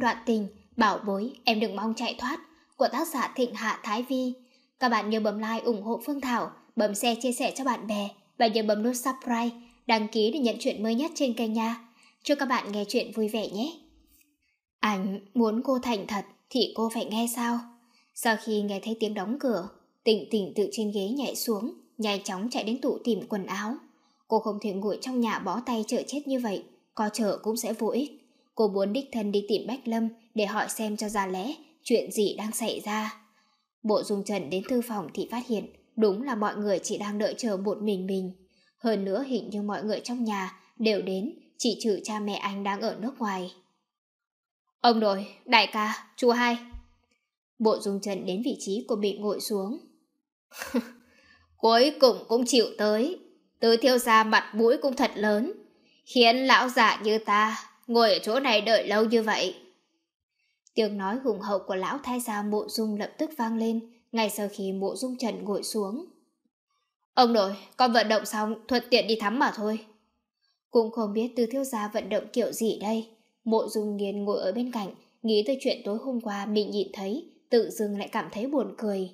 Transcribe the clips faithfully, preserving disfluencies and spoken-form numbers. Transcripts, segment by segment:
đoạn tình, bảo bối, em đừng mong chạy thoát của tác giả Thịnh Hạ Thái Vi. Các bạn nhớ bấm like ủng hộ Phương Thảo, bấm share chia sẻ cho bạn bè và nhớ bấm nút subscribe, đăng ký để nhận chuyện mới nhất trên kênh nha. Chúc các bạn nghe chuyện vui vẻ nhé. Anh muốn cô thành thật thì cô phải nghe sao? Sau khi nghe thấy tiếng đóng cửa, Tịnh Tịnh từ trên ghế nhảy xuống, nhanh chóng chạy đến tủ tìm quần áo. Cô không thể ngồi trong nhà bó tay chờ chết như vậy, có chờ cũng sẽ vô ích. Cô muốn đích thân đi tìm Bách Lâm để hỏi xem cho ra lẽ chuyện gì đang xảy ra. Bộ Dung Trần đến thư phòng thì phát hiện đúng là mọi người chỉ đang đợi chờ một mình mình. Hơn nữa hình như mọi người trong nhà đều đến, chỉ trừ cha mẹ anh đang ở nước ngoài. Ông nội, đại ca, chú hai. Bộ Dung Trần đến vị trí của mình ngồi xuống. Cuối cùng cũng chịu tới. Tứ thiếu gia mặt mũi cũng thật lớn, khiến lão già như ta ngồi ở chỗ này đợi lâu như vậy. Tiếng nói hùng hậu của lão thái gia Mộ Dung lập tức vang lên ngay sau khi Mộ Dung Trần ngồi xuống. Ông nội, con vận động xong thuận tiện đi thăm mà thôi. Cũng không biết Tứ thiếu gia vận động kiểu gì đây. Mộ Dung Nghiên ngồi ở bên cạnh, nghĩ tới chuyện tối hôm qua mình nhìn thấy, tự dưng lại cảm thấy buồn cười.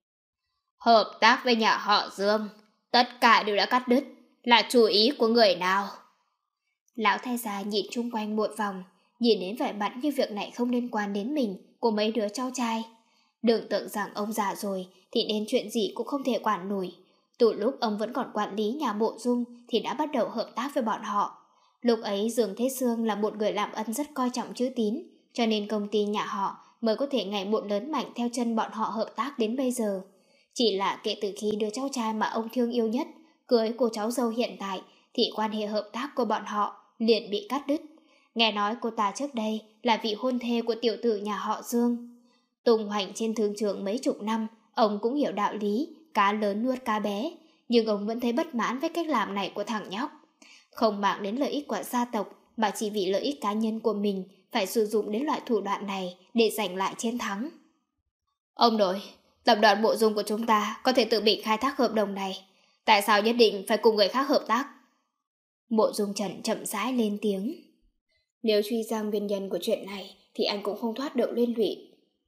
Hợp tác với nhà họ Dương, tất cả đều đã cắt đứt, là chủ ý của người nào? Lão thái gia nhìn chung quanh một vòng, nhìn đến vẻ mặt như việc này không liên quan đến mình của mấy đứa cháu trai. Đừng tưởng rằng ông già rồi thì nên chuyện gì cũng không thể quản nổi. Từ lúc ông vẫn còn quản lý nhà Mộ Dung thì đã bắt đầu hợp tác với bọn họ. Lúc ấy Dương Thế Sương là một người làm ân rất coi trọng chữ tín, cho nên công ty nhà họ mới có thể ngày một lớn mạnh theo chân bọn họ hợp tác đến bây giờ. Chỉ là kể từ khi đứa cháu trai mà ông thương yêu nhất cưới cô cháu dâu hiện tại thì quan hệ hợp tác của bọn họ liền bị cắt đứt. Nghe nói cô ta trước đây là vị hôn thê của tiểu tử nhà họ Dương. Tung hoành trên thương trường mấy chục năm, ông cũng hiểu đạo lý cá lớn nuốt cá bé, nhưng ông vẫn thấy bất mãn với cách làm này của thằng nhóc. Không mang đến lợi ích của gia tộc mà chỉ vì lợi ích cá nhân của mình phải sử dụng đến loại thủ đoạn này để giành lại chiến thắng. Ông nội, tập đoàn Mộ Dung của chúng ta có thể tự mình khai thác hợp đồng này, tại sao nhất định phải cùng người khác hợp tác? Mộ Dung Trần chậm rãi lên tiếng. Nếu truy ra nguyên nhân của chuyện này thì anh cũng không thoát được liên lụy.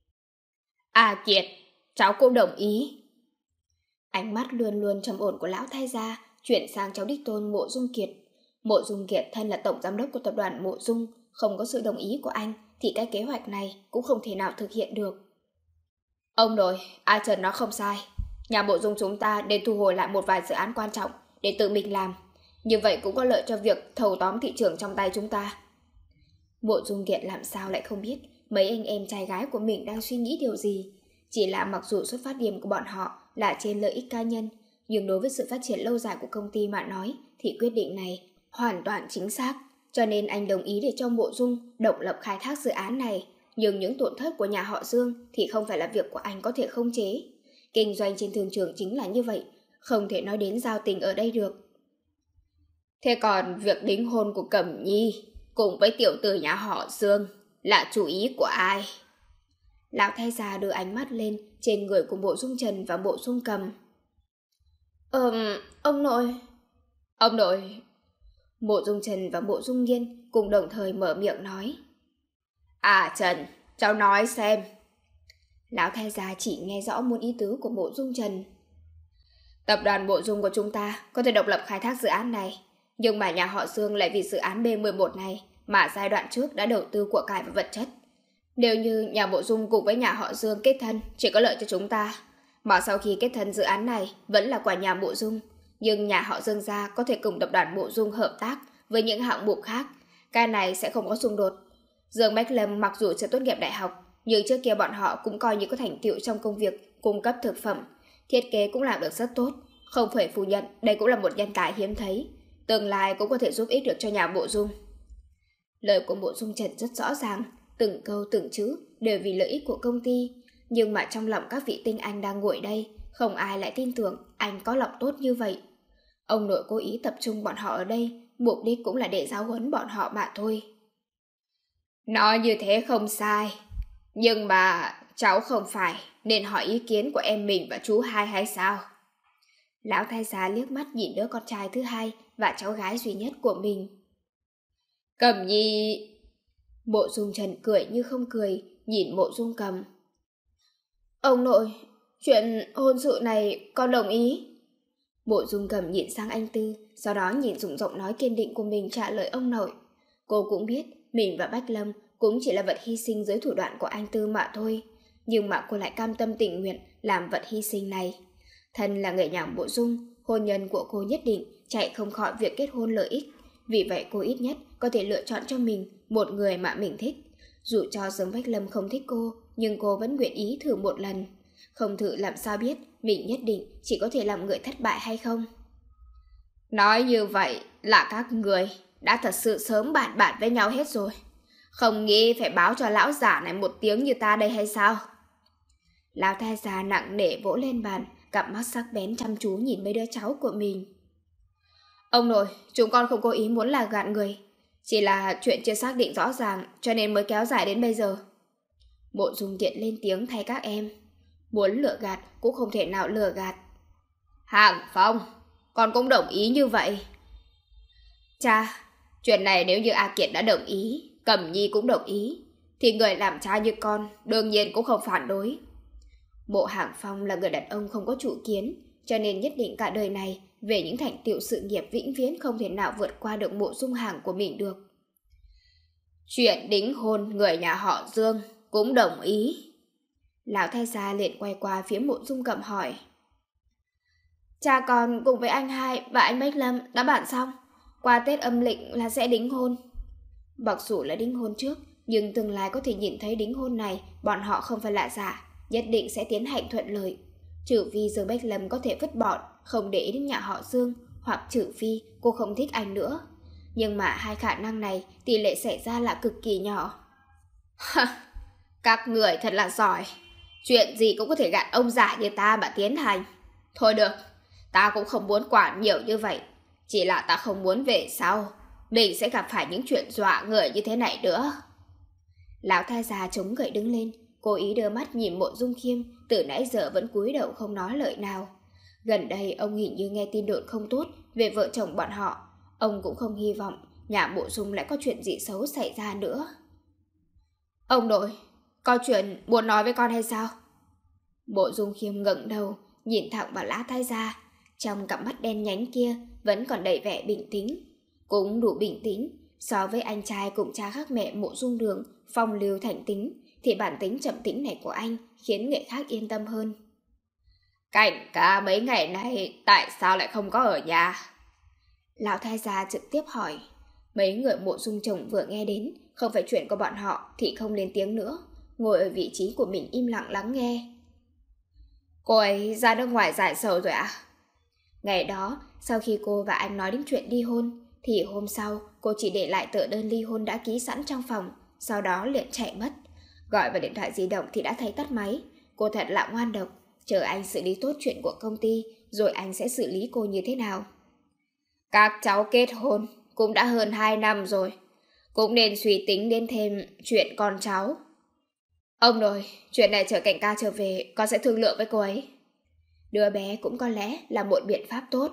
À Kiệt, cháu cũng đồng ý. Ánh mắt luôn luôn trầm ổn của lão thái gia chuyển sang cháu đích tôn Mộ Dung Kiệt. Mộ Dung Kiệt thân là tổng giám đốc của tập đoàn Mộ Dung, không có sự đồng ý của anh thì cái kế hoạch này cũng không thể nào thực hiện được. Ông nội, A Trần nói không sai. Nhà Mộ Dung chúng ta nên thu hồi lại một vài dự án quan trọng để tự mình làm. Như vậy cũng có lợi cho việc thâu tóm thị trường trong tay chúng ta. Mộ Dung Kiệt làm sao lại không biết mấy anh em trai gái của mình đang suy nghĩ điều gì. Chỉ là mặc dù xuất phát điểm của bọn họ là trên lợi ích cá nhân, nhưng đối với sự phát triển lâu dài của công ty mà nói thì quyết định này hoàn toàn chính xác. Cho nên anh đồng ý để cho Mộ Dung độc lập khai thác dự án này. Nhưng những tổn thất của nhà họ Dương thì không phải là việc của anh có thể khống chế. Kinh doanh trên thương trường chính là như vậy, không thể nói đến giao tình ở đây được. Thế còn việc đính hôn của Cẩm Nhi cùng với tiểu tử nhà họ Dương là chủ ý của ai? Lão thái gia đưa ánh mắt lên trên người của Mộ Dung Trần và Mộ Dung Cầm. Ừm, ông nội. Ông nội. Mộ Dung Trần và Mộ Dung Nghiên cùng đồng thời mở miệng nói. À Trần, cháu nói xem. Lão thái gia chỉ nghe rõ một ý tứ của Mộ Dung Trần. Tập đoàn Mộ Dung của chúng ta có thể độc lập khai thác dự án này, nhưng mà nhà họ Dương lại vì dự án B mười một này mà giai đoạn trước đã đầu tư của cải và vật chất. Nếu như nhà Mộ Dung cùng với nhà họ Dương kết thân chỉ có lợi cho chúng ta, mà sau khi kết thân dự án này vẫn là của nhà Mộ Dung, nhưng nhà họ Dương gia có thể cùng tập đoàn Mộ Dung hợp tác với những hạng mục khác, cái này sẽ không có xung đột. Dương Bách Lâm mặc dù chưa tốt nghiệp đại học, nhưng trước kia bọn họ cũng coi như có thành tựu trong công việc cung cấp thực phẩm, thiết kế cũng làm được rất tốt, không phải phủ nhận đây cũng là một nhân tài hiếm thấy, tương lai cũng có thể giúp ích được cho nhà Mộ Dung. Lời của Mộ Dung Trần rất rõ ràng, từng câu từng chữ đều vì lợi ích của công ty, nhưng mà trong lòng các vị tinh anh đang ngồi đây, không ai lại tin tưởng anh có lòng tốt như vậy. Ông nội cố ý tập trung bọn họ ở đây, mục đích cũng là để giáo huấn bọn họ mà thôi. Nói như thế không sai, nhưng mà cháu không phải nên hỏi ý kiến của em mình và chú hai hay sao? Lão thái gia liếc mắt nhìn đứa con trai thứ hai và cháu gái duy nhất của mình. Cẩm Nhi... Mộ Dung Trần cười như không cười, nhìn Mộ Dung Cầm. Ông nội, chuyện hôn sự này con đồng ý. Mộ Dung Cầm nhìn sang anh Tư, sau đó nhìn dùng giọng nói kiên định của mình trả lời ông nội. Cô cũng biết mình và Bách Lâm cũng chỉ là vật hy sinh dưới thủ đoạn của anh Tư mà thôi, nhưng mà cô lại cam tâm tình nguyện làm vật hy sinh này. Thân là người nhà Mộ Dung, hôn nhân của cô nhất định chạy không khỏi việc kết hôn lợi ích. Vì vậy cô ít nhất có thể lựa chọn cho mình một người mà mình thích. Dù cho Dương Bách Lâm không thích cô, nhưng cô vẫn nguyện ý thử một lần. Không thử làm sao biết mình nhất định chỉ có thể làm người thất bại hay không. Nói như vậy là các người đã thật sự sớm bàn bạc với nhau hết rồi. Không nghĩ phải báo cho lão giả này một tiếng như ta đây hay sao? Lão thái gia nặng nề vỗ lên bàn, cặp mắt sắc bén chăm chú nhìn mấy đứa cháu của mình. Ông nội, chúng con không cố ý muốn là gạt người, chỉ là chuyện chưa xác định rõ ràng cho nên mới kéo dài đến bây giờ. Mộ Dung Điện lên tiếng thay các em. Muốn lừa gạt cũng không thể nào lừa gạt. Hàng Phong, con cũng đồng ý như vậy. Cha, chuyện này nếu như A Kiệt đã đồng ý, Cẩm Nhi cũng đồng ý, thì người làm cha như con đương nhiên cũng không phản đối. Mộ Hàng Phong là người đàn ông không có chủ kiến, cho nên nhất định cả đời này về những thành tựu sự nghiệp vĩnh viễn không thể nào vượt qua được Mộ Dung Hàng của mình được. Chuyện đính hôn người nhà họ Dương cũng đồng ý. Lão thái gia liền quay qua phía Mộ Dung Cẩm hỏi. Cha con cùng với anh hai và anh Bách Lâm đã bàn xong, qua Tết âm lịch là sẽ đính hôn. Mặc dù là đính hôn trước, nhưng tương lai có thể nhìn thấy đính hôn này bọn họ không phải là giả, nhất định sẽ tiến hành thuận lợi. Trừ phi Dương Bách Lâm có thể vứt bọn, không để ý đến nhà họ Dương, hoặc trừ phi cô không thích anh nữa. Nhưng mà hai khả năng này tỷ lệ xảy ra là cực kỳ nhỏ. Các người thật là giỏi, chuyện gì cũng có thể gạt ông già như ta mà tiến hành. Thôi được, ta cũng không muốn quản nhiều như vậy, chỉ là ta không muốn về sau mình sẽ gặp phải những chuyện dọa người như thế này nữa. Lão thái gia chống gậy đứng lên, cố ý đưa mắt nhìn Mộ Dung Khiêm, từ nãy giờ vẫn cúi đầu không nói lời nào. Gần đây ông hình như nghe tin đồn không tốt về vợ chồng bọn họ. Ông cũng không hy vọng nhà Mộ Dung lại có chuyện gì xấu xảy ra nữa. Ông nội, có chuyện muốn nói với con hay sao? Mộ Dung Khiêm ngẩng đầu, nhìn thẳng vào lão thái gia. Trong cặp mắt đen nhánh kia vẫn còn đầy vẻ bình tĩnh. Cũng đủ bình tĩnh, so với anh trai cùng cha khác mẹ Mộ Dung Đường, phong lưu thảnh tính, thì bản tính chậm tĩnh này của anh khiến người khác yên tâm hơn. Cảnh ca mấy ngày nay tại sao lại không có ở nhà? Lão thái gia trực tiếp hỏi. Mấy người Mộ Dung chồng vừa nghe đến không phải chuyện của bọn họ thì không lên tiếng nữa, ngồi ở vị trí của mình im lặng lắng nghe. Cô ấy ra nước ngoài giải sầu rồi ạ? À? Ngày đó, sau khi cô và anh nói đến chuyện ly hôn, thì hôm sau cô chỉ để lại tờ đơn ly hôn đã ký sẵn trong phòng, sau đó liền chạy mất. Gọi vào điện thoại di động thì đã thấy tắt máy. Cô thật là ngoan độc, chờ anh xử lý tốt chuyện của công ty, rồi anh sẽ xử lý cô như thế nào. Các cháu kết hôn cũng đã hơn hai năm rồi, cũng nên suy tính đến thêm chuyện con cháu. Ông nội, chuyện này chờ Cảnh ca trở về, con sẽ thương lượng với cô ấy. Đứa bé cũng có lẽ là một biện pháp tốt.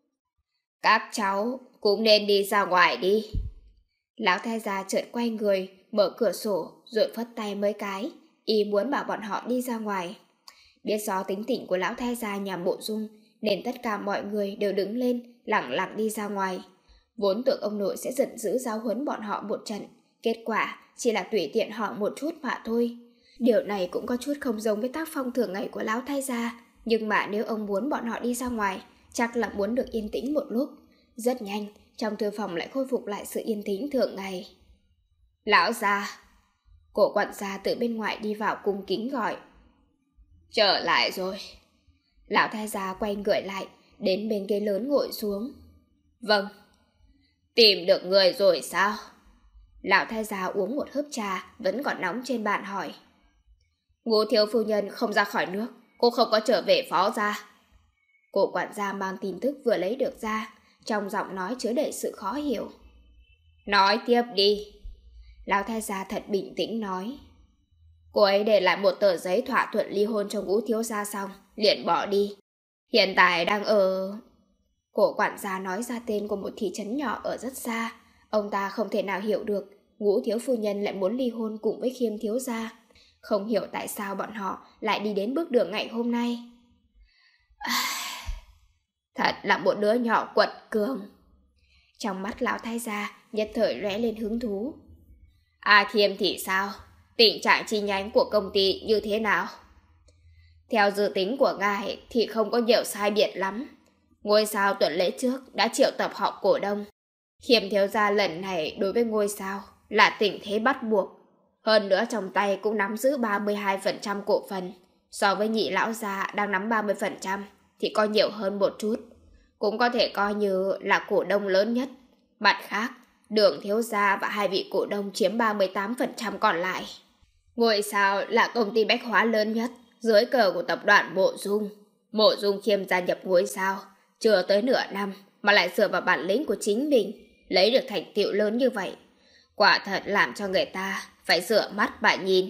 Các cháu cũng nên đi ra ngoài đi. Lão thái gia chợt quay người, mở cửa sổ rồi phất tay mấy cái, ý muốn bảo bọn họ đi ra ngoài. Biết rõ tính tình của lão thái gia nhà Mộ Dung, nên tất cả mọi người đều đứng lên, lẳng lặng đi ra ngoài. Vốn tưởng ông nội sẽ giận dữ giáo huấn bọn họ một trận, kết quả chỉ là tùy tiện họ một chút mà thôi. Điều này cũng có chút không giống với tác phong thường ngày của lão thái gia, nhưng mà nếu ông muốn bọn họ đi ra ngoài, chắc là muốn được yên tĩnh một lúc. Rất nhanh, trong thư phòng lại khôi phục lại sự yên tĩnh thường ngày. Lão gia. Cổ quản gia từ bên ngoài đi vào cung kính gọi. Trở lại rồi. Lão thái gia quay người lại, đến bên ghế lớn ngồi xuống. Vâng. Tìm được người rồi sao? Lão thái gia uống một hớp trà vẫn còn nóng trên bàn hỏi. Ngô thiếu phu nhân không ra khỏi nước, cô không có trở về phó gia. Cổ quản gia mang tin tức vừa lấy được ra, trong giọng nói chứa đầy sự khó hiểu. Nói tiếp đi. Lão thái gia thật bình tĩnh nói. Cô ấy để lại một tờ giấy thỏa thuận ly hôn cho Ngũ thiếu gia xong, liền bỏ đi. Hiện tại đang ở... Cổ quản gia nói ra tên của một thị trấn nhỏ ở rất xa. Ông ta không thể nào hiểu được Ngũ thiếu phu nhân lại muốn ly hôn cùng với Khiêm thiếu gia. Không hiểu tại sao bọn họ lại đi đến bước đường ngày hôm nay. Thật là một đứa nhỏ quật cường. Trong mắt lão thái gia nhất thời lóe lên hứng thú. A Khiêm thì sao? Tình trạng chi nhánh của công ty như thế nào? Theo dự tính của ngài thì không có nhiều sai biệt lắm. Ngôi sao tuần lễ trước đã triệu tập họp cổ đông. Khiêm thiếu gia lần này đối với ngôi sao là tình thế bắt buộc. Hơn nữa trong tay cũng nắm giữ ba mươi hai phần trăm cổ phần. So với nhị lão gia đang nắm ba mươi phần trăm thì có nhiều hơn một chút. Cũng có thể coi như là cổ đông lớn nhất. Mặt khác, Đường thiếu gia và hai vị cổ đông chiếm ba mươi tám phần trăm còn lại. Ngôi sao là công ty bách hóa lớn nhất dưới cờ của tập đoàn Mộ Dung. Mộ Dung Khiêm gia nhập ngôi sao chưa tới nửa năm mà lại dựa vào bản lĩnh của chính mình lấy được thành tựu lớn như vậy. Quả thật làm cho người ta phải rửa mắt mà nhìn.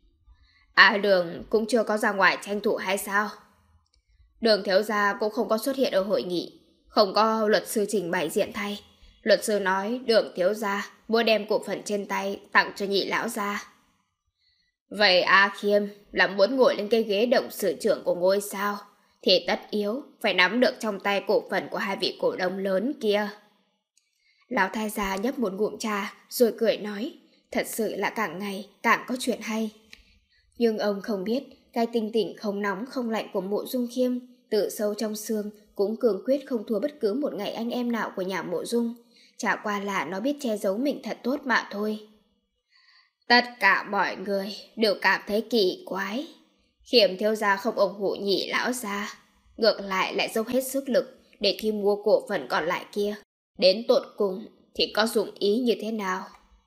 À, Đường cũng chưa có ra ngoài tranh thủ hay sao? Đường thiếu gia cũng không có xuất hiện ở hội nghị, không có luật sư trình bày diện thay. Luật sư nói Đường thiếu gia muốn đem cổ phần trên tay tặng cho nhị lão gia. Vậy A Khiêm là muốn ngồi lên cái ghế董sự trưởng của ngôi sao thì tất yếu phải nắm được trong tay cổ phần của hai vị cổ đông lớn kia. Lão thái gia nhấp một ngụm trà rồi cười nói, thật sự là càng ngày càng có chuyện hay. Nhưng ông không biết cái tinh tỉnh không nóng không lạnh của Mộ Dung Khiêm từ sâu trong xương cũng cường quyết không thua bất cứ một ngày anh em nào của nhà Mộ Dung. Chả qua là nó biết che giấu mình thật tốt mà thôi. Tất cả mọi người đều cảm thấy kỳ quái. Khiêm thiếu gia không ủng hộ nhị lão gia, ngược lại lại dốc hết sức lực để khi mua cổ phần còn lại kia. Đến tột cùng thì có dụng ý như thế nào?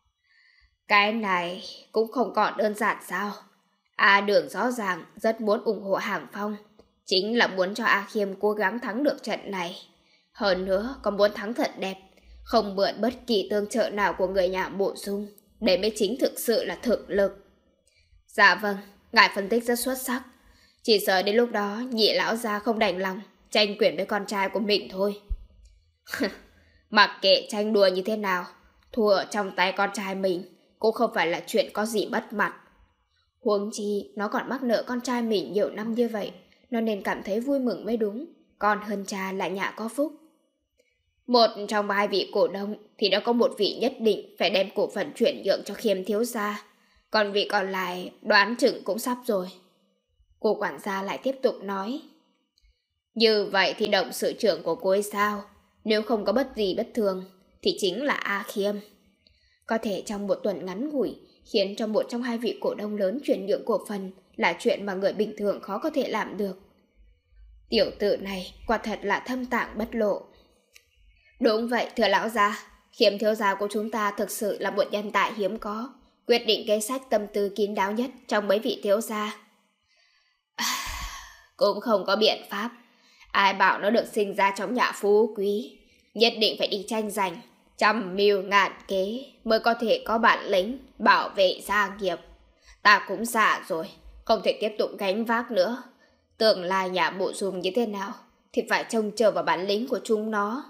Cái này cũng không còn đơn giản sao? A Đường rõ ràng rất muốn ủng hộ Hàng Phong, chính là muốn cho A Khiêm cố gắng thắng được trận này. Hơn nữa còn muốn thắng thật đẹp, không mượn bất kỳ tương trợ nào của người nhà Mộ Dung. Đây mới chính thực sự là thực lực. Dạ vâng, ngài phân tích rất xuất sắc. Chỉ sợ đến lúc đó nhị lão gia không đành lòng tranh quyền với con trai của mình thôi. Mặc kệ tranh đùa như thế nào, thua ở trong tay con trai mình cũng không phải là chuyện có gì mất mặt. Huống chi nó còn mắc nợ con trai mình nhiều năm như vậy, nó nên cảm thấy vui mừng mới đúng. Còn hơn cha là nhà có phúc. Một trong hai vị cổ đông thì đã có một vị nhất định phải đem cổ phần chuyển nhượng cho Khiêm thiếu gia, còn vị còn lại đoán chừng cũng sắp rồi. Cô quản gia lại tiếp tục nói, như vậy thì động sự trưởng của cô ấy sao? Nếu không có bất gì bất thường thì chính là A Khiêm. Có thể trong một tuần ngắn ngủi khiến cho một trong hai vị cổ đông lớn chuyển nhượng cổ phần là chuyện mà người bình thường khó có thể làm được. Tiểu tử này quả thật là thâm tạng bất lộ. Đúng vậy thưa lão gia, Khiêm thiếu gia của chúng ta thực sự là một nhân tài hiếm có, quyết định kế sách tâm tư kín đáo nhất trong mấy vị thiếu gia. À, cũng không có biện pháp. Ai bảo nó được sinh ra trong nhà phú quý, nhất định phải đi tranh giành, trăm mưu ngàn kế mới có thể có bản lĩnh bảo vệ gia nghiệp. Ta cũng già rồi, không thể tiếp tục gánh vác nữa. Tương lai nhà Mộ Dung như thế nào thì phải trông chờ vào bản lĩnh của chúng nó.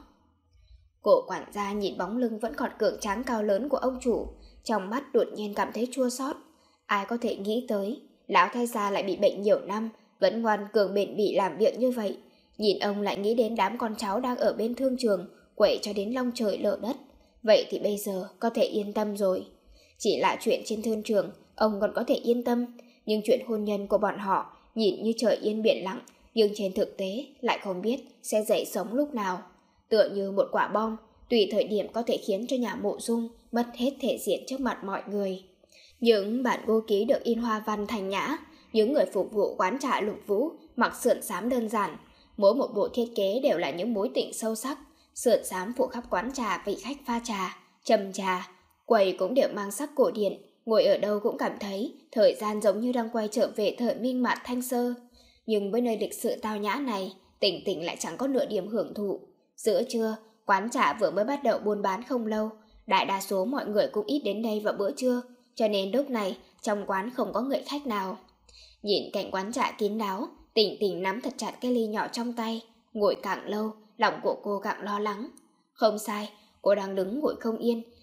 Cổ quản gia nhìn bóng lưng vẫn còn cường tráng cao lớn của ông chủ, trong mắt đột nhiên cảm thấy chua xót. Ai có thể nghĩ tới lão thái gia lại bị bệnh nhiều năm, vẫn ngoan cường bền bỉ làm việc như vậy. Nhìn ông lại nghĩ đến đám con cháu đang ở bên thương trường, quậy cho đến long trời lở đất. Vậy thì bây giờ có thể yên tâm rồi. Chỉ là chuyện trên thương trường ông còn có thể yên tâm, nhưng chuyện hôn nhân của bọn họ nhìn như trời yên biển lặng, nhưng trên thực tế lại không biết sẽ dậy sống lúc nào. Tựa như một quả bom, tùy thời điểm có thể khiến cho nhà Mộ Dung mất hết thể diện trước mặt mọi người. Những bản gô ký được in hoa văn thành nhã, những người phục vụ quán trà Lục Vũ mặc sườn xám đơn giản, mỗi một bộ thiết kế đều là những mối tình sâu sắc. Sườn xám phủ khắp quán trà vị khách pha trà, châm trà, quầy cũng đều mang sắc cổ điển, ngồi ở đâu cũng cảm thấy thời gian giống như đang quay trở về thời minh mạt thanh sơ. Nhưng với nơi lịch sự tao nhã này, Tỉnh Tỉnh lại chẳng có nửa điểm hưởng thụ. Giữa trưa, quán trà vừa mới bắt đầu buôn bán không lâu, đại đa số mọi người cũng ít đến đây vào bữa trưa, cho nên lúc này trong quán không có người khách nào. Nhìn cảnh quán trà kín đáo, Tỉnh Tỉnh nắm thật chặt cái ly nhỏ trong tay, ngồi càng lâu, lòng của cô càng lo lắng. Không sai, cô đang đứng ngồi không yên,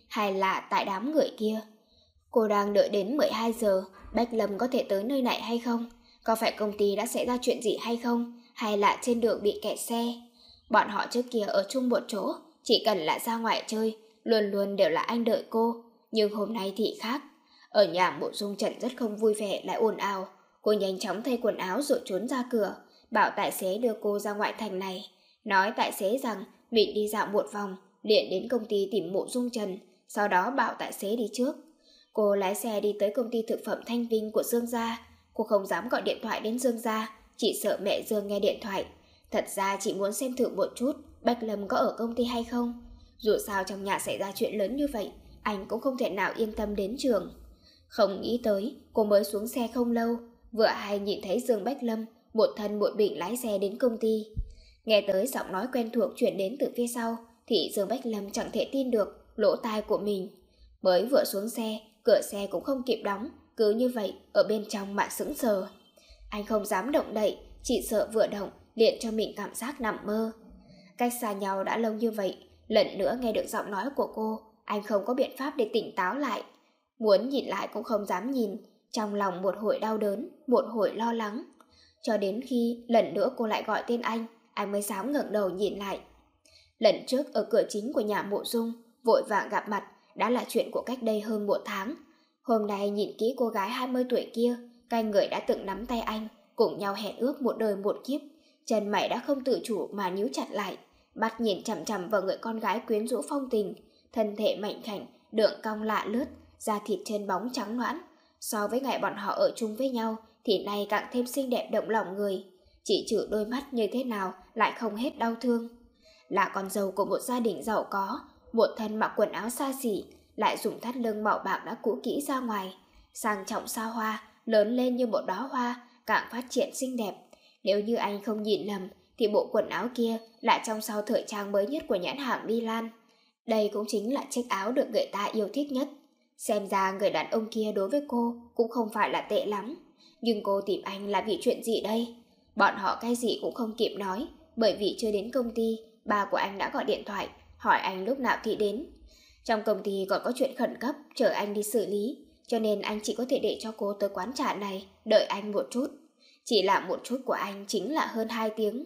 hay là tại đám người kia. Cô đang đợi đến mười hai giờ, Bách Lâm có thể tới nơi này hay không? Có phải công ty đã xảy ra chuyện gì hay không? Hay là trên đường bị kẹt xe? Bọn họ trước kia ở chung một chỗ, chỉ cần là ra ngoài chơi, luôn luôn đều là anh đợi cô. Nhưng hôm nay thì khác. Ở nhà Mộ Dung Trần rất không vui vẻ lại ồn ào. Cô nhanh chóng thay quần áo rồi trốn ra cửa, bảo tài xế đưa cô ra ngoại thành này. Nói tài xế rằng mình đi dạo một vòng, liền đến công ty tìm Mộ Dung Trần, sau đó bảo tài xế đi trước. Cô lái xe đi tới công ty thực phẩm Thanh Vinh của Dương gia. Cô không dám gọi điện thoại đến Dương gia, chỉ sợ mẹ Dương nghe điện thoại. Thật ra chỉ muốn xem thử một chút Bách Lâm có ở công ty hay không. Dù sao trong nhà xảy ra chuyện lớn như vậy, anh cũng không thể nào yên tâm đến trường. Không nghĩ tới, cô mới xuống xe không lâu, vừa hay nhìn thấy Dương Bách Lâm một thân một mình lái xe đến công ty. Nghe tới giọng nói quen thuộc chuyển đến từ phía sau, thì Dương Bách Lâm chẳng thể tin được lỗ tai của mình. Mới vừa xuống xe, cửa xe cũng không kịp đóng, cứ như vậy ở bên trong mà sững sờ. Anh không dám động đậy, chỉ sợ vừa động liền cho mình cảm giác nằm mơ. Cách xa nhau đã lâu như vậy, lần nữa nghe được giọng nói của cô, anh không có biện pháp để tỉnh táo lại. Muốn nhìn lại cũng không dám nhìn, trong lòng một hồi đau đớn, một hồi lo lắng. Cho đến khi lần nữa cô lại gọi tên anh, anh mới dám ngẩng đầu nhìn lại. Lần trước ở cửa chính của nhà Mộ Dung, vội vàng gặp mặt, đã là chuyện của cách đây hơn một tháng. Hôm nay nhìn kỹ cô gái hai mươi tuổi kia, cái người đã từng nắm tay anh, cùng nhau hẹn ước một đời một kiếp. Chân mày đã không tự chủ mà nhíu chặt lại, mắt nhìn chằm chằm vào người con gái quyến rũ phong tình, thân thể mảnh khảnh, đường cong lạ lướt, da thịt trên bóng trắng nõn. So với ngày bọn họ ở chung với nhau thì nay càng thêm xinh đẹp động lòng người. Chỉ trừ đôi mắt như thế nào lại không hết đau thương. Là con dâu của một gia đình giàu có, một thân mặc quần áo xa xỉ, lại dùng thắt lưng màu bạc đã cũ kỹ ra ngoài, sang trọng xa hoa, lớn lên như một đóa hoa, càng phát triển xinh đẹp. Nếu như anh không nhìn lầm thì bộ quần áo kia lại trong sau thời trang mới nhất của nhãn hàng Milan. Đây cũng chính là chiếc áo được người ta yêu thích nhất. Xem ra người đàn ông kia đối với cô cũng không phải là tệ lắm. Nhưng cô tìm anh là vì chuyện gì đây? Bọn họ cái gì cũng không kịp nói, bởi vì chưa đến công ty, ba của anh đã gọi điện thoại hỏi anh lúc nào thì đến. Trong công ty còn có chuyện khẩn cấp chờ anh đi xử lý, cho nên anh chỉ có thể để cho cô tới quán trà này đợi anh một chút. Chỉ là một chút của anh chính là hơn hai tiếng.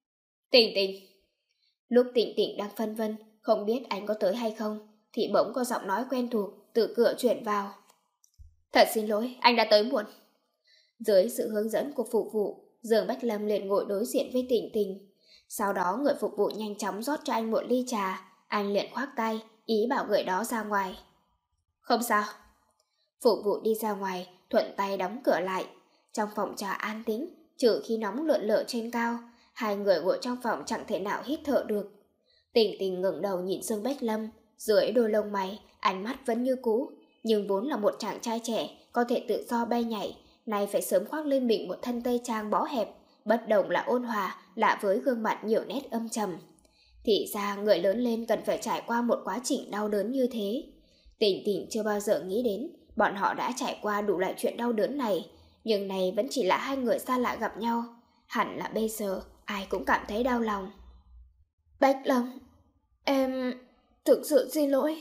Tình Tình. Lúc Tình Tình đang phân vân không biết anh có tới hay không, thì bỗng có giọng nói quen thuộc từ cửa chuyển vào. Thật xin lỗi, anh đã tới muộn. Dưới sự hướng dẫn của phục vụ, Dương Bách Lâm liền ngồi đối diện với Tình Tình. Sau đó người phục vụ nhanh chóng rót cho anh một ly trà. Anh liền khoác tay, ý bảo người đó ra ngoài. Không sao. Phục vụ đi ra ngoài, thuận tay đóng cửa lại. Trong phòng trà an tĩnh, trừ khi nóng lượn lờ trên cao, hai người ngồi trong phòng chẳng thể nào hít thở được. Tình Tình ngẩng đầu nhìn Dương Bách Lâm, dưới đôi lông mày, ánh mắt vẫn như cũ, nhưng vốn là một chàng trai trẻ có thể tự do bay nhảy, nay phải sớm khoác lên mình một thân tây trang bó hẹp, bất đồng là ôn hòa, lạ với gương mặt nhiều nét âm trầm. Thì ra người lớn lên cần phải trải qua một quá trình đau đớn như thế. Tình Tình chưa bao giờ nghĩ đến bọn họ đã trải qua đủ loại chuyện đau đớn này, nhưng này vẫn chỉ là hai người xa lạ gặp nhau. Hẳn là bây giờ ai cũng cảm thấy đau lòng. Bách Lâm, em thực sự xin lỗi.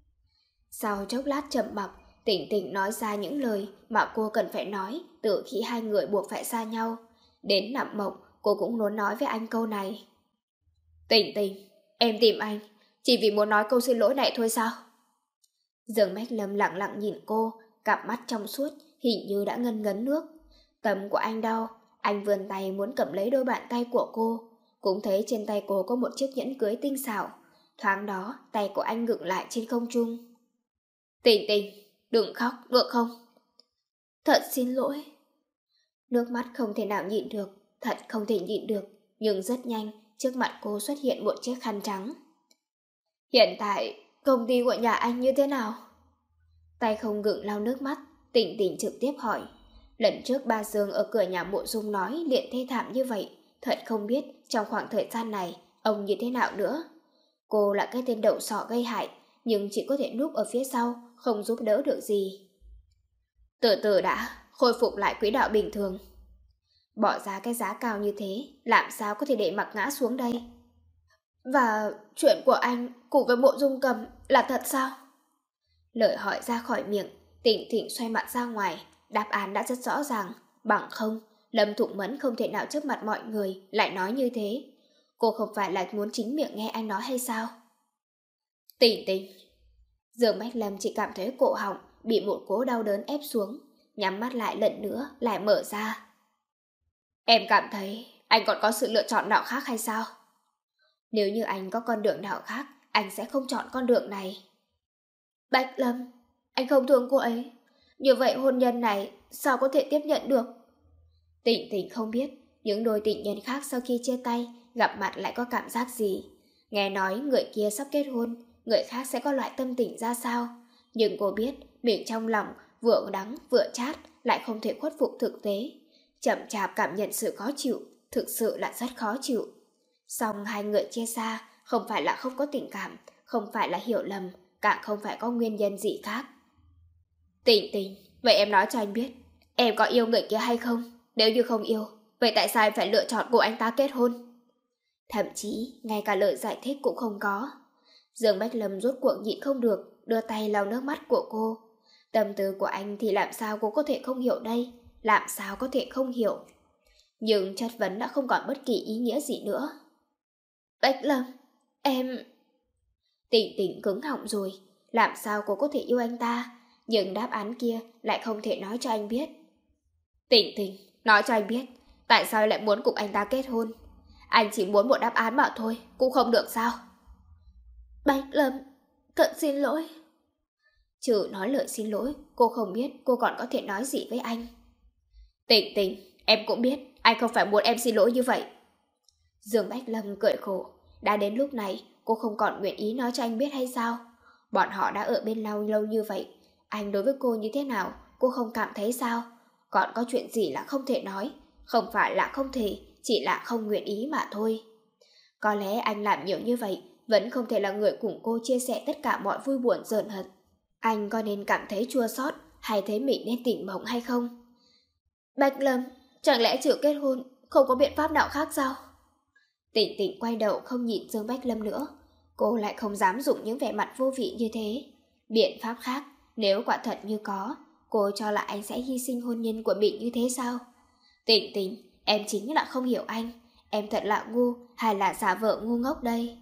Sau chốc lát trầm mặc, Tình Tình nói ra những lời mà cô cần phải nói từ khi hai người buộc phải xa nhau. Đến nằm mộng, cô cũng muốn nói với anh câu này. Tình Tình, em tìm anh chỉ vì muốn nói câu xin lỗi này thôi sao? Dương Bách Lâm lặng lặng nhìn cô, cặp mắt trong suốt, hình như đã ngân ngấn nước. Tâm của anh đau, anh vươn tay muốn cầm lấy đôi bàn tay của cô. Cũng thấy trên tay cô có một chiếc nhẫn cưới tinh xảo. Thoáng đó, tay của anh ngừng lại trên không trung. Tình Tình, đừng khóc, được không? Thật xin lỗi. Nước mắt không thể nào nhịn được, thật không thể nhịn được, nhưng rất nhanh, trước mặt cô xuất hiện một chiếc khăn trắng. Hiện tại, công ty của nhà anh như thế nào? Tay không ngừng lau nước mắt, Tình Tình trực tiếp hỏi. Lần trước ba Dương ở cửa nhà Mộ Dung nói liền thê thảm như vậy, thật không biết trong khoảng thời gian này ông như thế nào nữa. Cô là cái tên đậu sọ gây hại, nhưng chỉ có thể núp ở phía sau, không giúp đỡ được gì. Từ từ đã, khôi phục lại quỹ đạo bình thường. Bỏ ra cái giá cao như thế, làm sao có thể để mặc ngã xuống đây? Và chuyện của anh cùng với Mộ Dung Cầm là thật sao? Lời hỏi ra khỏi miệng, Tịnh Tịnh xoay mặt ra ngoài, đáp án đã rất rõ ràng, bằng không, Lâm Thụng Mẫn không thể nào trước mặt mọi người lại nói như thế. Cô không phải là muốn chính miệng nghe anh nói hay sao? Tịnh Tịnh. Dương Bách Lâm chỉ cảm thấy cổ họng bị một cỗ đau đớn ép xuống, nhắm mắt lại lần nữa, lại mở ra. Em cảm thấy anh còn có sự lựa chọn nào khác hay sao? Nếu như anh có con đường nào khác, anh sẽ không chọn con đường này. Bách Lâm, anh không thương cô ấy. Như vậy hôn nhân này sao có thể tiếp nhận được? Tịnh Tịnh không biết những đôi tình nhân khác sau khi chia tay gặp mặt lại có cảm giác gì. Nghe nói người kia sắp kết hôn, người khác sẽ có loại tâm tình ra sao. Nhưng cô biết mình trong lòng vừa đắng vừa chát, lại không thể khuất phục thực tế. Chậm chạp cảm nhận sự khó chịu, thực sự là rất khó chịu. Song hai người chia xa không phải là không có tình cảm, không phải là hiểu lầm, càng không phải có nguyên nhân gì khác. Tịnh Tịnh, vậy em nói cho anh biết, em có yêu người kia hay không? Nếu như không yêu, vậy tại sao em phải lựa chọn cùng anh ta kết hôn? Thậm chí ngay cả lời giải thích cũng không có. Dương Bách Lâm rốt cuộc nhịn không được, đưa tay lau nước mắt của cô. Tâm tư của anh thì làm sao cô có thể không hiểu đây? Làm sao có thể không hiểu? Nhưng chất vấn đã không còn bất kỳ ý nghĩa gì nữa. Bách Lâm, em... Tịnh Tịnh cứng họng rồi, làm sao cô có thể yêu anh ta? Nhưng đáp án kia lại không thể nói cho anh biết. Tịnh Tịnh, nói cho anh biết, tại sao lại muốn cùng anh ta kết hôn? Anh chỉ muốn một đáp án mà thôi, cũng không được sao? Bách Lâm, thật xin lỗi. Trừ nói lời xin lỗi, cô không biết cô còn có thể nói gì với anh. Tịnh Tịnh, em cũng biết anh không phải muốn em xin lỗi như vậy. Dương Bách Lâm cười khổ. Đã đến lúc này, cô không còn nguyện ý nói cho anh biết hay sao? Bọn họ đã ở bên nhau lâu như vậy, anh đối với cô như thế nào, cô không cảm thấy sao? Còn có chuyện gì là không thể nói? Không phải là không thể, chỉ là không nguyện ý mà thôi. Có lẽ anh làm nhiều như vậy vẫn không thể là người cùng cô chia sẻ tất cả mọi vui buồn giận hờn. Anh có nên cảm thấy chua xót hay thấy mình nên tỉnh mộng hay không? Bạch Lâm, chẳng lẽ trừ kết hôn không có biện pháp nào khác sao? Tịnh Tịnh quay đầu không nhìn Dương Bách Lâm nữa. Cô lại không dám dùng những vẻ mặt vô vị như thế. Biện pháp khác, nếu quả thật như có, cô cho là anh sẽ hy sinh hôn nhân của mình như thế sao? Tịnh Tịnh, em chính là không hiểu anh. Em thật là ngu hay là giả vợ ngu ngốc đây?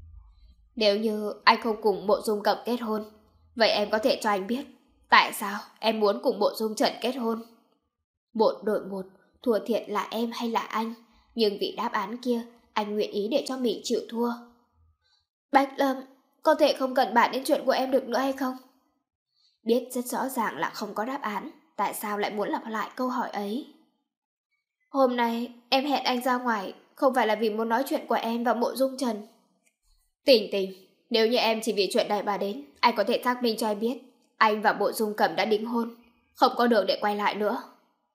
Nếu như anh không cùng Mộ Dung Cẩm kết hôn, vậy em có thể cho anh biết tại sao em muốn cùng Mộ Dung Trần kết hôn? Một đội một, thua thiệt là em hay là anh? Nhưng vì đáp án kia, anh nguyện ý để cho mình chịu thua. Bách Lâm, có thể không cần bàn đến chuyện của em được nữa hay không? Biết rất rõ ràng là không có đáp án, tại sao lại muốn lặp lại câu hỏi ấy? Hôm nay em hẹn anh ra ngoài, không phải là vì muốn nói chuyện của em và Mộ Dung Trần. Tình Tình, nếu như em chỉ vì chuyện này mà đến, anh có thể xác minh cho em biết anh và Mộ Dung Cẩm đã đính hôn, không có đường để quay lại nữa.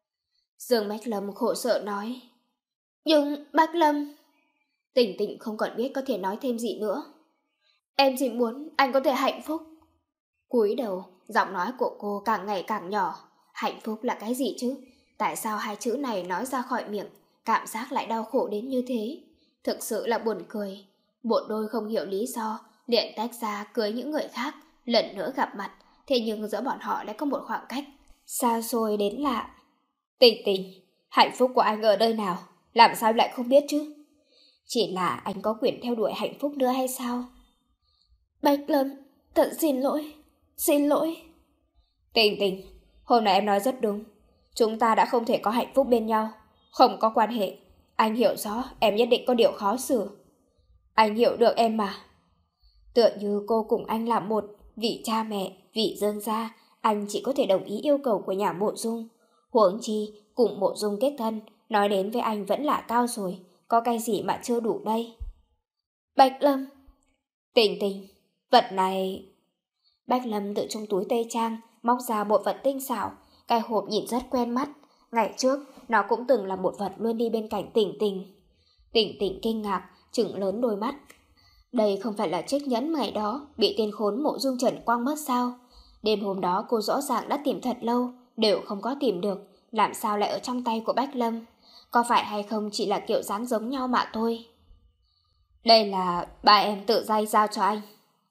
Dương Bách Lâm khổ sở nói. Nhưng Bách Lâm... Tình Tình không còn biết có thể nói thêm gì nữa. Em chỉ muốn anh có thể hạnh phúc. Cúi đầu, giọng nói của cô càng ngày càng nhỏ. Hạnh phúc là cái gì chứ? Tại sao hai chữ này nói ra khỏi miệng, cảm giác lại đau khổ đến như thế? Thực sự là buồn cười. Một đôi không hiểu lý do, liền tách ra cưới những người khác, lần nữa gặp mặt, thế nhưng giữa bọn họ lại có một khoảng cách xa xôi đến lạ. Tình Tình, hạnh phúc của anh ở nơi nào? Làm sao lại không biết chứ? Chỉ là anh có quyền theo đuổi hạnh phúc nữa hay sao? Bách Lâm, thật xin lỗi, xin lỗi. Tình Tình, hôm nay em nói rất đúng. Chúng ta đã không thể có hạnh phúc bên nhau, không có quan hệ. Anh hiểu rõ em nhất định có điều khó xử. Anh hiểu được em mà. Tựa như cô cùng anh là một, vì cha mẹ, vì Dương gia, anh chỉ có thể đồng ý yêu cầu của nhà Mộ Dung. Huống chi cùng Mộ Dung kết thân, nói đến với anh vẫn là cao rồi, có cái gì mà chưa đủ đây? Bách Lâm. Tình Tình, vật này... Bách Lâm tự trong túi tây trang móc ra một vật tinh xảo, cái hộp nhìn rất quen mắt. Ngày trước nó cũng từng là một vật luôn đi bên cạnh Tình Tình. Tình Tình kinh ngạc, trừng lớn đôi mắt. Đây không phải là chiếc nhẫn ngày đó bị tên khốn Mộ Dung Trần quăng mất sao? Đêm hôm đó cô rõ ràng đã tìm thật lâu, đều không có tìm được, làm sao lại ở trong tay của Bách Lâm? Có phải hay không chỉ là kiểu dáng giống nhau mà thôi? Đây là ba em tự tay giao cho anh.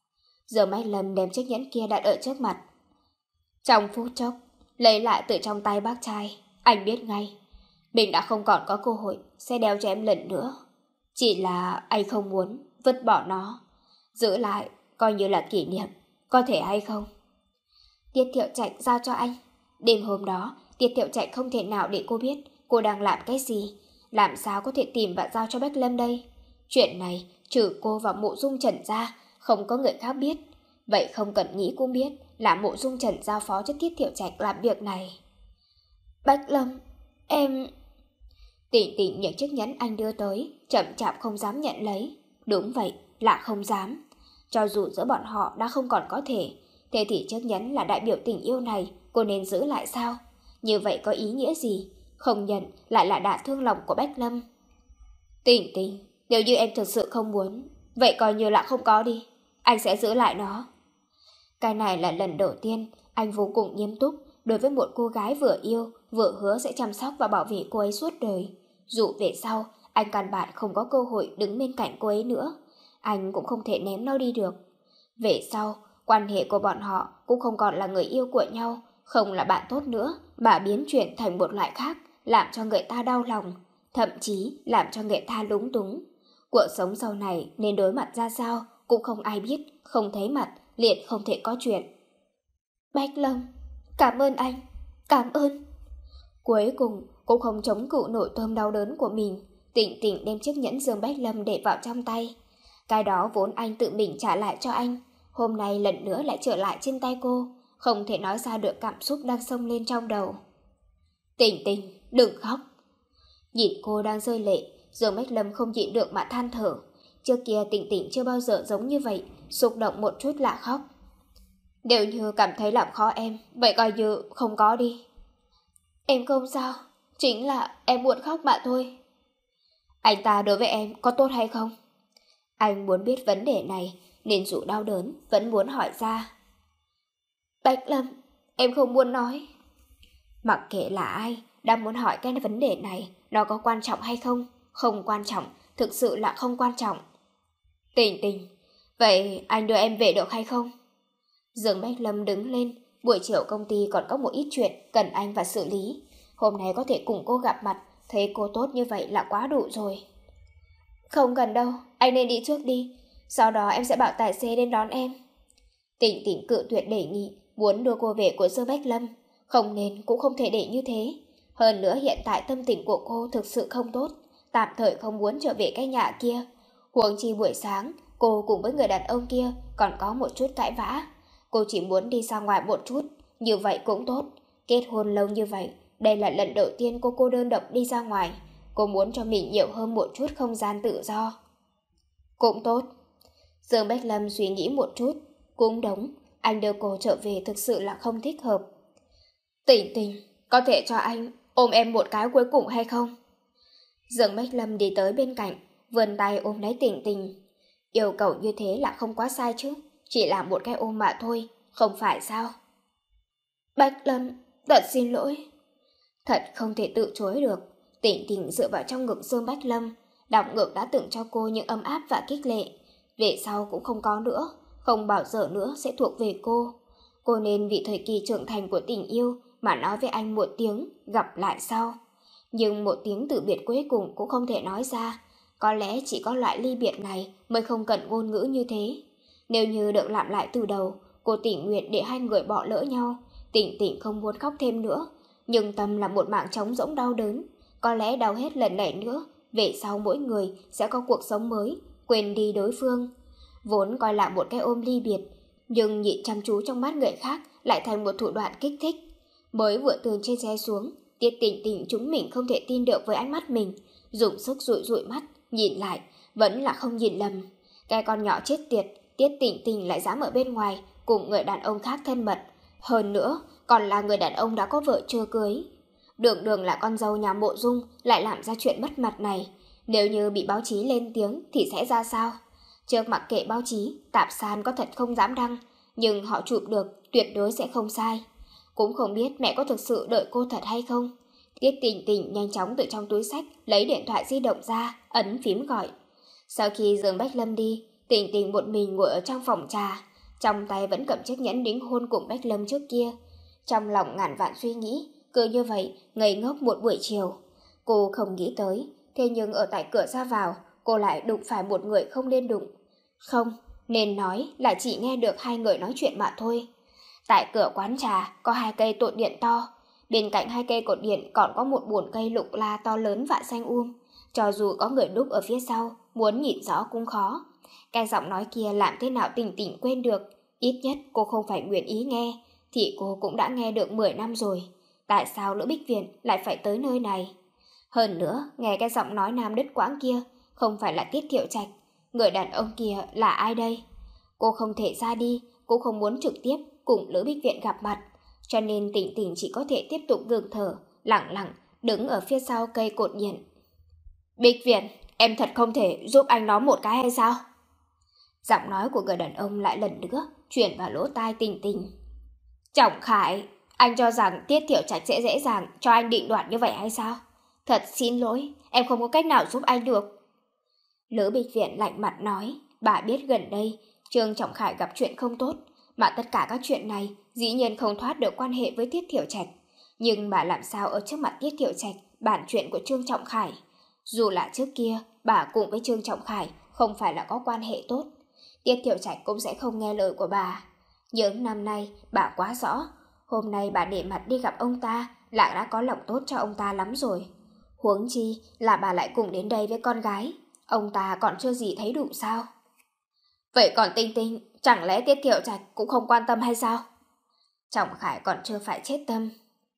Dương Bách Lâm đem chiếc nhẫn kia đặt ở trước mặt. Trong phút chốc, lấy lại từ trong tay bác trai, anh biết ngay mình đã không còn có cơ hội sẽ đeo cho em lần nữa. Chỉ là anh không muốn vứt bỏ nó, giữ lại coi như là kỷ niệm, có thể hay không? Tiết Thiệu Trạch giao cho anh. Đêm hôm đó, Tiết Thiệu Trạch không thể nào để cô biết cô đang làm cái gì. Làm sao có thể tìm và giao cho Bách Lâm đây? Chuyện này trừ cô và Mộ Dung Trần ra, không có người khác biết. Vậy không cần nghĩ cũng biết là Mộ Dung Trần giao phó cho Tiết Thiệu Trạch làm việc này. Bách Lâm, em... Tịnh Tịnh những chiếc nhẫn anh đưa tới, chậm chạp không dám nhận lấy. Đúng vậy, là không dám. Cho dù giữa bọn họ đã không còn có thể, thế thì chiếc nhẫn là đại biểu tình yêu này, cô nên giữ lại sao? Như vậy có ý nghĩa gì? Không nhận lại là đả thương lòng của Bách Lâm. Tịnh Tịnh, nếu như em thực sự không muốn, vậy coi như là không có đi. Anh sẽ giữ lại nó. Cái này là lần đầu tiên anh vô cùng nghiêm túc đối với một cô gái vừa yêu, vừa hứa sẽ chăm sóc và bảo vệ cô ấy suốt đời. Dù về sau, anh căn bản không có cơ hội đứng bên cạnh cô ấy nữa, anh cũng không thể ném nó đi được. Về sau, quan hệ của bọn họ cũng không còn là người yêu của nhau, không là bạn tốt nữa, mà biến chuyển thành một loại khác, làm cho người ta đau lòng, thậm chí làm cho người ta lúng túng. Cuộc sống sau này nên đối mặt ra sao cũng không ai biết, không thấy mặt liền không thể có chuyện. Bách Lâm, cảm ơn anh, cảm ơn. Cuối cùng cũng không chống cự nổi cơn đau đớn của mình, Tịnh Tịnh đem chiếc nhẫn Dương Bách Lâm để vào trong tay. Cái đó vốn anh tự mình trả lại cho anh, hôm nay lần nữa lại trở lại trên tay cô, không thể nói ra được cảm xúc đang xông lên trong đầu. Tịnh Tịnh, đừng khóc. Nhìn cô đang rơi lệ, Dương Bách Lâm không nhịn được mà than thở. Trước kia Tịnh Tịnh chưa bao giờ giống như vậy, xúc động một chút là khóc. Nếu như cảm thấy làm khó em, vậy coi như không có đi. Em không sao, chính là em muốn khóc mà thôi. Anh ta đối với em có tốt hay không? Anh muốn biết vấn đề này, nên dù đau đớn vẫn muốn hỏi ra. Bách Lâm, em không muốn nói. Mặc kệ là ai đang muốn hỏi cái vấn đề này, nó có quan trọng hay không? Không quan trọng, thực sự là không quan trọng. Tình Tình, vậy anh đưa em về được hay không? Dương Bách Lâm đứng lên, buổi chiều công ty còn có một ít chuyện cần anh và xử lý. Hôm nay có thể cùng cô gặp mặt, thấy cô tốt như vậy là quá đủ rồi. Không cần đâu, anh nên đi trước đi, sau đó em sẽ bảo tài xế đến đón em. Tịnh Tịnh cự tuyệt đề nghị muốn đưa cô về của Dương Bách Lâm, không nên cũng không thể để như thế. Hơn nữa hiện tại tâm tình của cô thực sự không tốt, tạm thời không muốn trở về cái nhà kia. Huống chi buổi sáng cô cùng với người đàn ông kia còn có một chút cãi vã. Cô chỉ muốn đi ra ngoài một chút, như vậy cũng tốt. Kết hôn lâu như vậy, đây là lần đầu tiên cô cô đơn độc đi ra ngoài. Cô muốn cho mình nhiều hơn một chút không gian tự do. Cũng tốt. Dương Bách Lâm suy nghĩ một chút. Cũng đúng, anh đưa cô trở về thực sự là không thích hợp. Tình Tình, có thể cho anh ôm em một cái cuối cùng hay không? Dương Bách Lâm đi tới bên cạnh, vươn tay ôm lấy Tình Tình. Yêu cầu như thế là không quá sai chứ, chỉ là một cái ôm mà thôi, không phải sao? Bách Lâm, thật xin lỗi. Thật không thể tự chối được. Tịnh Tịnh dựa vào trong ngực Dương Bách Lâm, đọc ngực đã từng cho cô những ấm áp và kích lệ. Về sau cũng không có nữa, không bao giờ nữa sẽ thuộc về cô. Cô nên vì thời kỳ trưởng thành của tình yêu mà nói với anh một tiếng gặp lại sau. Nhưng một tiếng từ biệt cuối cùng cũng không thể nói ra. Có lẽ chỉ có loại ly biệt này mới không cần ngôn ngữ như thế. Nếu như được làm lại từ đầu, cô tình nguyện để hai người bỏ lỡ nhau. Tịnh Tịnh không muốn khóc thêm nữa, nhưng tâm là một mảng trống rỗng đau đớn. Có lẽ đau hết lần này nữa, về sau mỗi người sẽ có cuộc sống mới, quên đi đối phương. Vốn coi là một cái ôm ly biệt, nhưng nhịn chăm chú trong mắt người khác lại thành một thủ đoạn kích thích. Mới vừa từ trên xe xuống, Tiết Tịnh Tịnh chúng mình không thể tin được với ánh mắt mình, dùng sức dụi dụi mắt, nhìn lại, vẫn là không nhìn lầm. Cái con nhỏ chết tiệt, Tiết Tịnh Tịnh lại dám ở bên ngoài cùng người đàn ông khác thân mật. Hơn nữa, còn là người đàn ông đã có vợ chưa cưới. Đường đường là con dâu nhà Mộ Dung lại làm ra chuyện mất mặt này. Nếu như bị báo chí lên tiếng thì sẽ ra sao? Trước mặc kệ báo chí, tạp san có thật không dám đăng, nhưng họ chụp được tuyệt đối sẽ không sai. Cũng không biết mẹ có thực sự đợi cô thật hay không. Tiết Tịnh Tịnh nhanh chóng từ trong túi xách lấy điện thoại di động ra, ấn phím gọi. Sau khi Dương Bách Lâm đi, Tịnh Tịnh một mình ngồi ở trong phòng trà. trong tay vẫn cầm chiếc nhẫn đính hôn cùng Bách Lâm trước kia. Trong lòng ngàn vạn suy nghĩ, cứ như vậy ngây ngốc một buổi chiều. Cô không nghĩ tới, thế nhưng ở tại cửa ra vào, cô lại đụng phải một người không nên đụng. Không, nên nói là chỉ nghe được hai người nói chuyện mà thôi. Tại cửa quán trà có hai cây cột điện to, bên cạnh hai cây cột điện còn có một bồn cây lục la to lớn và xanh um. Cho dù có người núp ở phía sau, muốn nhìn rõ cũng khó. Cái giọng nói kia làm thế nào Tình Tình quên được, ít nhất cô không phải nguyện ý nghe, thì cô cũng đã nghe được mười năm rồi. Tại sao Lữ Bích Viện lại phải tới nơi này? Hơn nữa, nghe cái giọng nói nam đứt quãng kia, không phải là Tiết Thiệu Trạch. Người đàn ông kia là ai đây? Cô không thể ra đi, cô không muốn trực tiếp cùng Lữ Bích Viện gặp mặt, cho nên Tình Tình chỉ có thể tiếp tục ngừng thở, lặng lặng đứng ở phía sau cây cột điện. Bích Viện, em thật không thể giúp anh nói một cái hay sao? Giọng nói của người đàn ông lại lần nữa chuyển vào lỗ tai Tình Tình. Trọng Khải, anh cho rằng Tiết Thiệu Trạch sẽ dễ dàng cho anh định đoạt như vậy hay sao? Thật xin lỗi, em không có cách nào giúp anh được. Lữ Bích Viện lạnh mặt nói, bà biết gần đây Trương Trọng Khải gặp chuyện không tốt, mà tất cả các chuyện này dĩ nhiên không thoát được quan hệ với Tiết Thiệu Trạch. Nhưng bà làm sao ở trước mặt Tiết Thiệu Trạch bàn chuyện của Trương Trọng Khải? Dù là trước kia bà cùng với Trương Trọng Khải không phải là có quan hệ tốt, Tiết Thiệu Trạch cũng sẽ không nghe lời của bà. Những năm nay bà quá rõ, hôm nay bà để mặt đi gặp ông ta là đã có lòng tốt cho ông ta lắm rồi. Huống chi là bà lại cùng đến đây với con gái, ông ta còn chưa gì thấy đủ sao? Vậy còn Tinh Tinh, chẳng lẽ Tiết Thiệu Trạch cũng không quan tâm hay sao? Trọng Khải còn chưa phải chết tâm.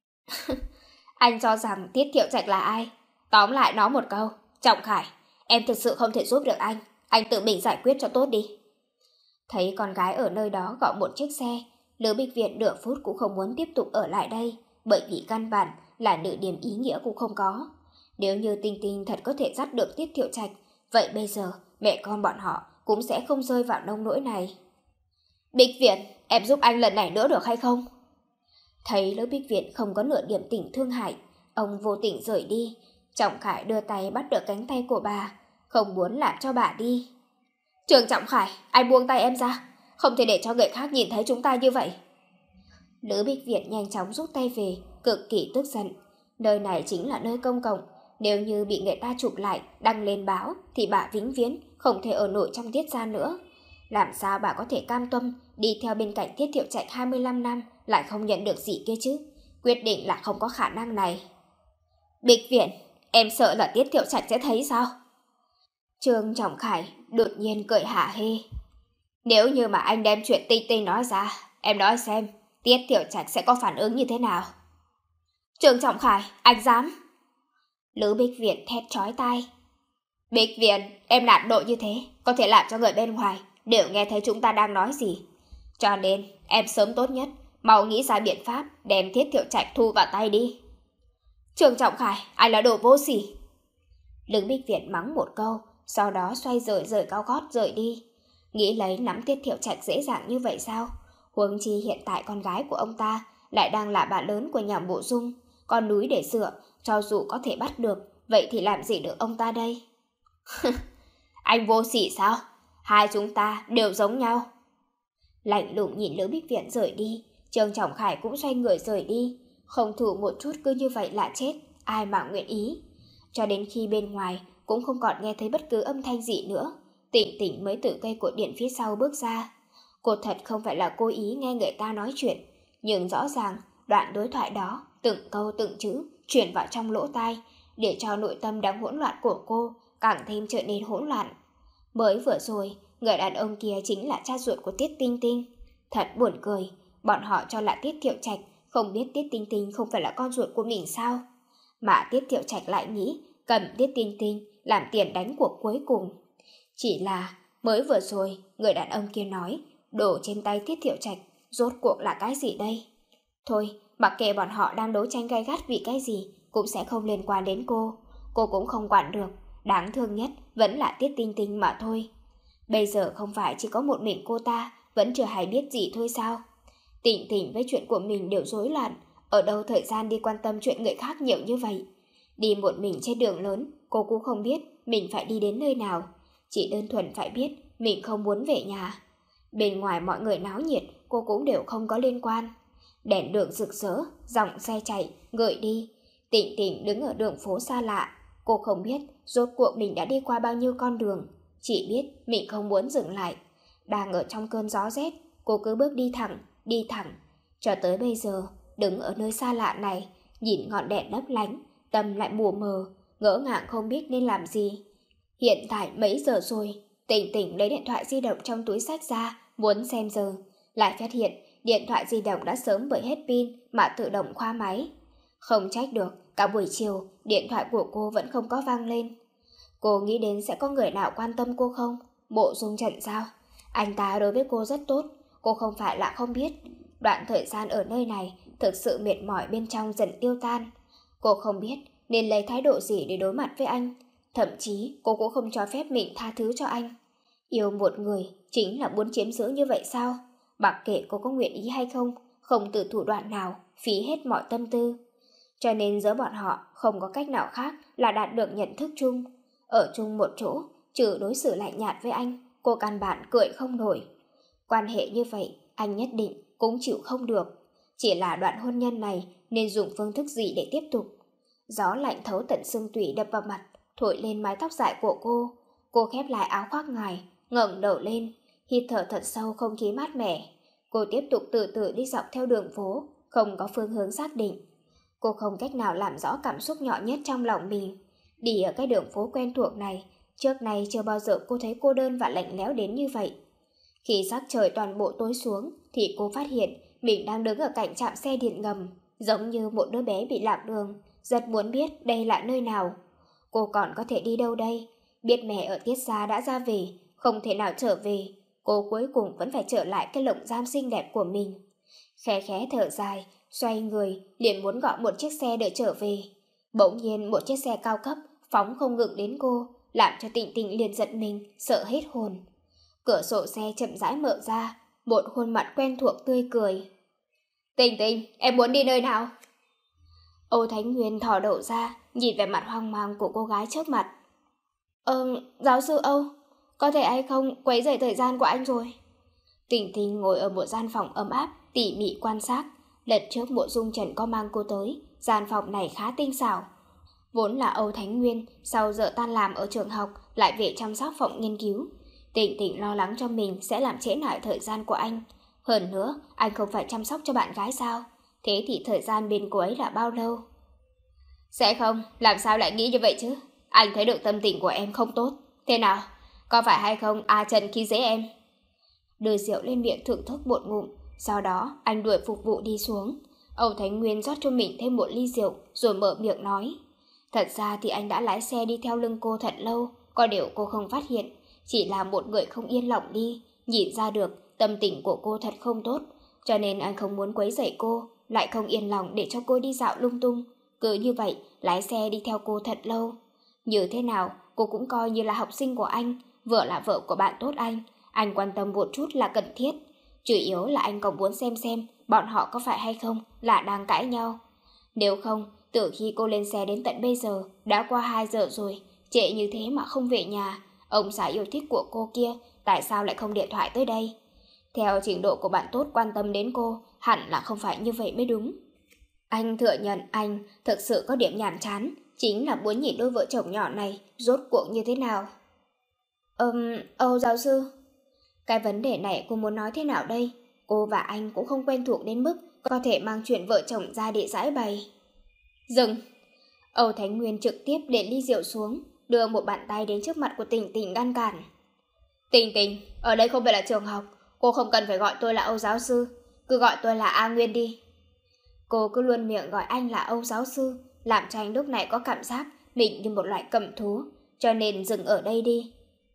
Anh cho rằng Tiết Thiệu Trạch là ai? Tóm lại nói một câu, Trọng Khải, em thực sự không thể giúp được anh, anh tự mình giải quyết cho tốt đi. Thấy con gái ở nơi đó gọi một chiếc xe, Lữ Bích Viện nửa phút cũng không muốn tiếp tục ở lại đây, bởi vì căn bản là nửa điểm ý nghĩa cũng không có. Nếu như Tinh Tinh thật có thể dắt được Tiết Thiệu Trạch, vậy bây giờ mẹ con bọn họ cũng sẽ không rơi vào nông nỗi này. Bích Viện, em giúp anh lần này nữa được hay không? Thấy Lữ Bích Viện không có nửa điểm tình thương hại, ông vô tình rời đi. Trọng Khải đưa tay bắt được cánh tay của bà, không muốn làm cho bà đi. Trường Trọng Khải, anh buông tay em ra, không thể để cho người khác nhìn thấy chúng ta như vậy. Lữ Bích Viện nhanh chóng rút tay về, cực kỳ tức giận. Nơi này chính là nơi công cộng, nếu như bị người ta chụp lại, đăng lên báo, thì bà vĩnh viễn không thể ở nổi trong Tiết gia nữa. Làm sao bà có thể cam tâm đi theo bên cạnh Tiết Thiệu Trạch hai mươi lăm năm lại không nhận được gì kia chứ? Quyết định là không có khả năng này. Bích Viện, em sợ là Tiết Thiệu Trạch sẽ thấy sao? Trương Trọng Khải đột nhiên cười hả hê. Nếu như mà anh đem chuyện Tinh Tinh nói ra, em nói xem Tiết Thiệu Trạch sẽ có phản ứng như thế nào? Trương Trọng Khải, anh dám? Lữ Bích Viện thét chói tai. Bích Viện, em nạt độ như thế có thể làm cho người bên ngoài đều nghe thấy chúng ta đang nói gì. Cho nên em sớm tốt nhất mau nghĩ ra biện pháp đem Tiết Thiệu Trạch thu vào tay đi. Trương Trọng Khải, anh là đồ vô sỉ. Lữ Bích Viện mắng một câu, sau đó xoay rời rời cao gót rời đi. Nghĩ lấy nắm Tiết Thiệu Trạch dễ dàng như vậy sao? Huống chi hiện tại con gái của ông ta lại đang là bà lớn của nhà Mộ Dung, con núi để dựa, cho dù có thể bắt được, vậy thì làm gì được ông ta đây? Anh vô sỉ sao? Hai chúng ta đều giống nhau. Lạnh lùng nhìn Lữ Bích Viện rời đi, Trương Trọng Khải cũng xoay người rời đi. Không thủ một chút cứ như vậy là chết, ai mà nguyện ý. Cho đến khi bên ngoài cũng không còn nghe thấy bất cứ âm thanh gì nữa, Tỉnh Tỉnh mới từ cây cột điện phía sau bước ra. Cô thật không phải là cố ý nghe người ta nói chuyện, nhưng rõ ràng đoạn đối thoại đó từng câu từng chữ truyền vào trong lỗ tai, để cho nội tâm đang hỗn loạn của cô càng thêm trở nên hỗn loạn. Mới vừa rồi, người đàn ông kia chính là cha ruột của Tiết Tinh Tinh. Thật buồn cười, bọn họ cho là Tiết Thiệu Trạch không biết Tiết Tinh Tinh không phải là con ruột của mình sao? Mà Tiết Thiệu Trạch lại nghĩ cầm Tiết Tinh Tinh làm tiền đánh cuộc cuối cùng. Chỉ là mới vừa rồi, người đàn ông kia nói đồ trên tay Tiết Thiệu Trạch rốt cuộc là cái gì đây? Thôi, mặc kệ bọn họ đang đấu tranh gay gắt vì cái gì, cũng sẽ không liên quan đến cô. Cô cũng không quản được, đáng thương nhất vẫn là Tiết Tinh Tinh mà thôi. Bây giờ không phải chỉ có một mình cô ta vẫn chưa hay biết gì thôi sao? Tỉnh Tỉnh với chuyện của mình đều rối loạn, ở đâu thời gian đi quan tâm chuyện người khác nhiều như vậy. Đi một mình trên đường lớn, cô cũng không biết mình phải đi đến nơi nào, chỉ đơn thuần phải biết mình không muốn về nhà. Bên ngoài mọi người náo nhiệt, cô cũng đều không có liên quan. Đèn đường rực rỡ, dòng xe chạy, ngợi đi. Tịnh Tịnh đứng ở đường phố xa lạ. Cô không biết rốt cuộc mình đã đi qua bao nhiêu con đường. Chỉ biết mình không muốn dừng lại. Đang ở trong cơn gió rét, cô cứ bước đi thẳng, đi thẳng. Cho tới bây giờ, đứng ở nơi xa lạ này, nhìn ngọn đèn lấp lánh, tâm lại mù mờ, ngỡ ngàng không biết nên làm gì. Hiện tại mấy giờ rồi? Tịnh Tịnh lấy điện thoại di động trong túi xách ra, muốn xem giờ. Lại phát hiện điện thoại di động đã sớm bởi hết pin mà tự động khóa máy. Không trách được, cả buổi chiều điện thoại của cô vẫn không có vang lên. Cô nghĩ đến sẽ có người nào quan tâm cô không? Mộ Dung Trần sao? Anh ta đối với cô rất tốt, cô không phải là không biết. Đoạn thời gian ở nơi này thực sự mệt mỏi bên trong dần tiêu tan. Cô không biết nên lấy thái độ gì để đối mặt với anh. Thậm chí cô cũng không cho phép mình tha thứ cho anh. Yêu một người chính là muốn chiếm giữ như vậy sao? Mặc kệ cô có nguyện ý hay không, không từ thủ đoạn nào, phí hết mọi tâm tư. Cho nên giữa bọn họ không có cách nào khác là đạt được nhận thức chung. Ở chung một chỗ, trừ đối xử lạnh nhạt với anh, cô căn bản cười không nổi. Quan hệ như vậy, anh nhất định cũng chịu không được. Chỉ là đoạn hôn nhân này nên dùng phương thức gì để tiếp tục? Gió lạnh thấu tận xương tủy đập vào mặt, thổi lên mái tóc dài của cô. Cô khép lại áo khoác ngoài, ngẩng đầu lên, hít thở thật sâu không khí mát mẻ. Cô tiếp tục từ từ đi dọc theo đường phố, không có phương hướng xác định. Cô không cách nào làm rõ cảm xúc nhỏ nhất trong lòng mình. Đi ở cái đường phố quen thuộc này, trước này chưa bao giờ cô thấy cô đơn và lạnh lẽo đến như vậy. Khi sắc trời toàn bộ tối xuống, thì cô phát hiện mình đang đứng ở cạnh trạm xe điện ngầm, giống như một đứa bé bị lạc đường, rất muốn biết đây là nơi nào. Cô còn có thể đi đâu đây? Biết mẹ ở Tiết Gia đã ra về, không thể nào trở về. Cô cuối cùng vẫn phải trở lại cái lồng giam xinh đẹp của mình. Khẽ khẽ thở dài, xoay người, liền muốn gọi một chiếc xe để trở về. Bỗng nhiên một chiếc xe cao cấp phóng không ngừng đến cô, làm cho Tịnh Tịnh liền giật mình, sợ hết hồn. Cửa sổ xe chậm rãi mở ra, một khuôn mặt quen thuộc tươi cười. Tịnh Tịnh, em muốn đi nơi nào? Âu Thánh Nguyên thò đầu ra, nhìn về mặt hoang mang của cô gái trước mặt. Ờ, giáo sư Âu, có thể hay không quấy rầy thời gian của anh rồi? Tịnh Tịnh ngồi ở một gian phòng ấm áp, tỉ mỉ quan sát. Lần trước Mộ Dung Trần có mang cô tới, gian phòng này khá tinh xảo. Vốn là Âu Thánh Nguyên, sau giờ tan làm ở trường học, lại về chăm sóc phòng nghiên cứu. Tịnh Tịnh lo lắng cho mình sẽ làm trễ nải thời gian của anh. Hơn nữa, anh không phải chăm sóc cho bạn gái sao? Thế thì thời gian bên cô ấy là bao lâu? Sẽ không, làm sao lại nghĩ như vậy chứ? Anh thấy được tâm tình của em không tốt. Thế nào, có phải hay không A Trần khi dễ em? Đưa rượu lên miệng thưởng thức một ngụm, sau đó anh đuổi phục vụ đi xuống. Âu Thánh Nguyên rót cho mình thêm một ly rượu rồi mở miệng nói. Thật ra thì anh đã lái xe đi theo lưng cô thật lâu, có điều cô không phát hiện. Chỉ là một người không yên lòng đi, nhìn ra được tâm tình của cô thật không tốt, cho nên anh không muốn quấy rầy cô, lại không yên lòng để cho cô đi dạo lung tung. Cứ như vậy, lái xe đi theo cô thật lâu. Như thế nào, cô cũng coi như là học sinh của anh, vừa là vợ của bạn tốt anh. Anh quan tâm một chút là cần thiết. Chủ yếu là anh còn muốn xem xem bọn họ có phải hay không là đang cãi nhau. Nếu không, từ khi cô lên xe đến tận bây giờ, đã qua hai giờ rồi, trễ như thế mà không về nhà. Ông xã yêu thích của cô kia, tại sao lại không điện thoại tới đây? Theo trình độ của bạn tốt quan tâm đến cô, hẳn là không phải như vậy mới đúng. Anh thừa nhận anh thực sự có điểm nhàm chán, chính là muốn nhìn đôi vợ chồng nhỏ này rốt cuộc như thế nào. Ừm, Âu giáo sư, cái vấn đề này cô muốn nói thế nào đây? Cô và anh cũng không quen thuộc đến mức có thể mang chuyện vợ chồng ra để giải bày. Dừng! Âu Thánh Nguyên trực tiếp để ly rượu xuống, đưa một bàn tay đến trước mặt của Tịnh Tịnh ngăn cản. Tịnh Tịnh, ở đây không phải là trường học, cô không cần phải gọi tôi là Âu giáo sư, cứ gọi tôi là A Nguyên đi. Cô cứ luôn miệng gọi anh là Âu giáo sư, làm cho anh lúc này có cảm giác mình như một loại cầm thú, cho nên dừng ở đây đi.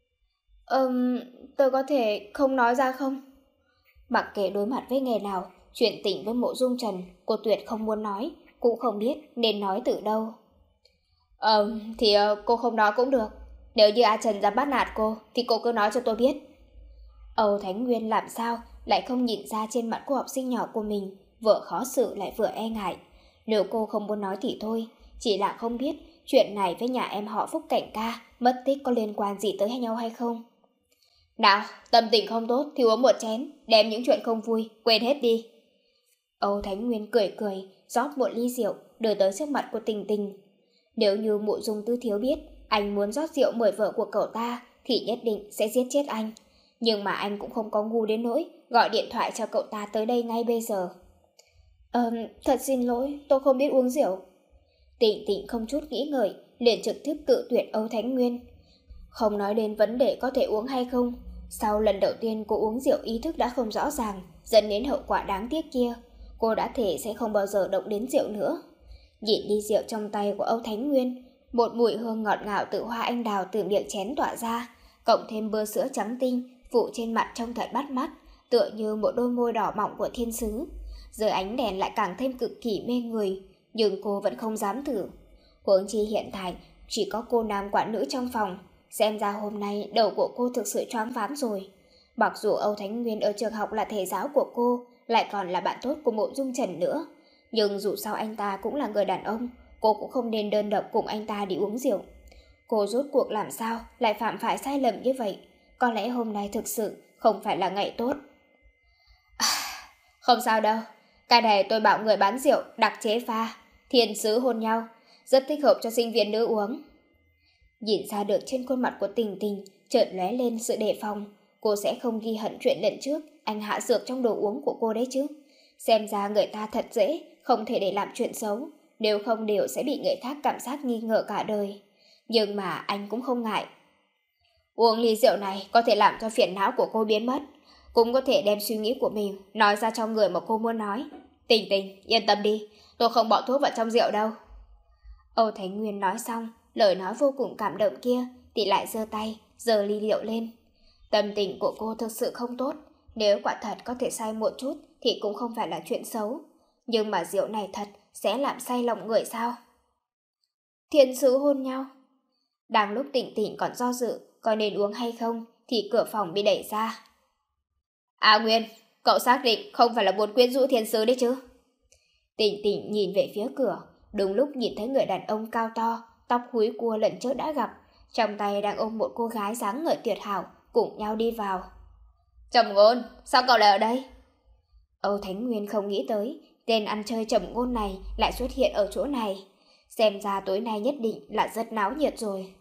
Ừm, tôi có thể không nói ra không? Mặc kệ đối mặt với nghề nào, chuyện tình với Mộ Dung Trần, cô tuyệt không muốn nói, cũng không biết nên nói từ đâu. Ờ, thì uh, cô không nói cũng được. Nếu như A Trần dám bắt nạt cô, thì cô cứ nói cho tôi biết. Âu Thánh Nguyên làm sao lại không nhìn ra trên mặt cô học sinh nhỏ của mình, vừa khó xử lại vừa e ngại. Nếu cô không muốn nói thì thôi, chỉ là không biết chuyện này với nhà em họ Phúc Cảnh ca mất tích có liên quan gì tới nhau hay không. Nào, tâm tình không tốt thì uống một chén, đem những chuyện không vui, quên hết đi. Âu Thánh Nguyên cười cười, rót một ly rượu, đưa tới trước mặt của Tình Tình. Nếu như Mộ Dung Tư Thiếu biết anh muốn rót rượu mời vợ của cậu ta, thì nhất định sẽ giết chết anh. Nhưng mà anh cũng không có ngu đến nỗi gọi điện thoại cho cậu ta tới đây ngay bây giờ. Ờ, thật xin lỗi, tôi không biết uống rượu. Tịnh Tịnh không chút nghĩ ngợi, liền trực tiếp cự tuyệt Âu Thánh Nguyên. Không nói đến vấn đề có thể uống hay không, sau lần đầu tiên cô uống rượu ý thức đã không rõ ràng, dẫn đến hậu quả đáng tiếc kia, cô đã thể sẽ không bao giờ động đến rượu nữa. Nhìn ly rượu trong tay của Âu Thánh Nguyên, một mùi hương ngọt ngào từ hoa anh đào từ miệng chén tỏa ra, cộng thêm bơ sữa trắng tinh phủ trên mặt trông thật bắt mắt, tựa như một đôi môi đỏ mọng của thiên sứ. Dưới ánh đèn lại càng thêm cực kỳ mê người, nhưng cô vẫn không dám thử. Huống chi hiện tại chỉ có cô nam quản nữ trong phòng, xem ra hôm nay đầu của cô thực sự choáng váng rồi. Mặc dù Âu Thánh Nguyên ở trường học là thầy giáo của cô, lại còn là bạn tốt của Mộ Dung Trần nữa, nhưng dù sao anh ta cũng là người đàn ông, cô cũng không nên đơn độc cùng anh ta đi uống rượu. Cô rốt cuộc làm sao lại phạm phải sai lầm như vậy? Có lẽ hôm nay thực sự không phải là ngày tốt. À, không sao đâu, cái này tôi bảo người bán rượu đặc chế pha, thiên sứ hôn nhau, rất thích hợp cho sinh viên nữ uống. Nhìn ra được trên khuôn mặt của Tình Tình chợt lóe lên sự đề phòng, cô sẽ không ghi hận chuyện lần trước anh hạ dược trong đồ uống của cô đấy chứ. Xem ra người ta thật dễ, không thể để làm chuyện xấu, nếu không đều sẽ bị người khác cảm giác nghi ngờ cả đời. Nhưng mà anh cũng không ngại. Uống ly rượu này có thể làm cho phiền não của cô biến mất, cũng có thể đem suy nghĩ của mình nói ra cho người mà cô muốn nói. Tình Tình, yên tâm đi, tôi không bỏ thuốc vào trong rượu đâu. Âu Thánh Nguyên nói xong, lời nói vô cùng cảm động kia, thì lại giơ tay, giơ ly rượu lên. Tâm tình của cô thực sự không tốt, nếu quả thật có thể say một chút thì cũng không phải là chuyện xấu. Nhưng mà rượu này thật sẽ làm say lòng người sao? Thiên sứ hôn nhau. Đang lúc Tịnh Tịnh còn do dự có nên uống hay không thì cửa phòng bị đẩy ra. À Nguyên, cậu xác định không phải là muốn quyến rũ thiên sứ đấy chứ? Tịnh Tịnh nhìn về phía cửa, đúng lúc nhìn thấy người đàn ông cao to, tóc húi cua lần trước đã gặp, trong tay đang ôm một cô gái dáng người tuyệt hảo, cùng nhau đi vào. Trầm Ngôn, sao cậu lại ở đây? Âu Thánh Nguyên không nghĩ tới tên ăn chơi Trầm Ngôn này lại xuất hiện ở chỗ này. Xem ra tối nay nhất định là rất náo nhiệt rồi.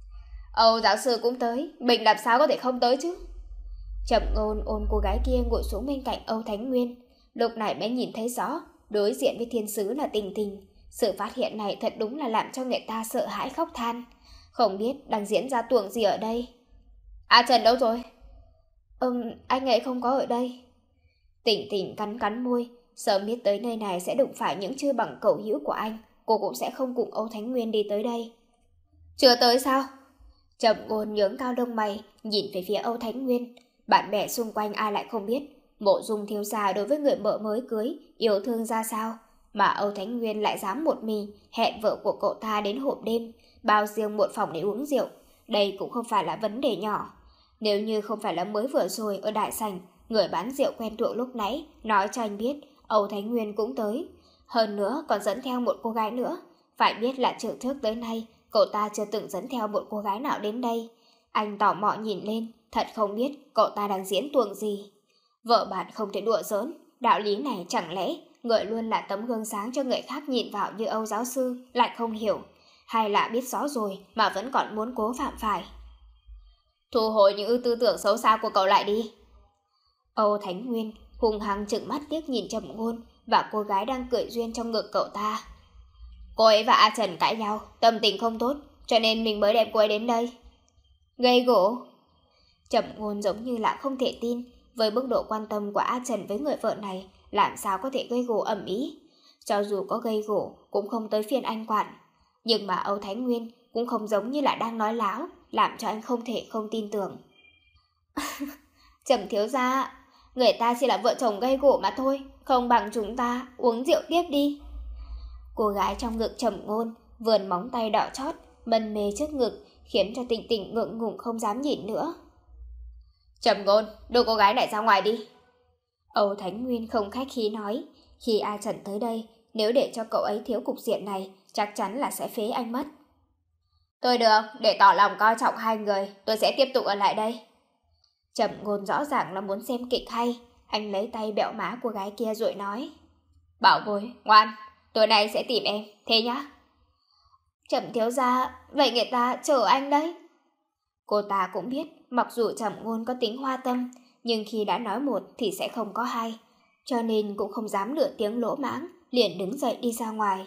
Âu giáo sư cũng tới, mình làm sao có thể không tới chứ? Trầm Ngôn ôm cô gái kia ngồi xuống bên cạnh Âu Thánh Nguyên, lúc này mới nhìn thấy rõ đối diện với thiên sứ là Tình Tình. Sự phát hiện này thật đúng là làm cho người ta sợ hãi khóc than. Không biết đang diễn ra tuồng gì ở đây. A Trần đâu rồi? Ừm, anh ấy không có ở đây. Tình Tình cắn cắn môi, sớm biết tới nơi này sẽ đụng phải những chưa bằng cầu hữu của anh, cô cũng sẽ không cùng Âu Thánh Nguyên đi tới đây. Chưa tới sao? Trầm Ngôn nhướng cao lông mày, nhìn về phía Âu Thánh Nguyên. Bạn bè xung quanh ai lại không biết Mộ Dung thiếu gia đối với người vợ mới cưới yêu thương ra sao, mà Âu Thánh Nguyên lại dám một mình hẹn vợ của cậu ta đến hộp đêm, bao riêng một phòng để uống rượu. Đây cũng không phải là vấn đề nhỏ. Nếu như không phải là mới vừa rồi ở đại sảnh, người bán rượu quen thuộc lúc nãy nói cho anh biết Âu Thánh Nguyên cũng tới, hơn nữa còn dẫn theo một cô gái nữa. Phải biết là từ trước tới nay cậu ta chưa từng dẫn theo một cô gái nào đến đây. Anh tò mò nhìn lên, thật không biết cậu ta đang diễn tuồng gì. Vợ bạn không thể đùa giỡn, đạo lý này chẳng lẽ người luôn là tấm gương sáng cho người khác nhìn vào như Âu giáo sư lại không hiểu, hay là biết rõ rồi mà vẫn còn muốn cố phạm phải? Thu hồi những tư tưởng xấu xa của cậu lại đi. Âu Thánh Nguyên hung hăng trừng mắt liếc nhìn Trầm Ngôn và cô gái đang cười duyên trong ngực cậu ta. Cô ấy và A Trần cãi nhau, tâm tình không tốt, cho nên mình mới đem cô ấy đến đây. Gây gổ. Trầm Ngôn giống như là không thể tin, với mức độ quan tâm của A Trần với người vợ này, làm sao có thể gây gổ ầm ĩ. Cho dù có gây gổ cũng không tới phiên anh quản. Nhưng mà Âu Thánh Nguyên cũng không giống như là đang nói láo, làm cho anh không thể không tin tưởng. Trầm thiếu gia, người ta chỉ là vợ chồng gây gổ mà thôi, không bằng chúng ta uống rượu tiếp đi. Cô gái trong ngực Trầm Ngôn vườn móng tay đỏ chót mân mê trước ngực, khiến cho Tình Tình ngượng ngùng không dám nhìn nữa. Trầm Ngôn, đưa cô gái này ra ngoài đi. Âu Thánh Nguyên không khách khí nói, khi A Trần tới đây, nếu để cho cậu ấy thiếu cục diện này, chắc chắn là sẽ phế anh mất. Tôi được, để tỏ lòng coi trọng hai người, tôi sẽ tiếp tục ở lại đây. Trầm Ngôn rõ ràng là muốn xem kịch hay. Anh lấy tay bẹo má cô gái kia rồi nói: Bảo bối, ngoan, tối nay sẽ tìm em, thế nhá. Trầm thiếu gia, vậy người ta chờ anh đấy. Cô ta cũng biết, mặc dù Trầm Ngôn có tính hoa tâm, nhưng khi đã nói một thì sẽ không có hai, cho nên cũng không dám lựa tiếng lỗ mãng, liền đứng dậy đi ra ngoài.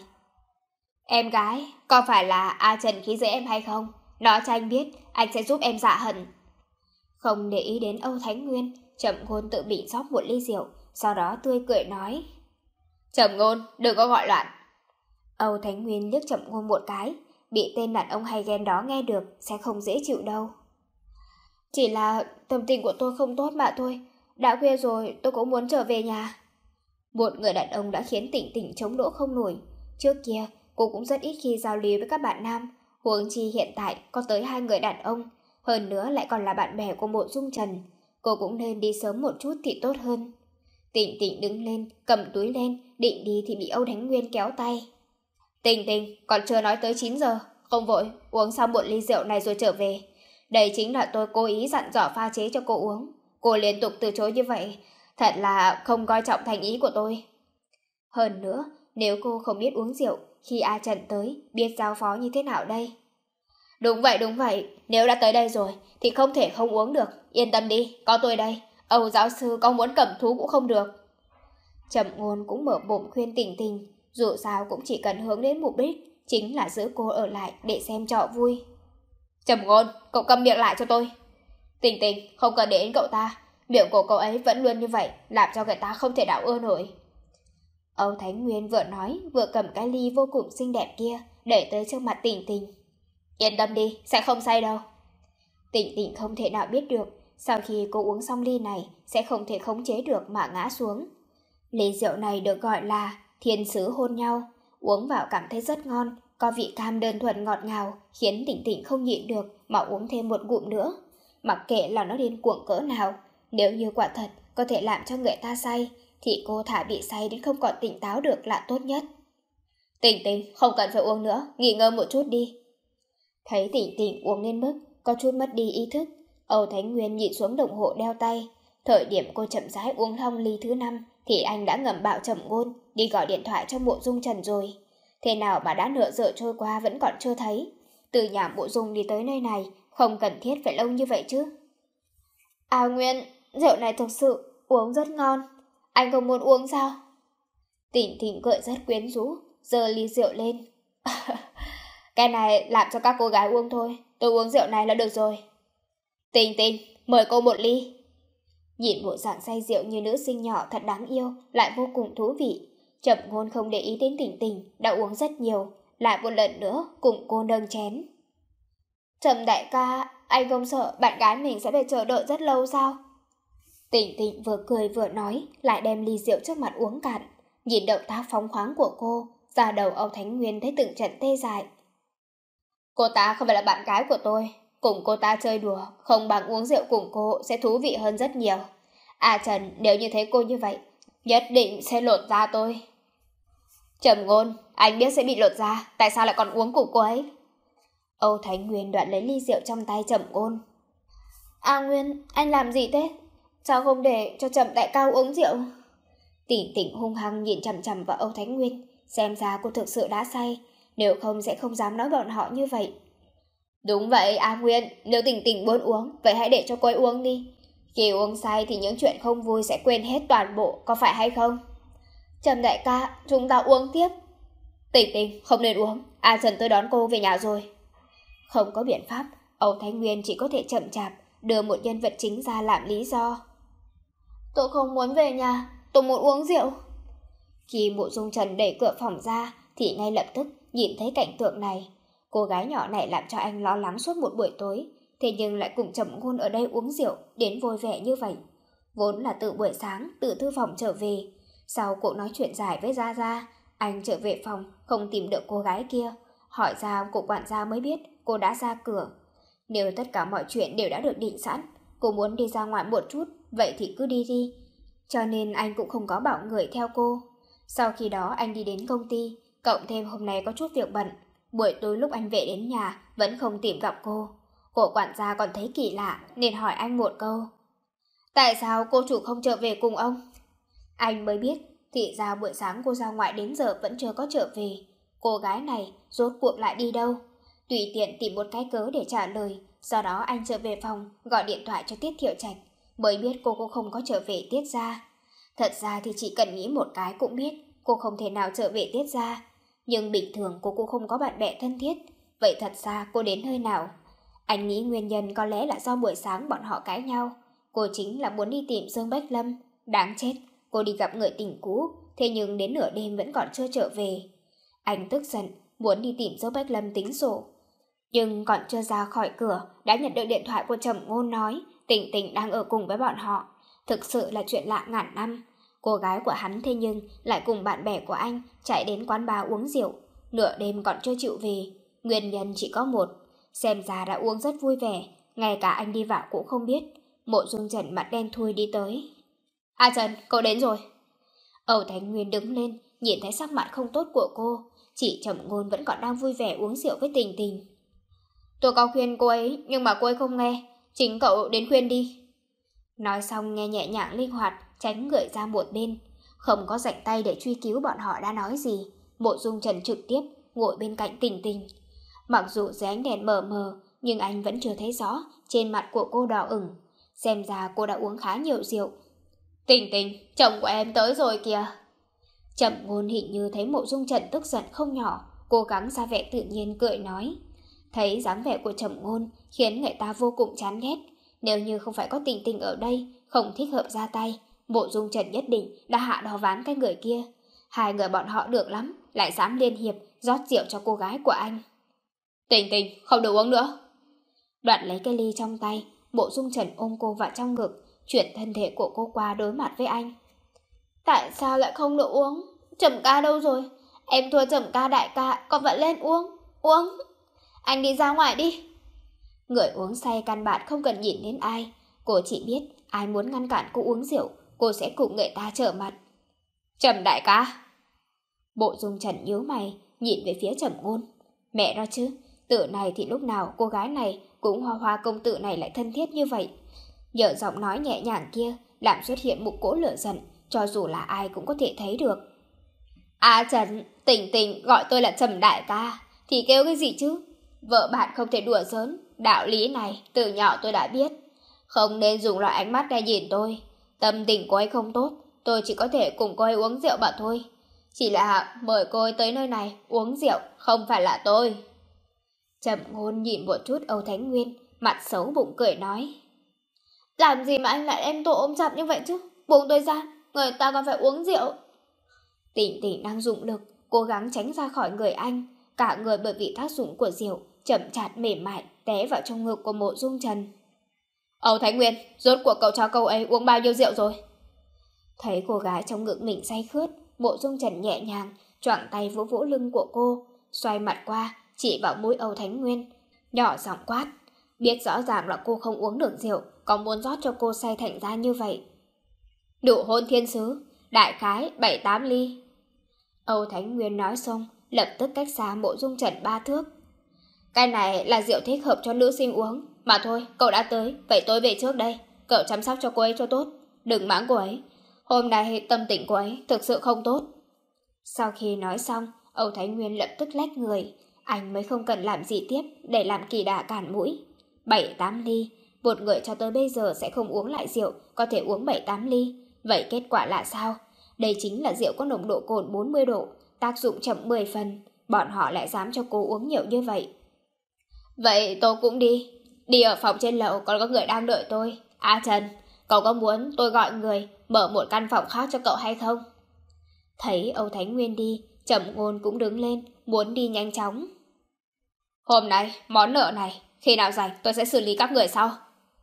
Em gái, có phải là A Trần khí dễ em hay không? Nói cho anh biết, anh sẽ giúp em dạ hận. Không để ý đến Âu Thánh Nguyên, Trầm Ngôn tự bị rót một ly rượu, sau đó tươi cười nói: Trầm Ngôn, đừng có gọi loạn. Âu Thánh Nguyên liếc Trầm Ngôn một cái, bị tên đàn ông hay ghen đó nghe được sẽ không dễ chịu đâu. Chỉ là tâm tình của tôi không tốt mà thôi, đã khuya rồi tôi cũng muốn trở về nhà. Một người đàn ông đã khiến Tịnh Tịnh chống đỡ không nổi. Trước kia cô cũng rất ít khi giao lưu với các bạn nam, huống chi hiện tại có tới hai người đàn ông, hơn nữa lại còn là bạn bè của Mộ Dung Trần. Cô cũng nên đi sớm một chút thì tốt hơn. Tịnh Tịnh đứng lên, cầm túi lên, định đi thì bị Âu Thánh Nguyên kéo tay. Tịnh Tịnh, còn chưa nói tới chín giờ, không vội, uống xong một ly rượu này rồi trở về. Đây chính là tôi cố ý dặn dò pha chế cho cô uống. Cô liên tục từ chối như vậy, thật là không coi trọng thành ý của tôi. Hơn nữa, nếu cô không biết uống rượu, khi A Trần tới, biết giao phó như thế nào đây? Đúng vậy, đúng vậy, nếu đã tới đây rồi, thì không thể không uống được. Yên tâm đi, có tôi đây. Âu giáo sư có muốn cầm thú cũng không được. Trầm Ngôn cũng mở bụng khuyên Tịnh Tịnh, dù sao cũng chỉ cần hướng đến mục đích, chính là giữ cô ở lại để xem trò vui. Trầm Ngôn, cậu câm miệng lại cho tôi. Tịnh Tịnh, không cần để đến cậu ta, miệng của cậu ấy vẫn luôn như vậy, làm cho người ta không thể đảo ưa nổi. Âu Thánh Nguyên vừa nói vừa cầm cái ly vô cùng xinh đẹp kia đẩy tới trước mặt Tịnh Tịnh. Yên tâm đi, sẽ không say đâu. Tịnh Tịnh không thể nào biết được, sau khi cô uống xong ly này sẽ không thể khống chế được mà ngã xuống. Ly rượu này được gọi là thiên sứ hôn nhau, uống vào cảm thấy rất ngon, có vị cam đơn thuần ngọt ngào, khiến Tịnh Tịnh không nhịn được mà uống thêm một ngụm nữa. Mặc kệ là nó điên cuồng cỡ nào, nếu như quả thật có thể làm cho người ta say, thì cô thả bị say đến không còn tỉnh táo được là tốt nhất. Tịnh Tịnh, không cần phải uống nữa, nghỉ ngơi một chút đi. Thấy Tịnh Tịnh uống lên mức có chút mất đi ý thức, Âu Thánh Nguyên nhìn xuống đồng hồ đeo tay. Thời điểm cô chậm rãi uống xong ly thứ năm thì anh đã ngầm bảo Trầm Ngôn đi gọi điện thoại cho Mộ Dung Trần rồi. Thế nào mà đã nửa giờ trôi qua vẫn còn chưa thấy. Từ nhà Mộ Dung đi tới nơi này không cần thiết phải lâu như vậy chứ. À Nguyên, rượu này thực sự uống rất ngon, anh không muốn uống sao? Tịnh Tịnh cười rất quyến rũ, giơ ly rượu lên. Cái này làm cho các cô gái uống thôi, tôi uống rượu này là được rồi. Tịnh Tịnh, mời cô một ly. Nhìn bộ dạng say rượu như nữ sinh nhỏ thật đáng yêu, lại vô cùng thú vị. Trầm Ngôn không để ý đến Tịnh Tịnh đã uống rất nhiều, lại một lần nữa cùng cô nâng chén. Trầm đại ca, anh không sợ bạn gái mình sẽ phải chờ đợi rất lâu sao? Tịnh Tịnh vừa cười vừa nói, lại đem ly rượu trước mặt uống cạn. Nhìn động tác phóng khoáng của cô, da đầu Âu Thánh Nguyên thấy từng trận tê dại. Cô ta không phải là bạn gái của tôi, cùng cô ta chơi đùa không bằng uống rượu cùng cô sẽ thú vị hơn rất nhiều. À Trần, nếu như thấy cô như vậy, nhất định sẽ lột da tôi. Trầm Ngôn, anh biết sẽ bị lột da, tại sao lại còn uống cùng cô ấy? Âu Thánh Nguyên đoạn lấy ly rượu trong tay Trầm Ngôn. À Nguyên, anh làm gì thế? Sao không để cho Trầm đại cao uống rượu? Tịnh Tịnh hung hăng nhìn chằm chằm vào Âu Thánh Nguyên, xem ra cô thực sự đã say, nếu không sẽ không dám nói bọn họ như vậy. Đúng vậy A Nguyên, nếu Tịnh Tịnh muốn uống, vậy hãy để cho cô ấy uống đi. Khi uống say thì những chuyện không vui sẽ quên hết toàn bộ, có phải hay không? Trầm đại ca, chúng ta uống tiếp. Tịnh Tịnh, không nên uống, A Trần tôi đón cô về nhà rồi. Không có biện pháp, Âu Thánh Nguyên chỉ có thể chậm chạp đưa một nhân vật chính ra làm lý do. Tôi không muốn về nhà, tôi muốn uống rượu. Khi Mộ Dung Trần đẩy cửa phòng ra thì ngay lập tức nhìn thấy cảnh tượng này. Cô gái nhỏ này làm cho anh lo lắng suốt một buổi tối, thế nhưng lại cùng Trầm Ngôn ở đây uống rượu đến vui vẻ như vậy. Vốn là từ buổi sáng từ thư phòng trở về, sau cuộc nói chuyện dài với Gia Gia, anh trở về phòng không tìm được cô gái kia, hỏi ra cô quản gia mới biết cô đã ra cửa. Nếu tất cả mọi chuyện đều đã được định sẵn, cô muốn đi ra ngoài một chút, vậy thì cứ đi đi. Cho nên anh cũng không có bảo người theo cô. Sau khi đó anh đi đến công ty, cộng thêm hôm nay có chút việc bận, buổi tối lúc anh về đến nhà vẫn không tìm gặp cô. Cô quản gia còn thấy kỳ lạ nên hỏi anh một câu. Tại sao cô chủ không trở về cùng ông? Anh mới biết, thì ra buổi sáng cô ra ngoài đến giờ vẫn chưa có trở về. Cô gái này rốt cuộc lại đi đâu? Tùy tiện tìm một cái cớ để trả lời. Sau đó anh trở về phòng, gọi điện thoại cho Tiết Thiệu Trạch, mới biết cô cũng không có trở về Tiết gia. Thật ra thì chỉ cần nghĩ một cái cũng biết cô không thể nào trở về Tiết gia. Nhưng bình thường cô cũng không có bạn bè thân thiết. Vậy thật ra cô đến nơi nào? Anh nghĩ nguyên nhân có lẽ là do buổi sáng bọn họ cãi nhau. Cô chính là muốn đi tìm Dương Bách Lâm. Đáng chết, cô đi gặp người tình cũ, thế nhưng đến nửa đêm vẫn còn chưa trở về. Anh tức giận, muốn đi tìm Dương Bách Lâm tính sổ. Nhưng còn chưa ra khỏi cửa, đã nhận được điện thoại của Trầm Ngôn nói Tình Tình đang ở cùng với bọn họ. Thực sự là chuyện lạ ngàn năm. Cô gái của hắn thế nhưng lại cùng bạn bè của anh chạy đến quán bar uống rượu, nửa đêm còn chưa chịu về. Nguyên nhân chỉ có một, xem ra đã uống rất vui vẻ, ngay cả anh đi vào cũng không biết. Mộ Dung Trần mặt đen thui đi tới. A Trần, cậu đến rồi. Âu Thánh Nguyên đứng lên, nhìn thấy sắc mặt không tốt của cô. Chỉ Trầm Ngôn vẫn còn đang vui vẻ uống rượu với Tình Tình. Tôi có khuyên cô ấy, nhưng mà cô ấy không nghe. Chính cậu đến khuyên đi. Nói xong nghe nhẹ nhàng linh hoạt, tránh người ra một bên. Không có rảnh tay để truy cứu bọn họ đã nói gì. Mộ Dung Trần trực tiếp ngồi bên cạnh Tình Tình. Mặc dù dưới ánh đèn mờ mờ, nhưng anh vẫn chưa thấy rõ trên mặt của cô đỏ ửng. Xem ra cô đã uống khá nhiều rượu. Tình Tình, chồng của em tới rồi kìa. Trầm Ngôn hình như thấy Mộ Dung Trần tức giận không nhỏ, cố gắng ra vẻ tự nhiên cười nói. Thấy dáng vẻ của Trầm Ngôn khiến người ta vô cùng chán ghét. Nếu như không phải có Tình Tình ở đây, không thích hợp ra tay, Mộ Dung Trần nhất định đã hạ đò ván cái người kia. Hai người bọn họ được lắm, lại dám liên hiệp rót rượu cho cô gái của anh. Tình Tình, không được uống nữa. Đoạt lấy cái ly trong tay, Mộ Dung Trần ôm cô vào trong ngực, chuyển thân thể của cô qua đối mặt với anh. Tại sao lại không được uống? Trầm ca đâu rồi? Em thua Trầm ca đại ca, con vẫn lên uống. Uống. Anh đi ra ngoài đi. Người uống say căn bản không cần nhìn đến ai. Cô chỉ biết ai muốn ngăn cản cô uống rượu, cô sẽ cùng người ta trở mặt. Trầm đại ca. Mộ Dung Trần nhíu mày, nhìn về phía Trầm Ngôn. Mẹ đó chứ, từ này thì lúc nào cô gái này cũng hoa hoa công tử này lại thân thiết như vậy. Nhờ giọng nói nhẹ nhàng kia làm xuất hiện một cỗ lửa giận, cho dù là ai cũng có thể thấy được. À Trần, Tình Tình gọi tôi là Trầm đại ca, thì kêu cái gì chứ? Vợ bạn không thể đùa giỡn, đạo lý này từ nhỏ tôi đã biết. Không nên dùng loại ánh mắt này nhìn tôi. Tâm tình cô ấy không tốt, tôi chỉ có thể cùng cô ấy uống rượu mà thôi. Chỉ là mời cô ấy tới nơi này uống rượu, không phải là tôi. Trầm Ngôn nhìn một chút Âu Thánh Nguyên, mặt xấu bụng cười nói. Làm gì mà anh lại em tôi ôm chặt như vậy chứ? Buông tôi ra, người ta còn phải uống rượu. Tình Tình đang dụng lực, cố gắng tránh ra khỏi người anh. Cả người bởi vì tác dụng của rượu, chậm chạp mềm mại, té vào trong ngực của Mộ Dung Trần. Âu Thánh Nguyên, rốt cuộc cậu cho cậu ấy uống bao nhiêu rượu rồi? Thấy cô gái trong ngực mình say khướt, Mộ Dung Trần nhẹ nhàng choàng tay vỗ vỗ lưng của cô, xoay mặt qua chỉ vào mũi Âu Thánh Nguyên, nhỏ giọng quát. Biết rõ ràng là cô không uống được rượu, còn muốn rót cho cô say thành ra như vậy. Đủ hôn thiên sứ, đại khái bảy tám ly. Âu Thánh Nguyên nói xong, lập tức cách xa Mộ Dung Trần ba thước. Cái này là rượu thích hợp cho nữ sinh uống. Mà thôi, cậu đã tới, vậy tôi về trước đây. Cậu chăm sóc cho cô ấy cho tốt, đừng mắng cô ấy. Hôm nay tâm tình cô ấy thực sự không tốt. Sau khi nói xong, Âu Thánh Nguyên lập tức lách người. Anh mới không cần làm gì tiếp để làm kỳ đà cản mũi. Bảy tám ly, một người cho tới bây giờ sẽ không uống lại rượu, có thể uống bảy tám ly. Vậy kết quả là sao? Đây chính là rượu có nồng độ cồn bốn mươi độ, tác dụng chậm mười phần. Bọn họ lại dám cho cô uống nhiều như vậy. Vậy tôi cũng đi. Đi ở phòng trên lầu còn có người đang đợi tôi. À Trần, cậu có muốn tôi gọi người mở một căn phòng khác cho cậu hay không? Thấy Âu Thánh Nguyên đi, Trầm Ngôn cũng đứng lên, muốn đi nhanh chóng. Hôm nay, món nợ này, khi nào rảnh tôi sẽ xử lý các người sau.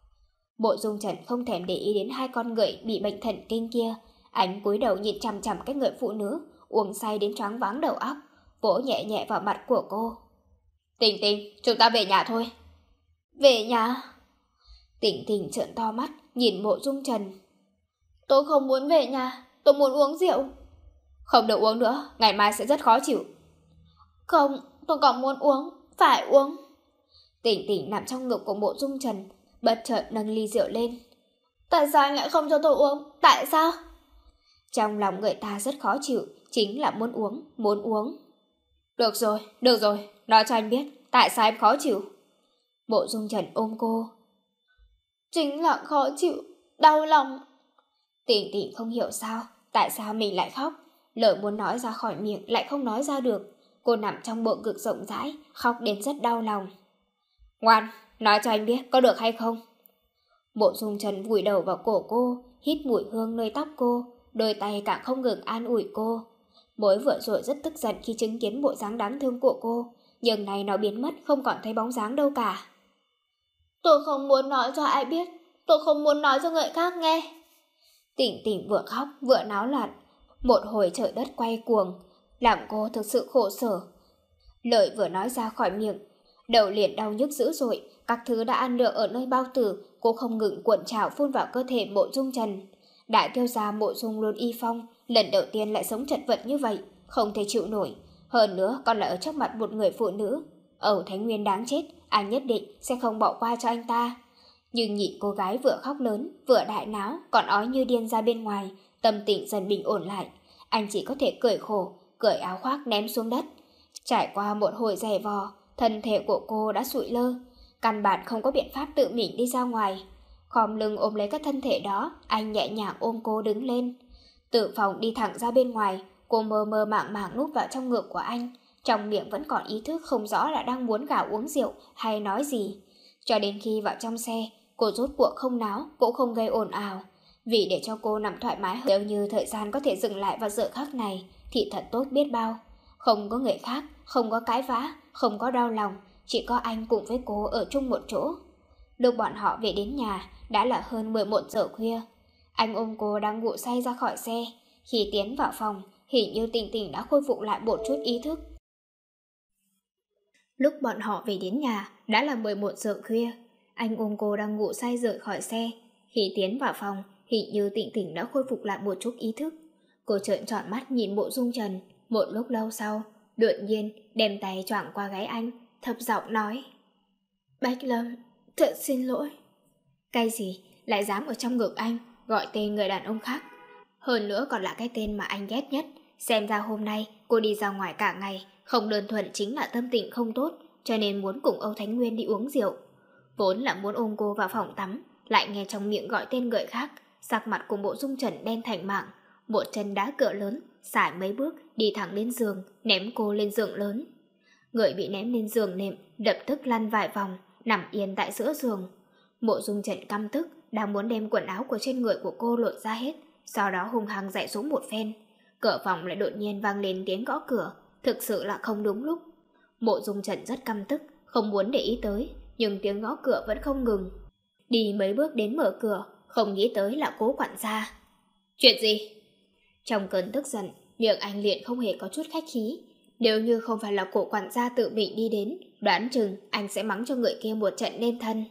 Mộ Dung Trần không thèm để ý đến hai con người bị bệnh thần kinh kia. Anh cúi đầu nhìn chằm chằm cái người phụ nữ uống say đến choáng váng đầu óc, vỗ nhẹ nhẹ vào mặt của cô. Tình Tình, chúng ta về nhà thôi. Về nhà? Tình Tình trợn to mắt nhìn Mộ Dung Trần. Tôi không muốn về nhà, tôi muốn uống rượu. Không được uống nữa, ngày mai sẽ rất khó chịu. Không, tôi còn muốn uống, phải uống. Tình Tình nằm trong ngực của Mộ Dung Trần, bất chợt nâng ly rượu lên. Tại sao anh lại không cho tôi uống? Tại sao? Trong lòng người ta rất khó chịu, chính là muốn uống, muốn uống. Được rồi, được rồi, nói cho anh biết, tại sao em khó chịu? Mộ Dung Trần ôm cô. Chính là khó chịu, đau lòng. Tỉnh Tỉnh không hiểu sao, tại sao mình lại khóc. Lời muốn nói ra khỏi miệng lại không nói ra được. Cô nằm trong bộ ngực rộng rãi, khóc đến rất đau lòng. Ngoan, nói cho anh biết có được hay không? Mộ Dung Trần vùi đầu vào cổ cô, hít mùi hương nơi tóc cô, đôi tay càng không ngừng an ủi cô. Mới vừa rồi rất tức giận khi chứng kiến bộ dáng đáng thương của cô, nhưng này nó biến mất, không còn thấy bóng dáng đâu cả. Tôi không muốn nói cho ai biết, tôi không muốn nói cho người khác nghe. Tỉnh Tỉnh vừa khóc vừa náo loạn, một hồi trời đất quay cuồng, làm cô thực sự khổ sở. Lời vừa nói ra khỏi miệng, đầu liền đau nhức dữ dội, các thứ đã ăn được ở nơi bao tử, cô không ngừng cuộn trào phun vào cơ thể Mộ Dung Trần. Đại tiêu gia Mộ Dung Luôn Y Phong lần đầu tiên lại sống chật vật như vậy, không thể chịu nổi, hơn nữa còn là ở trước mặt một người phụ nữ. Ẩu Thánh Nguyên đáng chết, anh nhất định sẽ không bỏ qua cho anh ta. Nhưng nhị cô gái vừa khóc lớn, vừa đại náo, còn ói như điên ra bên ngoài, tâm tình dần bình ổn lại. Anh chỉ có thể cười khổ, cởi áo khoác ném xuống đất. Trải qua một hồi giày vò, thân thể của cô đã sụi lơ, căn bản không có biện pháp tự mình đi ra ngoài. Khom lưng ôm lấy cái thân thể đó, anh nhẹ nhàng ôm cô đứng lên. Từ phòng đi thẳng ra bên ngoài, cô mơ mơ màng màng núp vào trong ngực của anh, trong miệng vẫn còn ý thức không rõ là đang muốn gào uống rượu hay nói gì. Cho đến khi vào trong xe, cô rốt cuộc không náo, cũng không gây ồn ào. Vì để cho cô nằm thoải mái, nếu như thời gian có thể dừng lại vào giờ khắc này thì thật tốt biết bao. Không có người khác, không có cãi vã, không có đau lòng, chỉ có anh cùng với cô ở chung một chỗ. Lúc bọn họ về đến nhà đã là hơn mười một giờ khuya. Anh ôm cô đang ngủ say ra khỏi xe. Khi tiến vào phòng, hình như Tình Tình đã khôi phục lại một chút ý thức. Lúc bọn họ về đến nhà đã là mười một giờ khuya. Anh ôm cô đang ngủ say rời khỏi xe. Khi tiến vào phòng, hình như Tình Tình đã khôi phục lại một chút ý thức. Cô trợn tròn mắt nhìn Mộ Dung Trần. Một lúc lâu sau, đột nhiên đem tay choàng qua gáy anh, thấp giọng nói: Bách Lâm, thật xin lỗi. Cái gì lại dám ở trong ngực anh gọi tên người đàn ông khác, hơn nữa còn là cái tên mà anh ghét nhất. Xem ra hôm nay cô đi ra ngoài cả ngày, không đơn thuần chính là tâm tình không tốt, cho nên muốn cùng Âu Thánh Nguyên đi uống rượu. Vốn là muốn ôm cô vào phòng tắm, lại nghe trong miệng gọi tên người khác, sắc mặt của Mộ Dung Trần đen thành mảng, một chân đá cửa lớn, sải mấy bước đi thẳng lên giường, ném cô lên giường lớn. Người bị ném lên giường nệm lập tức lăn vài vòng, nằm yên tại giữa giường. Mộ Dung Trần căm tức, đang muốn đem quần áo của trên người của cô lột ra hết, sau đó hung hăng dạy xuống một phen. Cửa phòng lại đột nhiên vang lên tiếng gõ cửa, thực sự là không đúng lúc. Mộ Dung Trần rất căm tức, không muốn để ý tới, nhưng tiếng gõ cửa vẫn không ngừng. Đi mấy bước đến mở cửa, không nghĩ tới là Cố quản gia. Chuyện gì? Trong cơn tức giận, miệng anh liền không hề có chút khách khí. Nếu như không phải là Cố quản gia tự mình đi đến, đoán chừng anh sẽ mắng cho người kia một trận nên thân.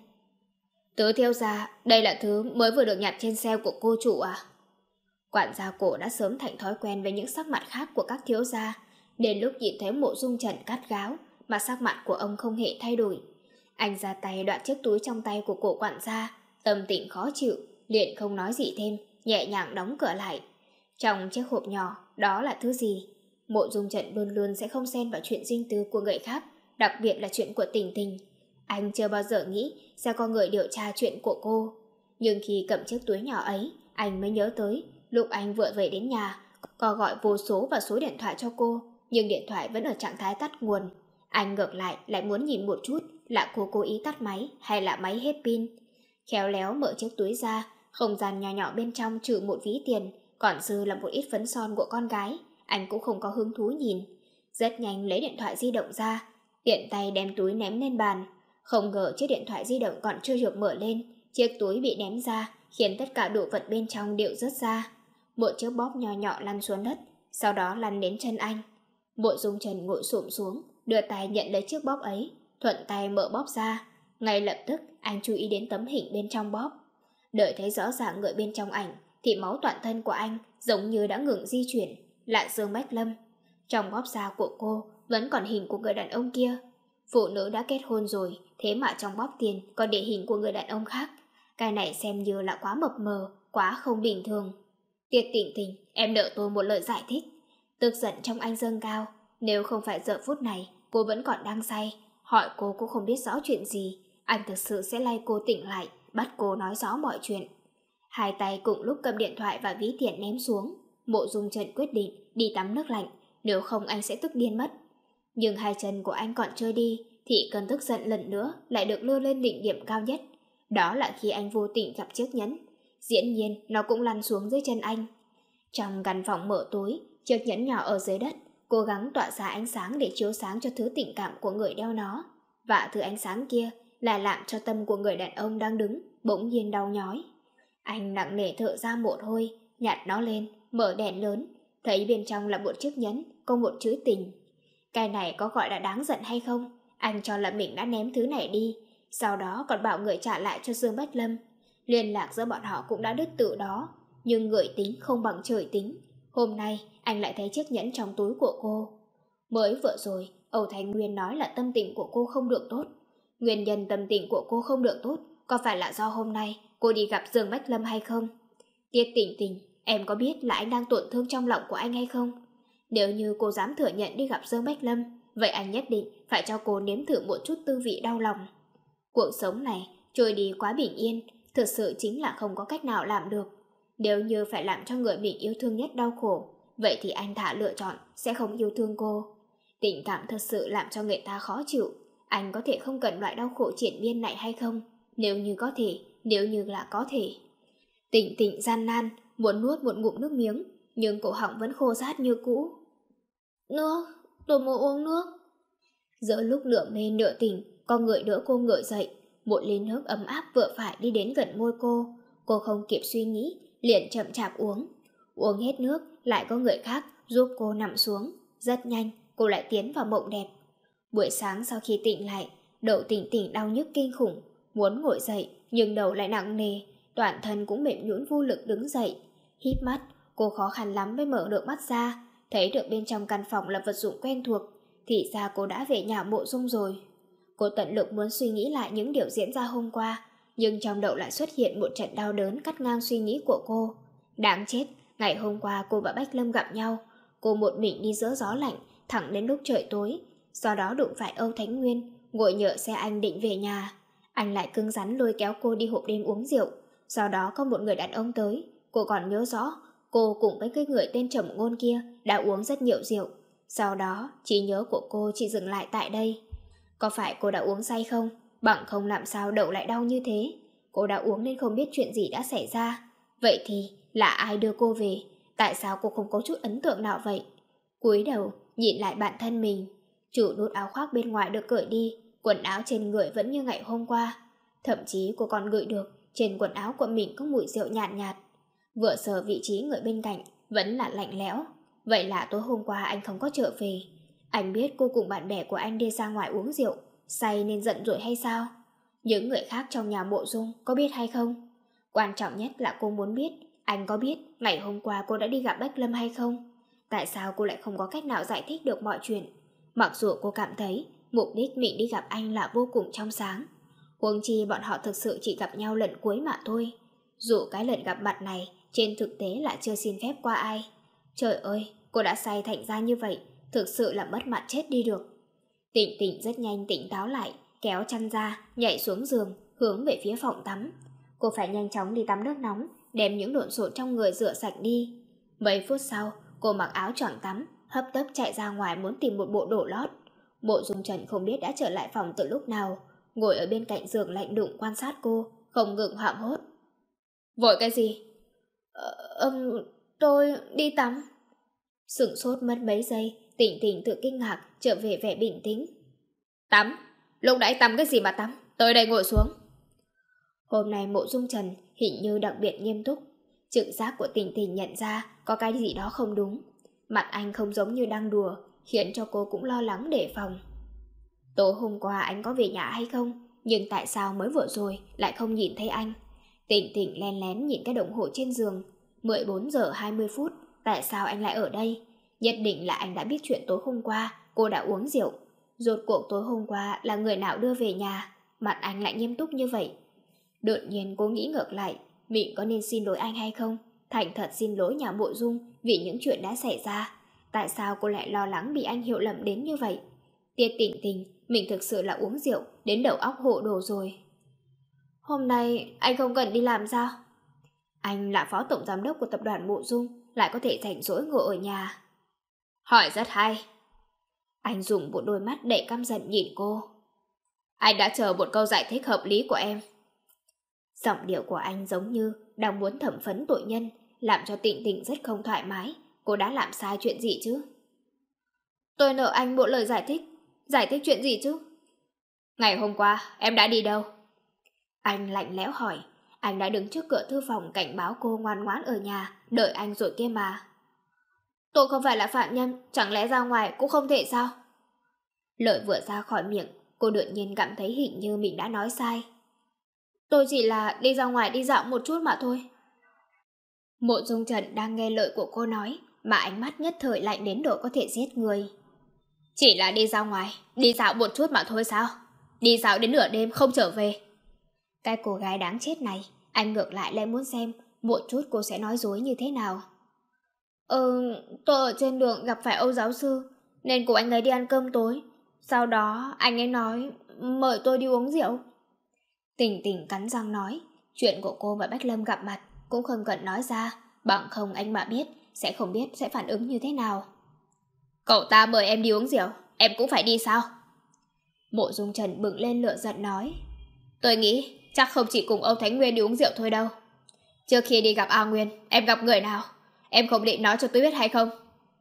Tứ thiếu gia, đây là thứ mới vừa được nhặt trên xe của cô chủ à? Quản gia Cổ đã sớm thành thói quen với những sắc mặt khác của các thiếu gia. Đến lúc nhìn thấy Mộ Dung Trần cắt gáo, mà sắc mặt của ông không hề thay đổi. Anh ra tay đoạt chiếc túi trong tay của Cổ quản gia, tâm tình khó chịu, liền không nói gì thêm, nhẹ nhàng đóng cửa lại. Trong chiếc hộp nhỏ, đó là thứ gì? Mộ Dung Trần luôn luôn sẽ không xen vào chuyện riêng tư của người khác, đặc biệt là chuyện của Tình Tình. Anh chưa bao giờ nghĩ sẽ có người điều tra chuyện của cô. Nhưng khi cầm chiếc túi nhỏ ấy, anh mới nhớ tới lúc anh vừa về đến nhà, có gọi vô số và số điện thoại cho cô, nhưng điện thoại vẫn ở trạng thái tắt nguồn. Anh ngược lại lại muốn nhìn một chút là cô cố ý tắt máy hay là máy hết pin. Khéo léo mở chiếc túi ra, không gian nhỏ nhỏ bên trong trừ một ví tiền, còn dư là một ít phấn son của con gái. Anh cũng không có hứng thú nhìn. Rất nhanh lấy điện thoại di động ra, tiện tay đem túi ném lên bàn. Không ngờ chiếc điện thoại di động còn chưa được mở lên, chiếc túi bị ném ra, khiến tất cả đồ vật bên trong đều rớt ra. Một chiếc bóp nhỏ nhỏ lăn xuống đất, sau đó lăn đến chân anh. Mộ Dung Trần ngồi xổm xuống, đưa tay nhận lấy chiếc bóp ấy, thuận tay mở bóp ra. Ngay lập tức anh chú ý đến tấm hình bên trong bóp. Đợi thấy rõ ràng người bên trong ảnh, thì máu toàn thân của anh giống như đã ngừng di chuyển, là Dương Bách Lâm. Trong bóp da của cô vẫn còn hình của người đàn ông kia. Phụ nữ đã kết hôn rồi, thế mà trong bóp tiền còn để hình của người đàn ông khác. Cái này xem như là quá mập mờ, quá không bình thường. Tiết Tịnh Tịnh, em nợ tôi một lời giải thích. Tức giận trong anh dâng cao. Nếu không phải giờ phút này cô vẫn còn đang say, hỏi cô cũng không biết rõ chuyện gì, anh thực sự sẽ lay cô tỉnh lại, bắt cô nói rõ mọi chuyện. Hai tay cùng lúc cầm điện thoại và ví tiền ném xuống. Mộ Dung Trần quyết định đi tắm nước lạnh, nếu không anh sẽ tức điên mất. Nhưng hai chân của anh còn chưa đi thì cơn tức giận lần nữa lại được lơ lên đỉnh điểm cao nhất. Đó là khi anh vô tình gặp chiếc nhẫn. Dĩ nhiên nó cũng lăn xuống dưới chân anh. Trong căn phòng mở tối, chiếc nhẫn nhỏ ở dưới đất cố gắng tỏa ra ánh sáng để chiếu sáng cho thứ tình cảm của người đeo nó. Và thứ ánh sáng kia là làm cho tâm của người đàn ông đang đứng bỗng nhiên đau nhói. Anh nặng nề thở ra một hơi, nhặt nó lên, mở đèn lớn, thấy bên trong là một chiếc nhẫn có một chữ tình. Cái này có gọi là đáng giận hay không? Anh cho là mình đã ném thứ này đi, sau đó còn bảo người trả lại cho Dương Bách Lâm. Liên lạc giữa bọn họ cũng đã đứt từ đó, nhưng người tính không bằng trời tính. Hôm nay anh lại thấy chiếc nhẫn trong túi của cô. Mới vừa rồi Âu Thanh Nguyên nói là tâm tình của cô không được tốt. Nguyên nhân tâm tình của cô không được tốt có phải là do hôm nay cô đi gặp Dương Bách Lâm hay không? Tiết Tịnh Tịnh, em có biết là anh đang tổn thương trong lòng của anh hay không? Nếu như cô dám thừa nhận đi gặp Dương Bách Lâm, vậy anh nhất định phải cho cô nếm thử một chút tư vị đau lòng. Cuộc sống này trôi đi quá bình yên, thực sự chính là không có cách nào làm được. Nếu như phải làm cho người mình yêu thương nhất đau khổ, vậy thì anh thả lựa chọn sẽ không yêu thương cô. Tình cảm thật sự làm cho người ta khó chịu. Anh có thể không cần loại đau khổ triển miên này hay không? Nếu như có thể, nếu như là có thể. Tịnh Tịnh gian nan, muốn nuốt một ngụm nước miếng, nhưng cổ họng vẫn khô rát như cũ. Nước, tôi muốn uống nước. Giữa lúc nửa mê nửa tỉnh, có người đỡ cô ngồi dậy. Một ly nước ấm áp vừa phải đi đến gần môi cô. Cô không kịp suy nghĩ, liền chậm chạp uống. Uống hết nước, lại có người khác giúp cô nằm xuống. Rất nhanh, cô lại tiến vào mộng đẹp. Buổi sáng sau khi tỉnh lại, đầu Tịnh Tịnh đau nhức kinh khủng, muốn ngồi dậy nhưng đầu lại nặng nề, toàn thân cũng mềm nhũn vô lực đứng dậy. Híp mắt, cô khó khăn lắm mới mở được mắt ra, thấy được bên trong căn phòng là vật dụng quen thuộc, thì ra cô đã về nhà Mộ Dung rồi. Cô tận lực muốn suy nghĩ lại những điều diễn ra hôm qua, nhưng trong đầu lại xuất hiện một trận đau đớn cắt ngang suy nghĩ của cô. Đáng chết, ngày hôm qua cô và Bách Lâm gặp nhau, cô một mình đi giữa gió lạnh thẳng đến lúc trời tối, sau đó đụng phải Âu Thánh Nguyên, ngồi nhờ xe anh định về nhà. Anh lại cứng rắn lôi kéo cô đi hộp đêm uống rượu. Sau đó có một người đàn ông tới. Cô còn nhớ rõ, cô cùng với cái người tên Trầm Ngôn kia đã uống rất nhiều rượu. Sau đó, trí nhớ của cô chỉ dừng lại tại đây. Có phải cô đã uống say không? Bằng không làm sao đầu lại đau như thế? Cô đã uống nên không biết chuyện gì đã xảy ra. Vậy thì, là ai đưa cô về? Tại sao cô không có chút ấn tượng nào vậy? Cúi đầu, nhìn lại bản thân mình. Chủ nút áo khoác bên ngoài được cởi đi, quần áo trên người vẫn như ngày hôm qua. Thậm chí cô còn ngửi được trên quần áo của mình có mùi rượu nhạt nhạt. Vừa sờ vị trí người bên cạnh vẫn là lạnh lẽo. Vậy là tối hôm qua anh không có trở về. Anh biết cô cùng bạn bè của anh đi ra ngoài uống rượu, say nên giận rồi hay sao? Những người khác trong nhà Mộ Dung có biết hay không? Quan trọng nhất là cô muốn biết anh có biết ngày hôm qua cô đã đi gặp Bách Lâm hay không? Tại sao cô lại không có cách nào giải thích được mọi chuyện? Mặc dù cô cảm thấy mục đích mình đi gặp anh là vô cùng trong sáng, huống chi bọn họ thực sự chỉ gặp nhau lần cuối mà thôi. Dù cái lần gặp mặt này trên thực tế là chưa xin phép qua ai. Trời ơi, cô đã say thành ra như vậy, thực sự là mất mặt chết đi được. Tịnh Tịnh rất nhanh tỉnh táo lại, kéo chăn ra, nhảy xuống giường, hướng về phía phòng tắm. Cô phải nhanh chóng đi tắm nước nóng, đem những lộn xộn trong người rửa sạch đi. Mấy phút sau, cô mặc áo choàng tắm, hấp tấp chạy ra ngoài muốn tìm một bộ đồ lót. Mộ Dung Trần không biết đã trở lại phòng từ lúc nào, ngồi ở bên cạnh giường lạnh lùng quan sát cô, không ngừng hoảng hốt. Vội cái gì? Ờ, um, tôi đi tắm. Sửng sốt mất mấy giây, Tịnh Tịnh tự kinh ngạc trở về vẻ bình tĩnh. Tắm? Lúc nãy tắm cái gì mà tắm? Tới đây ngồi xuống. Hôm nay Mộ Dung Trần hình như đặc biệt nghiêm túc. Trực giác của Tịnh Tịnh nhận ra có cái gì đó không đúng. Mặt anh không giống như đang đùa, khiến cho cô cũng lo lắng đề phòng. Tối hôm qua anh có về nhà hay không? Nhưng tại sao mới vừa rồi lại không nhìn thấy anh? Tịnh Tịnh lén lén nhìn cái đồng hồ trên giường. mười bốn giờ hai mươi phút, tại sao anh lại ở đây? Nhất định là anh đã biết chuyện tối hôm qua cô đã uống rượu. Rốt cuộc tối hôm qua là người nào đưa về nhà? Mặt anh lại nghiêm túc như vậy. Đột nhiên cô nghĩ ngược lại, mình có nên xin lỗi anh hay không? Thành thật xin lỗi nhà Mộ Dung vì những chuyện đã xảy ra. Tại sao cô lại lo lắng bị anh hiểu lầm đến như vậy? Tiết Tịnh Tình, mình thực sự là uống rượu đến đầu óc hộ đồ rồi. Hôm nay anh không cần đi làm sao? Anh là phó tổng giám đốc của tập đoàn Mộ Dung, lại có thể rảnh rỗi ngồi ở nhà. Hỏi rất hay. Anh dùng một đôi mắt đầy căm giận nhìn cô. Anh đã chờ một câu giải thích hợp lý của em. Giọng điệu của anh giống như đang muốn thẩm phấn tội nhân, làm cho Tịnh Tịnh rất không thoải mái. Cô đã làm sai chuyện gì chứ? Tôi nợ anh một lời giải thích. Giải thích chuyện gì chứ? Ngày hôm qua em đã đi đâu? Anh lạnh lẽo hỏi. Anh đã đứng trước cửa thư phòng cảnh báo cô ngoan ngoãn ở nhà, đợi anh rồi kia mà. Tôi không phải là phạm nhân, chẳng lẽ ra ngoài cũng không thể sao? Lời vừa ra khỏi miệng, cô đột nhiên cảm thấy hình như mình đã nói sai. Tôi chỉ là đi ra ngoài đi dạo một chút mà thôi. Mộ Dung Trần đang nghe lời của cô nói, mà ánh mắt nhất thời lạnh đến độ có thể giết người. Chỉ là đi ra ngoài, đi dạo một chút mà thôi sao? Đi dạo đến nửa đêm không trở về. Cái cô gái đáng chết này, anh ngược lại lại muốn xem một chút cô sẽ nói dối như thế nào. Ừ, tôi ở trên đường gặp phải Âu giáo sư, nên cùng anh ấy đi ăn cơm tối. Sau đó anh ấy nói mời tôi đi uống rượu. Tình Tình cắn răng nói, chuyện của cô và Bách Lâm gặp mặt cũng không cần nói ra, bằng không anh mà biết sẽ không biết sẽ phản ứng như thế nào. Cậu ta mời em đi uống rượu, em cũng phải đi sao? Mộ Dung Trần bừng lên lửa giận nói. Tôi nghĩ chắc không chỉ cùng Âu Thánh Nguyên đi uống rượu thôi đâu. Trước khi đi gặp A Nguyên, em gặp người nào? Em không định nói cho tôi biết hay không?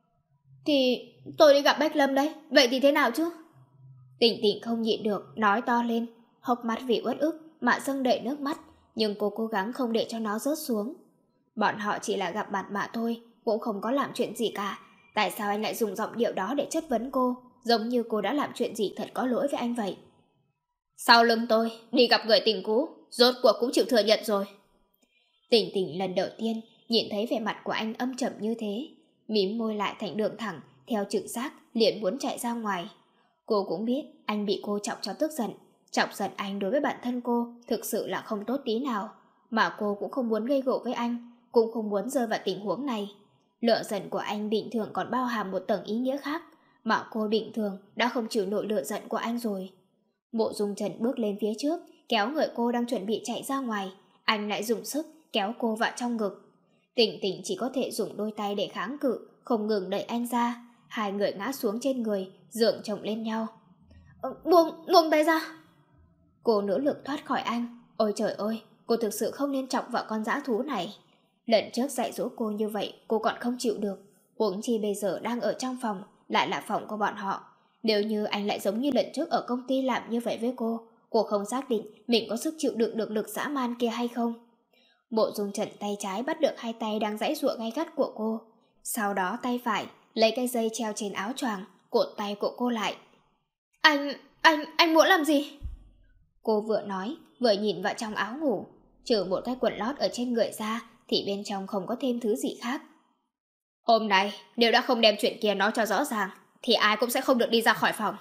Thì tôi đi gặp Bách Lâm đấy, vậy thì thế nào chứ? Tình Tình không nhịn được, nói to lên, hốc mắt vì uất ức mà dâng đầy nước mắt, nhưng cô cố gắng không để cho nó rớt xuống. Bọn họ chỉ là gặp mặt mà thôi, cũng không có làm chuyện gì cả. Tại sao anh lại dùng giọng điệu đó để chất vấn cô, giống như cô đã làm chuyện gì thật có lỗi với anh vậy? Sau lưng tôi, đi gặp người tình cũ, rốt cuộc cũng chịu thừa nhận rồi. Tình Tình lần đầu tiên nhìn thấy vẻ mặt của anh âm trầm như thế, mím môi lại thành đường thẳng, theo trực giác liền muốn chạy ra ngoài. Cô cũng biết anh bị cô chọc cho tức giận, chọc giận anh đối với bản thân cô thực sự là không tốt tí nào, mà cô cũng không muốn gây gổ với anh, cũng không muốn rơi vào tình huống này. Lửa giận của anh bình thường còn bao hàm một tầng ý nghĩa khác, mà cô bình thường đã không chịu nổi lửa giận của anh rồi. Mộ Dung Trần bước lên phía trước, kéo người cô đang chuẩn bị chạy ra ngoài, anh lại dùng sức kéo cô vào trong ngực. Tình Tình chỉ có thể dùng đôi tay để kháng cự, không ngừng đẩy anh ra. Hai người ngã xuống trên người, dựa chồng lên nhau. Buông, buông tay ra. Cô nỗ lực thoát khỏi anh. Ôi trời ơi, cô thực sự không nên chọc vào con dã thú này. Lần trước dạy dỗ cô như vậy, cô còn không chịu được. Huống chi bây giờ đang ở trong phòng, lại là phòng của bọn họ. Nếu như anh lại giống như lần trước ở công ty làm như vậy với cô, cô không xác định mình có sức chịu đựng được lực dã man kia hay không. Mộ Dung Trần tay trái bắt được hai tay đang giãy giụa gay gắt của cô, sau đó tay phải lấy cái dây treo trên áo choàng cột tay của cô lại. Anh, anh, anh muốn làm gì? Cô vừa nói vừa nhìn vào trong áo ngủ, trừ một cái quần lót ở trên người ra thì bên trong không có thêm thứ gì khác. Hôm nay nếu đã không đem chuyện kia nói cho rõ ràng thì ai cũng sẽ không được đi ra khỏi phòng.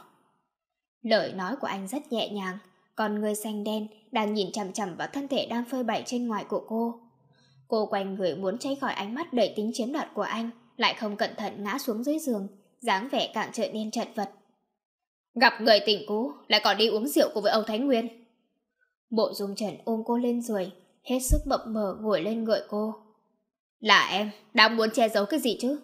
Lời nói của anh rất nhẹ nhàng, còn người xanh đen đang nhìn chằm chằm vào thân thể đang phơi bày trên ngoài của cô. Cô quay người muốn tránh khỏi ánh mắt đầy tính chiếm đoạt của anh, lại không cẩn thận ngã xuống dưới giường, dáng vẻ càng trở nên chật vật. Gặp người tình cũ lại còn đi uống rượu cùng với Âu Thánh Nguyên. Mộ Dung Trần ôm cô lên giường, hết sức mập mờ ngồi lên người cô. Là em đang muốn che giấu cái gì chứ?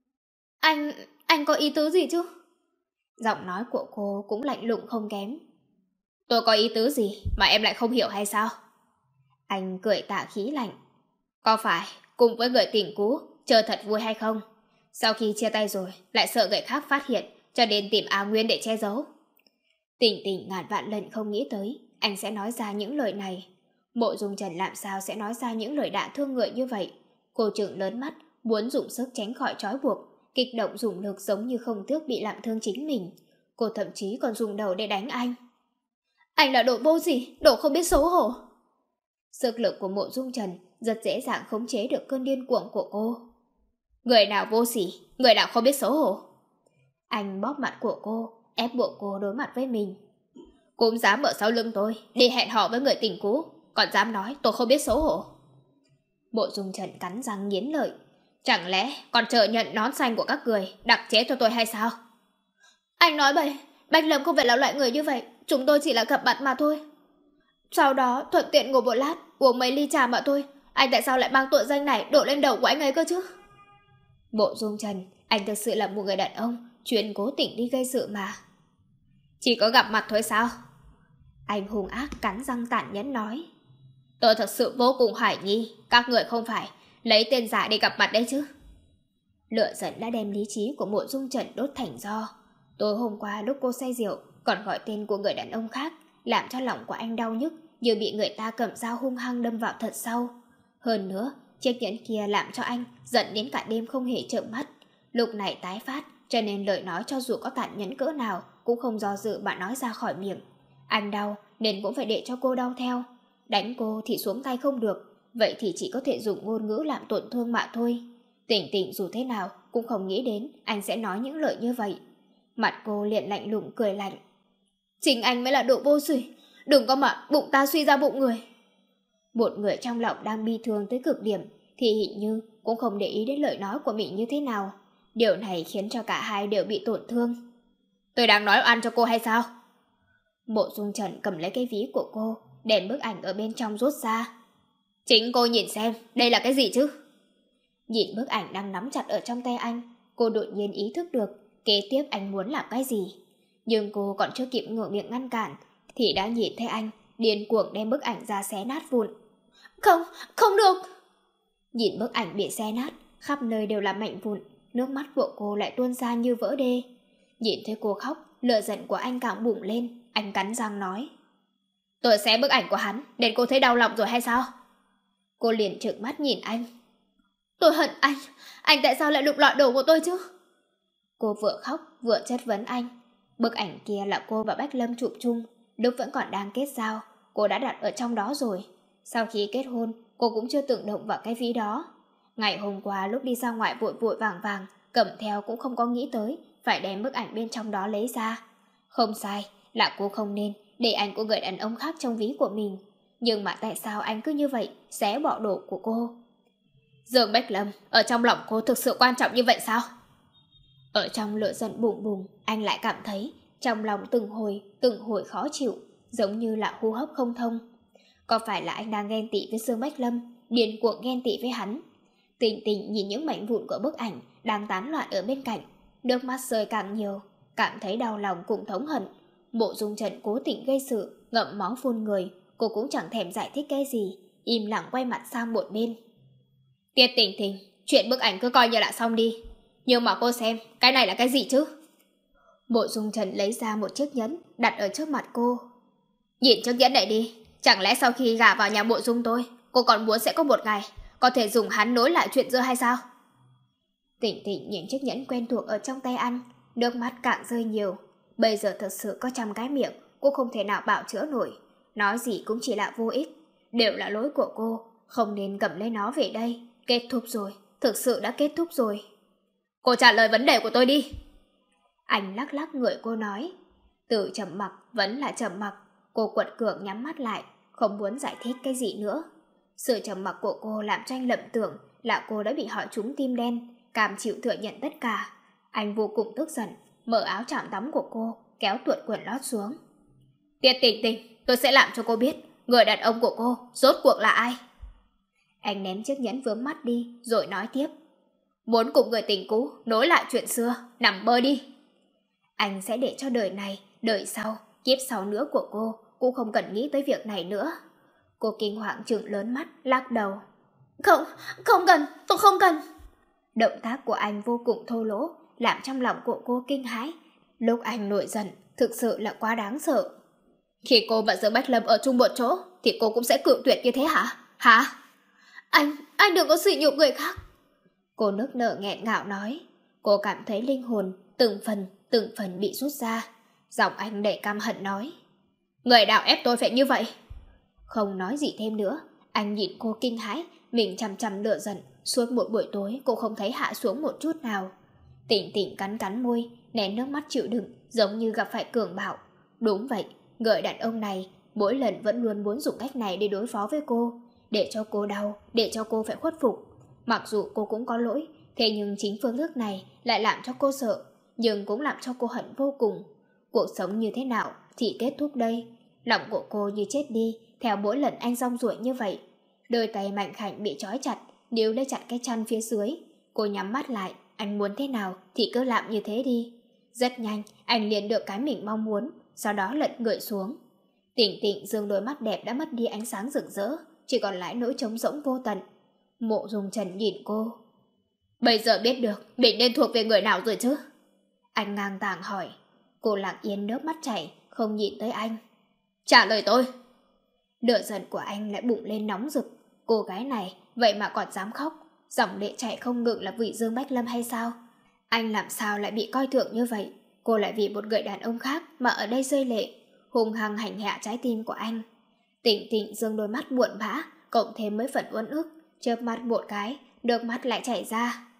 Anh, anh có ý tứ gì chứ? Giọng nói của cô cũng lạnh lùng không kém. Tôi có ý tứ gì mà em lại không hiểu hay sao? Anh cười tà khí lạnh. Có phải cùng với người tình cũ chơi thật vui hay không? Sau khi chia tay rồi lại sợ người khác phát hiện, cho nên tìm A Nguyên để che giấu. Tình Tình ngàn vạn lần không nghĩ tới anh sẽ nói ra những lời này. Mộ Dung Trần làm sao sẽ nói ra những lời đả thương người như vậy? Cô trừng lớn mắt, muốn dùng sức tránh khỏi trói buộc, kích động dùng lực giống như không tiếc bị làm thương chính mình. Cô thậm chí còn dùng đầu để đánh anh. Anh là đồ vô sỉ, đồ không biết xấu hổ. Sức lực của Mộ Dung Trần rất dễ dàng khống chế được cơn điên cuồng của cô. Người nào vô sỉ, người nào không biết xấu hổ. Anh bóp mặt của cô, ép buộc cô đối mặt với mình. Cũng dám ở sau lưng tôi đi hẹn hò với người tình cũ, còn dám nói tôi không biết xấu hổ. Mộ Dung Trần cắn răng nghiến lợi. Chẳng lẽ còn chờ nhận nón xanh của các người đặc chế cho tôi hay sao? Anh nói bậy, Bạch Lâm không phải là loại người như vậy, chúng tôi chỉ là gặp mặt mà thôi. Sau đó thuận tiện ngồi một lát, uống mấy ly trà mà thôi. Anh tại sao lại mang tội danh này đổ lên đầu của anh ấy cơ chứ? Mộ Dung Trần, anh thực sự là một người đàn ông chuyên cố tình đi gây sự mà. Chỉ có gặp mặt thôi sao? Anh hung ác cắn răng tàn nhẫn nói. Tôi thật sự vô cùng hoài nghi các người không phải lấy tên giả để gặp mặt đấy chứ. Lửa giận đã đem lý trí của Mộ Dung Trần đốt thành tro. Tối hôm qua lúc cô say rượu còn gọi tên của người đàn ông khác, làm cho lòng của anh đau nhức như bị người ta cầm dao hung hăng đâm vào thật sâu. Hơn nữa, chiếc nhẫn kia làm cho anh giận đến cả đêm không hề trợn mắt. Lúc này tái phát, cho nên lời nói cho dù có tàn nhẫn cỡ nào cũng không do dự mà nói ra khỏi miệng. Anh đau nên cũng phải để cho cô đau theo. Đánh cô thì xuống tay không được, vậy thì chỉ có thể dùng ngôn ngữ làm tổn thương mà thôi. Tỉnh tỉnh dù thế nào cũng không nghĩ đến anh sẽ nói những lời như vậy. Mặt cô liền lạnh lùng cười lạnh. Chính anh mới là đồ vô sỉ, đừng có mà bụng ta suy ra bụng người. Một người trong lòng đang bi thương tới cực điểm thì hình như cũng không để ý đến lời nói của mình như thế nào. Điều này khiến cho cả hai đều bị tổn thương. Tôi đang nói oan cho cô hay sao? Mộ Dung Trần cầm lấy cái ví của cô, đem bức ảnh ở bên trong rút ra. Chính cô nhìn xem, đây là cái gì chứ? Nhìn bức ảnh đang nắm chặt ở trong tay anh, cô đột nhiên ý thức được kế tiếp anh muốn làm cái gì. Nhưng cô còn chưa kịp ngửa miệng ngăn cản thì đã nhìn thấy anh điên cuồng đem bức ảnh ra xé nát vụn. Không, không được! Nhìn bức ảnh bị xé nát, khắp nơi đều là mảnh vụn, nước mắt của cô lại tuôn ra như vỡ đê. Nhìn thấy cô khóc, lửa giận của anh càng bùng lên, anh cắn răng nói. Tôi xé bức ảnh của hắn, đến cô thấy đau lòng rồi hay sao? Cô liền trợn mắt nhìn anh. Tôi hận anh, anh tại sao lại lục lọi đồ của tôi chứ? Cô vừa khóc vừa chất vấn anh. Bức ảnh kia là cô và Bách Lâm chụp chung, lúc vẫn còn đang kết giao, cô đã đặt ở trong đó rồi. Sau khi kết hôn, cô cũng chưa từng động vào cái ví đó. Ngày hôm qua lúc đi ra ngoài vội vội vàng vàng, cầm theo cũng không có nghĩ tới phải đem bức ảnh bên trong đó lấy ra. Không sai, là cô không nên để ảnh của người đàn ông khác trong ví của mình. Nhưng mà tại sao anh cứ như vậy xé bỏ đồ của cô? Dương Bách Lâm, ở trong lòng cô thực sự quan trọng như vậy sao? Ở trong lửa giận bùng bùng, anh lại cảm thấy trong lòng từng hồi, từng hồi khó chịu, giống như là hô hấp không thông. Có phải là anh đang ghen tị với Dương Bách Lâm, điên cuồng ghen tị với hắn? Tình tình nhìn những mảnh vụn của bức ảnh đang tán loạn ở bên cạnh, nước mắt rơi càng nhiều, cảm thấy đau lòng cùng thống hận. Mộ Dung Trần cố tình gây sự, ngậm máu phun người, cô cũng chẳng thèm giải thích cái gì, im lặng quay mặt sang một bên. Tiết Tình Tình, chuyện bức ảnh cứ coi như là xong đi. Nhưng mà cô xem, cái này là cái gì chứ? Mộ Dung Trần lấy ra một chiếc nhẫn đặt ở trước mặt cô. Nhìn chiếc nhẫn này đi, chẳng lẽ sau khi gả vào nhà Mộ Dung tôi, cô còn muốn sẽ có một ngày có thể dùng hắn nối lại chuyện giữa hay sao? Tỉnh Tỉnh nhìn chiếc nhẫn quen thuộc ở trong tay anh, nước mắt càng rơi nhiều. Bây giờ thật sự có trăm cái miệng, cô không thể nào bảo chữa nổi. Nói gì cũng chỉ là vô ích, đều là lỗi của cô, không nên cầm lấy nó về đây. Kết thúc rồi, thực sự đã kết thúc rồi. Cô trả lời vấn đề của tôi đi. Anh lắc lắc người cô nói. Từ trầm mặc vẫn là trầm mặc. Cô quật cường nhắm mắt lại, không muốn giải thích cái gì nữa. Sự trầm mặc của cô làm cho anh lầm tưởng là cô đã bị họ trúng tim đen, cam chịu thừa nhận tất cả. Anh vô cùng tức giận, mở áo choàng tắm của cô, kéo tuột quần lót xuống. Tiết Tình Tình, tôi sẽ làm cho cô biết người đàn ông của cô rốt cuộc là ai. Anh ném chiếc nhẫn vướng mắt đi, rồi nói tiếp. Muốn cùng người tình cũ nối lại chuyện xưa, nằm mơ đi. Anh sẽ để cho đời này, đời sau, kiếp sau nữa của cô cũng không cần nghĩ tới việc này nữa. Cô kinh hoàng trừng lớn mắt, lắc đầu. Không, không cần, tôi không cần. Động tác của anh vô cùng thô lỗ, làm trong lòng của cô kinh hãi. Lúc anh nổi giận, thực sự là quá đáng sợ. Khi cô và Dương Bách Lâm ở chung một chỗ, thì cô cũng sẽ cự tuyệt như thế hả? Hả? Anh, anh đừng có sỉ nhục người khác. Cô nức nở nghẹn ngào nói. Cô cảm thấy linh hồn từng phần, từng phần bị rút ra. Giọng anh đầy căm hận nói. Người nào ép tôi phải như vậy? Không nói gì thêm nữa, anh nhìn cô kinh hãi, mình chằm chằm lửa giận. Suốt một buổi tối cô không thấy hạ xuống một chút nào. Tỉnh Tỉnh cắn cắn môi, nén nước mắt chịu đựng, giống như gặp phải cường bạo. Đúng vậy, người đàn ông này mỗi lần vẫn luôn muốn dùng cách này để đối phó với cô, để cho cô đau, để cho cô phải khuất phục. Mặc dù cô cũng có lỗi, thế nhưng chính phương thức này lại làm cho cô sợ, nhưng cũng làm cho cô hận vô cùng. Cuộc sống như thế nào thì kết thúc đây? Lòng của cô như chết đi theo mỗi lần anh rong ruổi như vậy. Đôi tay mạnh khảnh bị trói chặt, níu lấy chặt cái chăn phía dưới. Cô nhắm mắt lại, anh muốn thế nào thì cứ làm như thế đi. Rất nhanh, anh liền được cái mình mong muốn, sau đó lật người xuống. Tỉnh Tịnh dương đôi mắt đẹp đã mất đi ánh sáng rực rỡ, chỉ còn lại nỗi trống rỗng vô tận. Mộ Dung Trần nhìn cô. Bây giờ biết được mình nên thuộc về người nào rồi chứ? Anh ngang tàng hỏi. Cô lặng yên nước mắt chảy, không nhìn tới anh. Trả lời tôi. Lửa giận của anh lại bùng lên nóng rực. Cô gái này vậy mà còn dám khóc, dòng lệ chảy không ngừng là vì Dương Bách Lâm hay sao? Anh làm sao lại bị coi thường như vậy? Cô lại vì một người đàn ông khác mà ở đây rơi lệ, hung hăng hành hạ trái tim của anh. Tỉnh Tịnh dương đôi mắt buồn bã, cộng thêm mấy phần uất ức, chớp mắt một cái, nước mắt lại chảy ra.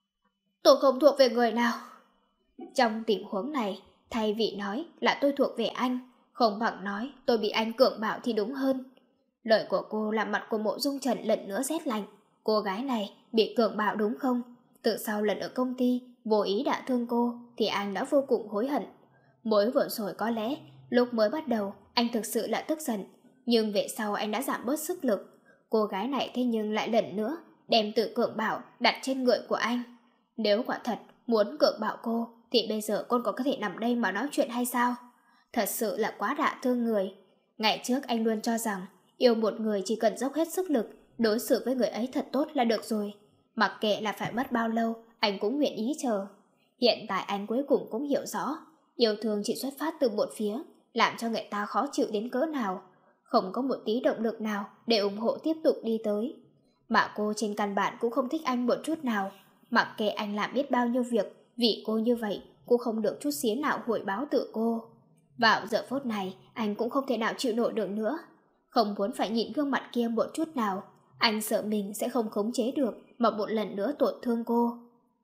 Tôi không thuộc về người nào. Trong tình huống này, thay vì nói là tôi thuộc về anh, không bằng nói tôi bị anh cưỡng bạo thì đúng hơn. Lời của cô làm mặt của Mộ Dung Trần lần nữa rét lạnh. Cô gái này bị cưỡng bạo đúng không? Từ sau lần ở công ty vô ý đã thương cô thì anh đã vô cùng hối hận. Mới vừa rồi có lẽ lúc mới bắt đầu anh thực sự là tức giận, nhưng về sau anh đã giảm bớt sức lực. Cô gái này thế nhưng lại lần nữa đem tự cưỡng bạo đặt trên người của anh. Nếu quả thật muốn cưỡng bạo cô thì bây giờ con có thể nằm đây mà nói chuyện hay sao? Thật sự là quá đả thương người. Ngày trước anh luôn cho rằng yêu một người chỉ cần dốc hết sức lực, đối xử với người ấy thật tốt là được rồi. Mặc kệ là phải mất bao lâu, anh cũng nguyện ý chờ. Hiện tại anh cuối cùng cũng hiểu rõ, yêu thương chỉ xuất phát từ một phía, làm cho người ta khó chịu đến cỡ nào. Không có một tí động lực nào để ủng hộ tiếp tục đi tới. Mà cô trên căn bản cũng không thích anh một chút nào. Mặc kệ anh làm biết bao nhiêu việc, vì cô như vậy, cô không được chút xíu nào hồi báo tự cô. Vào giờ phút này, anh cũng không thể nào chịu nổi được nữa. Không muốn phải nhìn gương mặt kia một chút nào. Anh sợ mình sẽ không khống chế được mà một lần nữa tổn thương cô.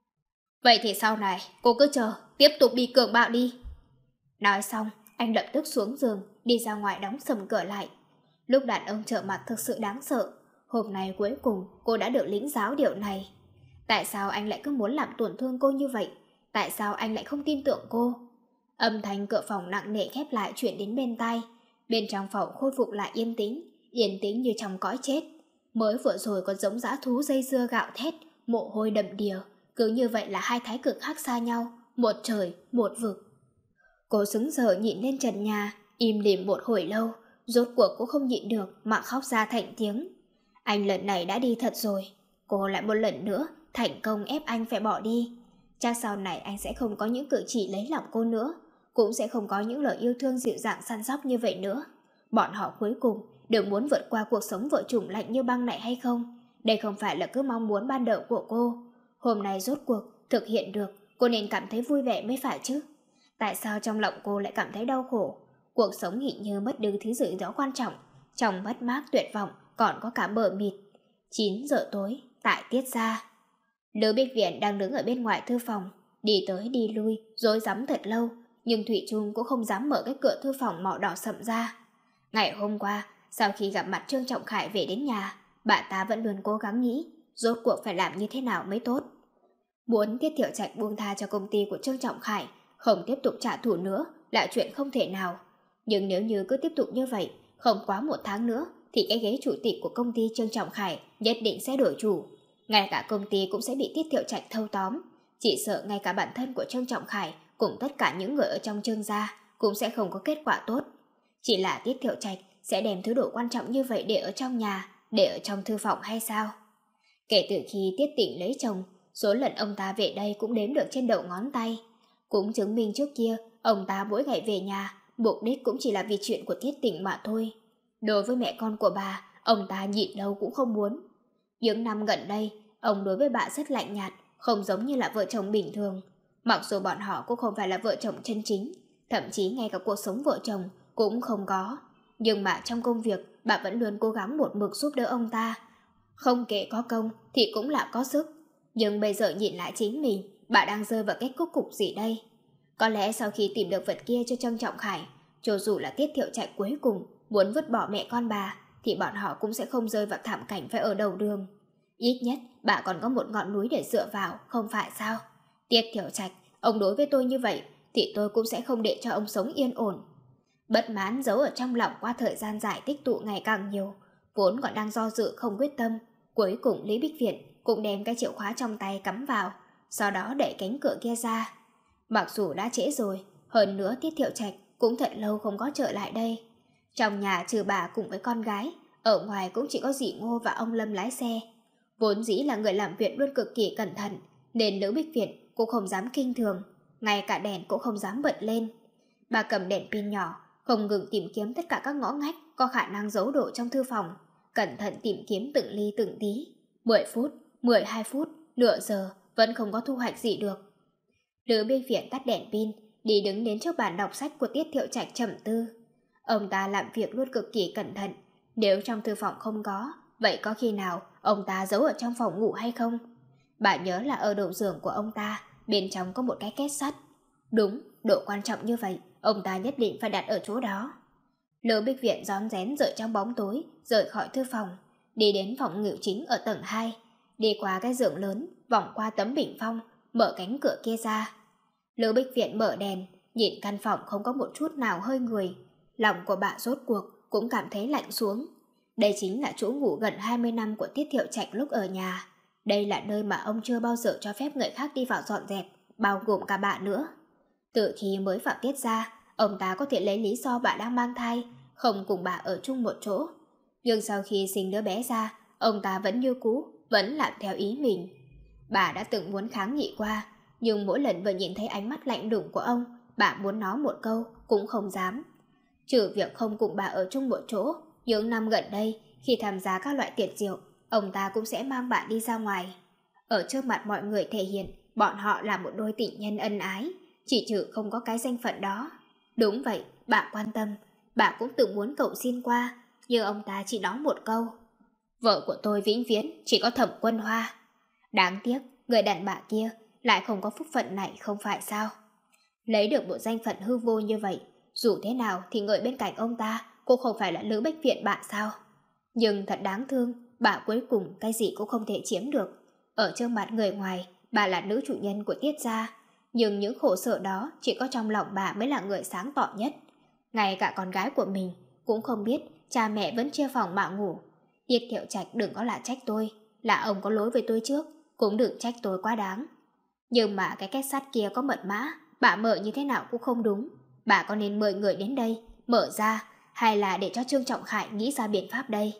Vậy thì sau này cô cứ chờ, tiếp tục bị cường bạo đi. Nói xong, anh lập tức xuống giường, đi ra ngoài đóng sầm cửa lại. Lúc đàn ông trợ mặt thực sự đáng sợ. Hôm nay cuối cùng cô đã được lĩnh giáo điều này. Tại sao anh lại cứ muốn làm tổn thương cô như vậy? Tại sao anh lại không tin tưởng cô? Âm thanh cửa phòng nặng nề khép lại chuyển đến bên tai. Bên trong phòng khôi phục lại yên tĩnh, yên tĩnh như trong cõi chết. Mới vừa rồi còn giống dã thú dây dưa gạo thét, mồ hôi đầm đìa. Cứ như vậy là hai thái cực khác xa nhau, một trời, một vực. Cô sững sờ nhìn lên trần nhà, im lìm một hồi lâu, rốt cuộc cũng không nhịn được mà khóc ra thành tiếng. Anh lần này đã đi thật rồi, cô lại một lần nữa thành công ép anh phải bỏ đi. Chắc sau này anh sẽ không có những cử chỉ lấy lòng cô nữa, cũng sẽ không có những lời yêu thương dịu dàng săn sóc như vậy nữa. Bọn họ cuối cùng đều muốn vượt qua cuộc sống vợ chồng lạnh như băng này hay không? Đây không phải là cứ mong muốn ban đầu của cô. Hôm nay rốt cuộc thực hiện được, cô nên cảm thấy vui vẻ mới phải chứ. Tại sao trong lòng cô lại cảm thấy đau khổ? Cuộc sống hình như mất đi thứ gì đó quan trọng. Trong mất mát tuyệt vọng còn có cả mờ mịt. chín giờ tối, tại tiết gia. Lữ Bích Viện đang đứng ở bên ngoài thư phòng, đi tới đi lui, rối rắm thật lâu, nhưng Thủy Chung cũng không dám mở cái cửa thư phòng màu đỏ sậm ra. Ngày hôm qua, sau khi gặp mặt Trương Trọng Khải về đến nhà, bà ta vẫn luôn cố gắng nghĩ rốt cuộc phải làm như thế nào mới tốt. Muốn Tiết Thiệu Trạch buông tha cho công ty của Trương Trọng Khải, không tiếp tục trả thù nữa là chuyện không thể nào. Nhưng nếu như cứ tiếp tục như vậy, không quá một tháng nữa thì cái ghế chủ tịch của công ty Trương Trọng Khải nhất định sẽ đổi chủ. Ngay cả công ty cũng sẽ bị Tiết Thiệu Trạch thâu tóm. Chỉ sợ ngay cả bản thân của Trương Trọng Khải cùng tất cả những người ở trong Trương gia cũng sẽ không có kết quả tốt. Chỉ là Tiết Thiệu Trạch sẽ đem thứ đồ quan trọng như vậy để ở trong nhà, để ở trong thư phòng hay sao? Kể từ khi Tiết Tịnh lấy chồng, số lần ông ta về đây cũng đếm được trên đầu ngón tay. Cũng chứng minh trước kia, ông ta mỗi ngày về nhà, mục đích cũng chỉ là vì chuyện của Tiết Tịnh mà thôi. Đối với mẹ con của bà, ông ta nhịn lâu cũng không muốn. Những năm gần đây, ông đối với bà rất lạnh nhạt, không giống như là vợ chồng bình thường. Mặc dù bọn họ cũng không phải là vợ chồng chân chính, thậm chí ngay cả cuộc sống vợ chồng cũng không có. Nhưng mà trong công việc, bà vẫn luôn cố gắng một mực giúp đỡ ông ta. Không kể có công thì cũng là có sức. Nhưng bây giờ nhìn lại chính mình, bà đang rơi vào kết cục cục gì đây? Có lẽ sau khi tìm được vật kia cho Trương Trọng Khải, cho dù là Tiết Thiệu Trạch cuối cùng muốn vứt bỏ mẹ con bà, thì bọn họ cũng sẽ không rơi vào thảm cảnh phải ở đầu đường. Ít nhất bà còn có một ngọn núi để dựa vào, không phải sao? Tiết Thiệu Trạch, ông đối với tôi như vậy thì tôi cũng sẽ không để cho ông sống yên ổn. Bất mãn giấu ở trong lòng qua thời gian dài tích tụ ngày càng nhiều, vốn còn đang do dự không quyết tâm. Cuối cùng Lý Bích Viện cũng đem cái chìa khóa trong tay cắm vào, sau đó đẩy cánh cửa kia ra. Mặc dù đã trễ rồi, hơn nữa Tiết Thiệu Trạch cũng thật lâu không có trở lại đây. Trong nhà trừ bà cùng với con gái, ở ngoài cũng chỉ có dì Ngô và ông Lâm lái xe. Vốn dĩ là người làm việc luôn cực kỳ cẩn thận, nên Lữ Bích Viện cũng không dám kinh thường, ngay cả đèn cũng không dám bật lên. Bà cầm đèn pin nhỏ, không ngừng tìm kiếm tất cả các ngõ ngách có khả năng giấu đồ trong thư phòng, cẩn thận tìm kiếm từng ly từng tí. mười phút, mười hai phút, nửa giờ vẫn không có thu hoạch gì được. Lữ Bích Viện tắt đèn pin, đi đứng đến trước bàn đọc sách của Tiết Thiệu Trạch trầm tư. Ông ta làm việc luôn cực kỳ cẩn thận, nếu trong thư phòng không có, vậy có khi nào ông ta giấu ở trong phòng ngủ hay không? Bà nhớ là ở đầu giường của ông ta, bên trong có một cái két sắt. Đúng, độ quan trọng như vậy, ông ta nhất định phải đặt ở chỗ đó. Lữ Bích Viện rón rén rời trong bóng tối, rời khỏi thư phòng, đi đến phòng ngủ chính ở tầng hai, đi qua cái giường lớn, vòng qua tấm bình phong, mở cánh cửa kia ra. Lữ Bích Viện mở đèn, nhìn căn phòng không có một chút nào hơi người. Lòng của bà rốt cuộc cũng cảm thấy lạnh xuống. Đây chính là chỗ ngủ gần hai mươi năm của Tiết Thiệu Trạch lúc ở nhà. Đây là nơi mà ông chưa bao giờ cho phép người khác đi vào dọn dẹp, bao gồm cả bà nữa. Từ khi mới vào Tiết ra, ông ta có thể lấy lý do bà đang mang thai, không cùng bà ở chung một chỗ. Nhưng sau khi sinh đứa bé ra, ông ta vẫn như cũ, vẫn làm theo ý mình. Bà đã từng muốn kháng nghị qua, nhưng mỗi lần vừa nhìn thấy ánh mắt lạnh lùng của ông, bà muốn nói một câu cũng không dám. Trừ việc không cùng bà ở chung một chỗ, những năm gần đây, khi tham gia các loại tiệc rượu, ông ta cũng sẽ mang bà đi ra ngoài. Ở trước mặt mọi người thể hiện bọn họ là một đôi tình nhân ân ái, chỉ trừ không có cái danh phận đó. Đúng vậy, bà quan tâm, bà cũng từng muốn cầu xin qua, nhưng ông ta chỉ nói một câu: vợ của tôi vĩnh viễn chỉ có Thẩm Quân Hoa. Đáng tiếc, người đàn bà kia lại không có phúc phận này, không phải sao? Lấy được một danh phận hư vô như vậy, dù thế nào thì người bên cạnh ông ta cũng không phải là Lữ Bích Viện bà sao? Nhưng thật đáng thương, bà cuối cùng cái gì cũng không thể chiếm được. Ở trước mặt người ngoài, bà là nữ chủ nhân của Tiết gia, nhưng những khổ sở đó chỉ có trong lòng bà mới là người sáng tỏ nhất. Ngay cả con gái của mình cũng không biết cha mẹ vẫn chia phòng mà ngủ. Tiết Thiệu Trạch đừng có là trách tôi, là ông có lỗi với tôi trước, cũng đừng trách tôi quá đáng. Nhưng mà cái két sắt kia có mật mã, bà mở như thế nào cũng không đúng. Bà có nên mời người đến đây, mở ra, hay là để cho Trương Trọng Khải nghĩ ra biện pháp đây?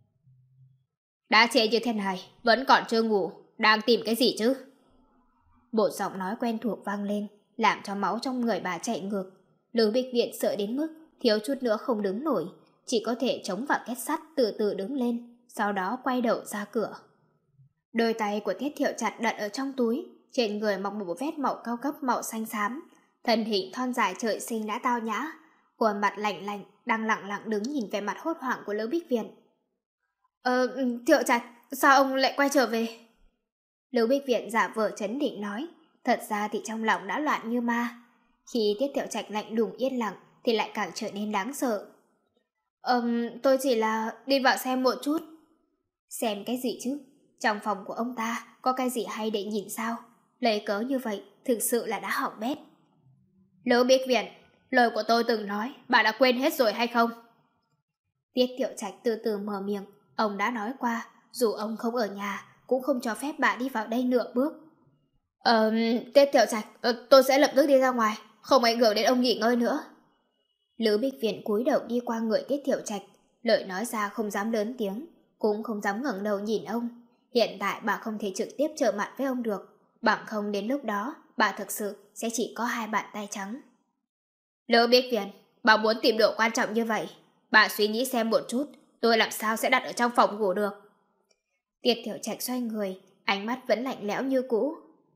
Đã trễ như thế này, vẫn còn chưa ngủ, đang tìm cái gì chứ? Một giọng nói quen thuộc vang lên, làm cho máu trong người bà chạy ngược. Lữ Bích Viện sợ đến mức thiếu chút nữa không đứng nổi, chỉ có thể chống vào két sắt từ từ đứng lên, sau đó quay đầu ra cửa. Đôi tay của Tiết Thiệu Trạch đặt ở trong túi, trên người mặc một vest màu cao cấp màu xanh xám, thân hình thon dài trời sinh đã tao nhã, khuôn mặt lạnh lạnh đang lặng lặng đứng nhìn về mặt hốt hoảng của Lữ Bích Viện. Ờ, Thiệu Trạch, sao ông lại quay trở về? Lữ Bích Viện giả vờ trấn định nói, thật ra thì trong lòng đã loạn như ma. Khi Tiết Thiệu Trạch lạnh lùng yên lặng thì lại càng trở nên đáng sợ. Ừm, tôi chỉ là đi vào xem một chút. Xem cái gì chứ? Trong phòng của ông ta có cái gì hay để nhìn sao? Lấy cớ như vậy thực sự là đã hỏng bét. Lữ Bích Viện, lời của tôi từng nói bà đã quên hết rồi hay không? Tiết Thiệu Trạch từ từ mở miệng. Ông đã nói qua, dù ông không ở nhà cũng không cho phép bà đi vào đây nửa bước. Ờ, Tiết Thiệu Trạch, tôi sẽ lập tức đi ra ngoài, không ảnh hưởng đến ông nghỉ ngơi nữa. Lữ Bích Viện cúi đầu đi qua người Tiết Thiệu Trạch, lời nói ra không dám lớn tiếng, cũng không dám ngẩng đầu nhìn ông. Hiện tại bà không thể trực tiếp trở mặt với ông được, bằng không đến lúc đó bà thực sự sẽ chỉ có hai bàn tay trắng. Lữ Bích Viện, bà muốn tìm đồ quan trọng như vậy, bà suy nghĩ xem một chút, tôi làm sao sẽ đặt ở trong phòng ngủ được. Tiết Thiệu Trạch xoay người, ánh mắt vẫn lạnh lẽo như cũ.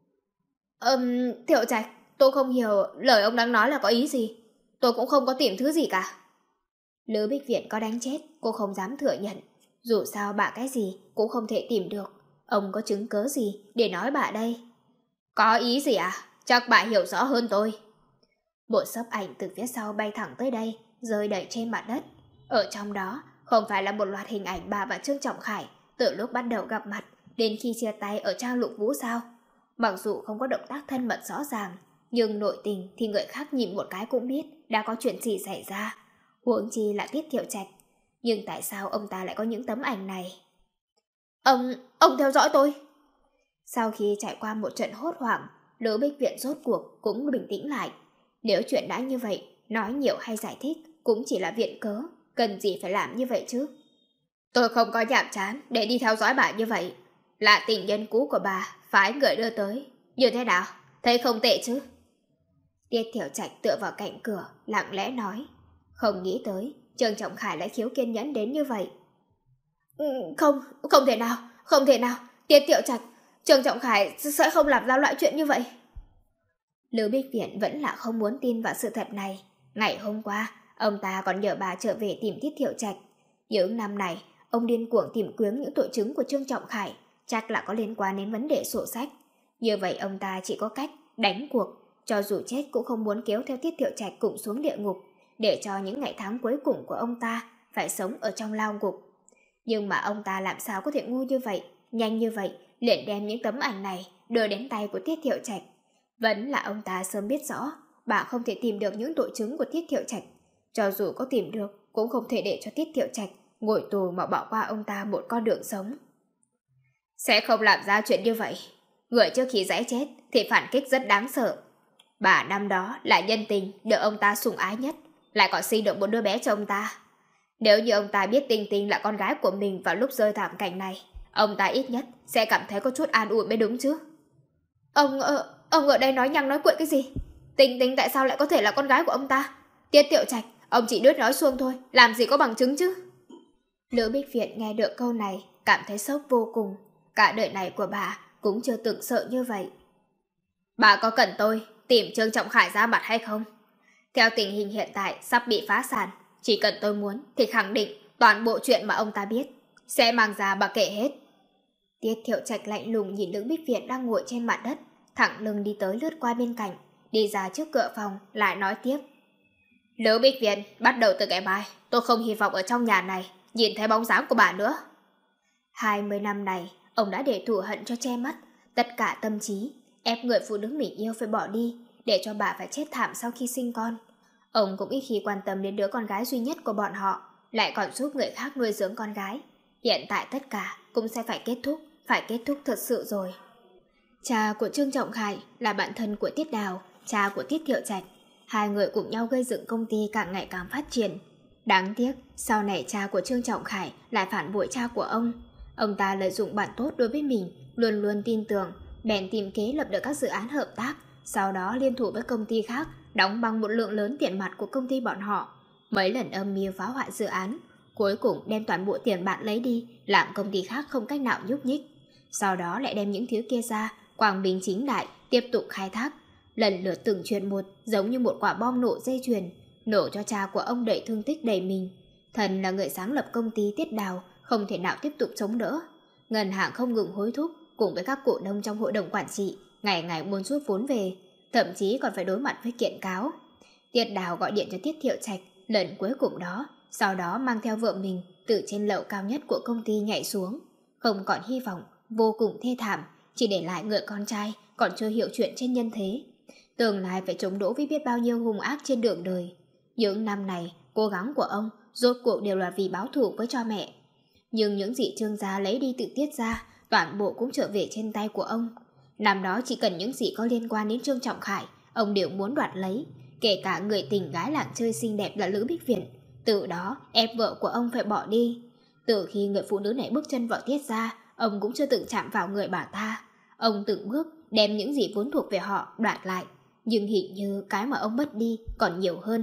Ừm, Thiệu Trạch, tôi không hiểu lời ông đang nói là có ý gì. Tôi cũng không có tìm thứ gì cả. Lữ Bích Viện có đánh chết, cô không dám thừa nhận. Dù sao bà cái gì cũng không thể tìm được. Ông có chứng cớ gì để nói bà đây? Có ý gì à? Chắc bà hiểu rõ hơn tôi. Bộ xấp ảnh từ phía sau bay thẳng tới đây, rơi đẩy trên mặt đất. Ở trong đó không phải là một loạt hình ảnh bà và Trương Trọng Khải từ lúc bắt đầu gặp mặt đến khi chia tay ở Trang Lục Vũ sao? Mặc dù không có động tác thân mật rõ ràng, nhưng nội tình thì người khác nhìn một cái cũng biết đã có chuyện gì xảy ra. Huống chi là Tiết Thiệu Trạch. Nhưng tại sao ông ta lại có những tấm ảnh này? Ông, ông theo dõi tôi. Sau khi trải qua một trận hốt hoảng, Lữ Bích Viện rốt cuộc cũng bình tĩnh lại. Nếu chuyện đã như vậy, nói nhiều hay giải thích cũng chỉ là viện cớ, cần gì phải làm như vậy chứ? Tôi không có nhàm chán để đi theo dõi bà như vậy. Là tình nhân cũ của bà, phái người đưa tới. Như thế nào? Thấy không tệ chứ? Tiết Thiệu Trạch tựa vào cạnh cửa, lặng lẽ nói. Không nghĩ tới, Trương Trọng Khải lại thiếu kiên nhẫn đến như vậy. Ừ, không, không thể nào, không thể nào. Tiết Thiệu Trạch, Trương Trọng Khải sẽ không làm ra loại chuyện như vậy. Lữ Bích Viện vẫn là không muốn tin vào sự thật này. Ngày hôm qua, ông ta còn nhờ bà trở về tìm Tiết Thiệu Trạch. Những năm này, ông điên cuồng tìm kiếm những tội chứng của Trương Trọng Khải, chắc là có liên quan đến vấn đề sổ sách. Như vậy ông ta chỉ có cách đánh cuộc, cho dù chết cũng không muốn kéo theo Tiết Thiệu Trạch cùng xuống địa ngục, để cho những ngày tháng cuối cùng của ông ta phải sống ở trong lao ngục. Nhưng mà ông ta làm sao có thể ngu như vậy, nhanh như vậy, liền đem những tấm ảnh này đưa đến tay của Tiết Thiệu Trạch. Vẫn là ông ta sớm biết rõ bà không thể tìm được những tội chứng của Tiết Thiệu Trạch. Cho dù có tìm được, cũng không thể để cho Tiết Thiệu Trạch ngồi tù mà bỏ qua ông ta một con đường sống. Sẽ không làm ra chuyện như vậy. Người trước khi giãy chết thì phản kích rất đáng sợ. Bà năm đó là nhân tình được ông ta sủng ái nhất, lại còn sinh được một đứa bé cho ông ta. Nếu như ông ta biết Tinh Tinh là con gái của mình vào lúc rơi thảm cảnh này, ông ta ít nhất sẽ cảm thấy có chút an ủi mới đúng chứ. Ông, ờ, ông ở đây nói nhăng nói cuội cái gì? Tinh Tinh tại sao lại có thể là con gái của ông ta? Tiết Thiệu Trạch, ông chỉ đứt nói xuông thôi, làm gì có bằng chứng chứ? Lữ Bích Viện nghe được câu này, cảm thấy sốc vô cùng. Cả đời này của bà cũng chưa từng sợ như vậy. Bà có cần tôi tìm Trương Trọng Khải ra mặt hay không? Theo tình hình hiện tại sắp bị phá sản, chỉ cần tôi muốn thì khẳng định toàn bộ chuyện mà ông ta biết sẽ mang ra bà kể hết. Tiết Thiệu Trạch lạnh lùng nhìn Lữ Bích Viện đang ngồi trên mặt đất, thẳng lưng đi tới lướt qua bên cạnh, đi ra trước cửa phòng lại nói tiếp. Lữ Bích Viện, bắt đầu từ ngày mai, tôi không hy vọng ở trong nhà này nhìn thấy bóng dáng của bà nữa. Hai mươi năm này, ông đã để thù hận cho che mắt tất cả tâm trí, ép người phụ nữ mình yêu phải bỏ đi, để cho bà phải chết thảm sau khi sinh con. Ông cũng ít khi quan tâm đến đứa con gái duy nhất của bọn họ, lại còn giúp người khác nuôi dưỡng con gái. Hiện tại tất cả cũng sẽ phải kết thúc, phải kết thúc thật sự rồi. Cha của Trương Trọng Khải là bạn thân của Tiết Đào, cha của Tiết Thiệu Trạch. Hai người cùng nhau gây dựng công ty càng ngày càng phát triển. Đáng tiếc, sau này cha của Trương Trọng Khải lại phản bội cha của ông. Ông ta lợi dụng bạn tốt đối với mình, luôn luôn tin tưởng, bèn tìm kế lập được các dự án hợp tác, sau đó liên thủ với công ty khác, đóng băng một lượng lớn tiền mặt của công ty bọn họ. Mấy lần âm mưu phá hoại dự án, cuối cùng đem toàn bộ tiền bạc lấy đi, làm công ty khác không cách nào nhúc nhích. Sau đó lại đem những thứ kia ra, quang minh chính đại, tiếp tục khai thác. Lần lượt từng chuyện một, giống như một quả bom nổ dây chuyền, nổ cho cha của ông đầy thương tích đầy mình. Thần là người sáng lập công ty Tiết Đào, không thể nào tiếp tục chống đỡ. Ngân hàng không ngừng hối thúc, cùng với các cổ đông trong hội đồng quản trị, ngày ngày muốn rút vốn về, thậm chí còn phải đối mặt với kiện cáo. Tiết Đào gọi điện cho Tiết Thiệu Trạch lần cuối cùng đó, sau đó mang theo vợ mình từ trên lầu cao nhất của công ty nhảy xuống. Không còn hy vọng, vô cùng thê thảm, chỉ để lại người con trai còn chưa hiểu chuyện trên nhân thế. Tương lai phải chống đỡ với biết bao nhiêu hung ác trên đường đời. Những năm này, cố gắng của ông rốt cuộc đều là vì báo thù với cho mẹ. Nhưng những gì Trương gia lấy đi từ Tiết gia, toàn bộ cũng trở về trên tay của ông. Năm đó chỉ cần những gì có liên quan đến Trương Trọng Khải, ông đều muốn đoạt lấy, kể cả người tình gái làng chơi xinh đẹp là Lữ Bích Viện. Từ đó ép vợ của ông phải bỏ đi. Từ khi người phụ nữ này bước chân vào Tiết gia, ông cũng chưa từng chạm vào người bà ta. Ông từng bước đem những gì vốn thuộc về họ đoạt lại, nhưng hình như cái mà ông mất đi còn nhiều hơn.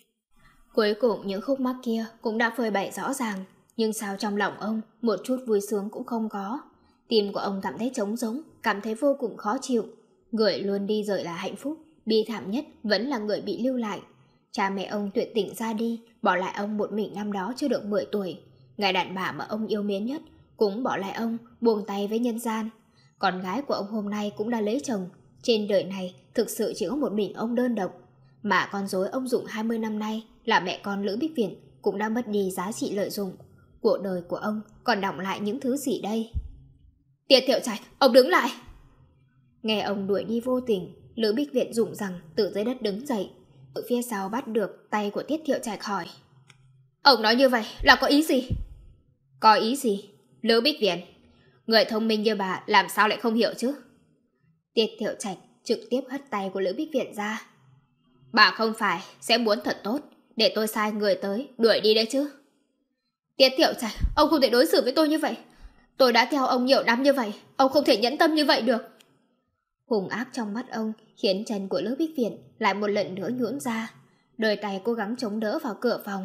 Cuối cùng những khúc mắc kia cũng đã phơi bày rõ ràng, nhưng sao trong lòng ông một chút vui sướng cũng không có. Tim của ông cảm thấy trống rỗng, cảm thấy vô cùng khó chịu. Người luôn đi rời là hạnh phúc, bi thảm nhất vẫn là người bị lưu lại. Cha mẹ ông tuyệt tình ra đi, bỏ lại ông một mình năm đó chưa được mười tuổi. Người đàn bà mà ông yêu mến nhất cũng bỏ lại ông, buông tay với nhân gian. Con gái của ông hôm nay cũng đã lấy chồng. Trên đời này thực sự chỉ có một mình ông đơn độc. Mà con rối ông dụng hai mươi năm nay là mẹ con Lữ Bích Viện, cũng đã mất đi giá trị lợi dụng. Cuộc đời của ông còn đọng lại những thứ gì đây? Tiết Thiệu Trạch, ông đứng lại! Nghe ông đuổi đi vô tình, Lữ Bích Viện rụng rằng từ dưới đất đứng dậy, từ phía sau bắt được tay của Tiết Thiệu Trạch hỏi: Ông nói như vậy là có ý gì? Có ý gì? Lữ Bích Viện, người thông minh như bà làm sao lại không hiểu chứ? Tiết Thiệu Trạch trực tiếp hất tay của Lữ Bích Viện ra. Bà không phải sẽ muốn thật tốt để tôi sai người tới đuổi đi đấy chứ? Tiết Thiệu Trạch, ông không thể đối xử với tôi như vậy. Tôi đã theo ông nhiều năm như vậy, ông không thể nhẫn tâm như vậy được. Hung ác trong mắt ông khiến chân của Lữ Bích Viện lại một lần nữa nhũn ra. Đôi tay cố gắng chống đỡ vào cửa phòng.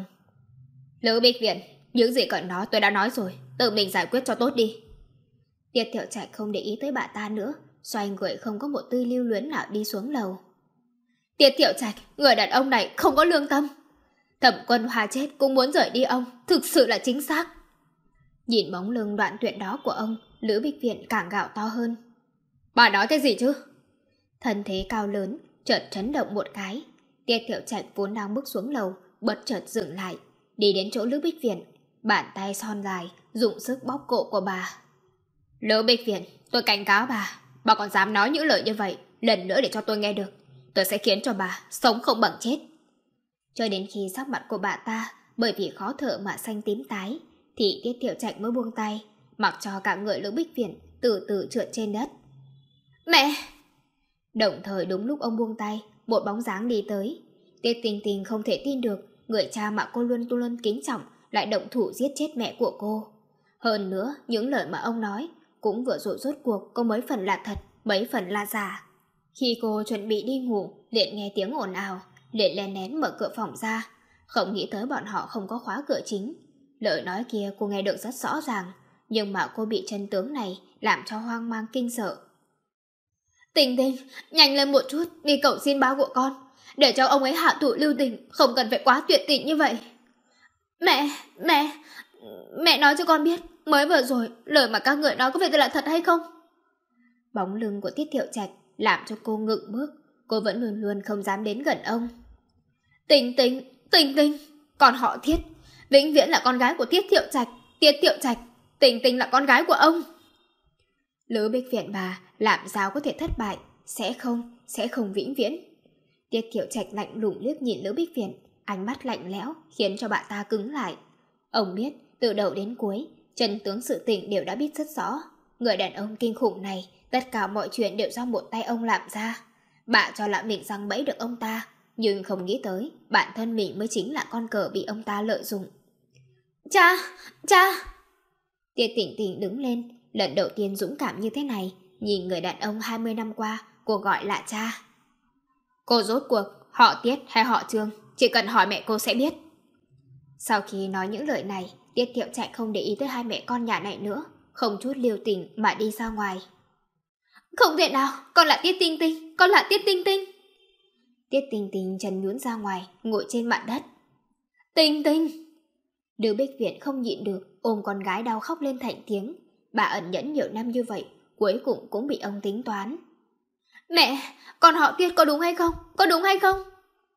Lữ Bích Viện, những gì cần nói tôi đã nói rồi, tự mình giải quyết cho tốt đi. Tiết Thiệu Trạch không để ý tới bà ta nữa, xoay người không có một tia lưu luyến nào đi xuống lầu. Tiết Thiệu Trạch, người đàn ông này không có lương tâm. Thẩm Quân Hoa chết cũng muốn rời đi ông, thực sự là chính xác. Nhìn bóng lưng đoạn tuyệt đó của ông, Lữ Bích Viện càng gào to hơn. Bà nói cái gì chứ? Thân thế cao lớn chợt chấn động một cái. Tiết Thiệu Trạch vốn đang bước xuống lầu, bất chợt dừng lại, đi đến chỗ Lữ Bích Viện, bàn tay son dài dùng sức bóp cổ của bà. Lữ Bích Viện, tôi cảnh cáo bà, bà còn dám nói những lời như vậy lần nữa để cho tôi nghe được, tôi sẽ khiến cho bà sống không bằng chết. Cho đến khi sắc mặt của bà ta bởi vì khó thở mà xanh tím tái, thì Tiết Thiệu Trạch mới buông tay, mặc cho cả người Lữ Bích Viện từ từ trượt trên đất. Mẹ! Đồng thời đúng lúc ông buông tay, một bóng dáng đi tới. Tiết Tinh Tinh không thể tin được người cha mà cô luôn tu luôn kính trọng lại động thủ giết chết mẹ của cô. Hơn nữa, những lời mà ông nói cũng vừa rồi rốt cuộc có mấy phần là thật, mấy phần là giả. Khi cô chuẩn bị đi ngủ, liền nghe tiếng ồn ào, liền lén lén mở cửa phòng ra. Không nghĩ tới bọn họ không có khóa cửa chính. Lời nói kia cô nghe được rất rõ ràng, nhưng mà cô bị chân tướng này làm cho hoang mang kinh sợ. Tình Tình, nhanh lên một chút, đi cầu xin báo của con, để cho ông ấy hạ thủ lưu tình, không cần phải quá tuyệt tình như vậy. Mẹ, mẹ, mẹ nói cho con biết, mới vừa rồi, lời mà các người nói có phải là thật hay không? Bóng lưng của Tiết Thiệu Trạch làm cho cô ngượng bước, cô vẫn luôn luôn không dám đến gần ông. Tình Tình, Tình Tình, còn họ Tiết, vĩnh viễn là con gái của Tiết Thiệu Trạch, Tiết Thiệu Trạch, Tình Tình là con gái của ông. Lữ Bích Viện bà làm sao có thể thất bại, sẽ không, sẽ không vĩnh viễn. Tiết Thiệu Trạch lạnh lùng liếc nhìn Lữ Bích Viện, ánh mắt lạnh lẽo khiến cho bà ta cứng lại. Ông biết từ đầu đến cuối, chân tướng sự tình đều đã biết rất rõ. Người đàn ông kinh khủng này, tất cả mọi chuyện đều do một tay ông làm ra. Bà cho là mình giăng bẫy được ông ta, nhưng không nghĩ tới bản thân mình mới chính là con cờ bị ông ta lợi dụng. Cha, cha! Tiết Tỉnh Tỉnh đứng lên, lần đầu tiên dũng cảm như thế này, nhìn người đàn ông hai mươi năm qua, cô gọi là cha. Cô rốt cuộc, họ Tiết hay họ Trương, chỉ cần hỏi mẹ cô sẽ biết. Sau khi nói những lời này, Tiết Thiệu Trạch không để ý tới hai mẹ con nhà này nữa, không chút liều tình mà đi ra ngoài. Không thể nào, con là Tiết Tinh Tinh, con là Tiết Tinh Tinh. Tiết Tinh Tinh chân nhún ra ngoài, ngồi trên mặt đất. Tinh Tinh! Lữ Bích Viện không nhịn được, ôm con gái đau khóc lên thành tiếng. Bà ẩn nhẫn nhiều năm như vậy, cuối cùng cũng bị ông tính toán. Mẹ, con họ Tiết có đúng hay không? Có đúng hay không?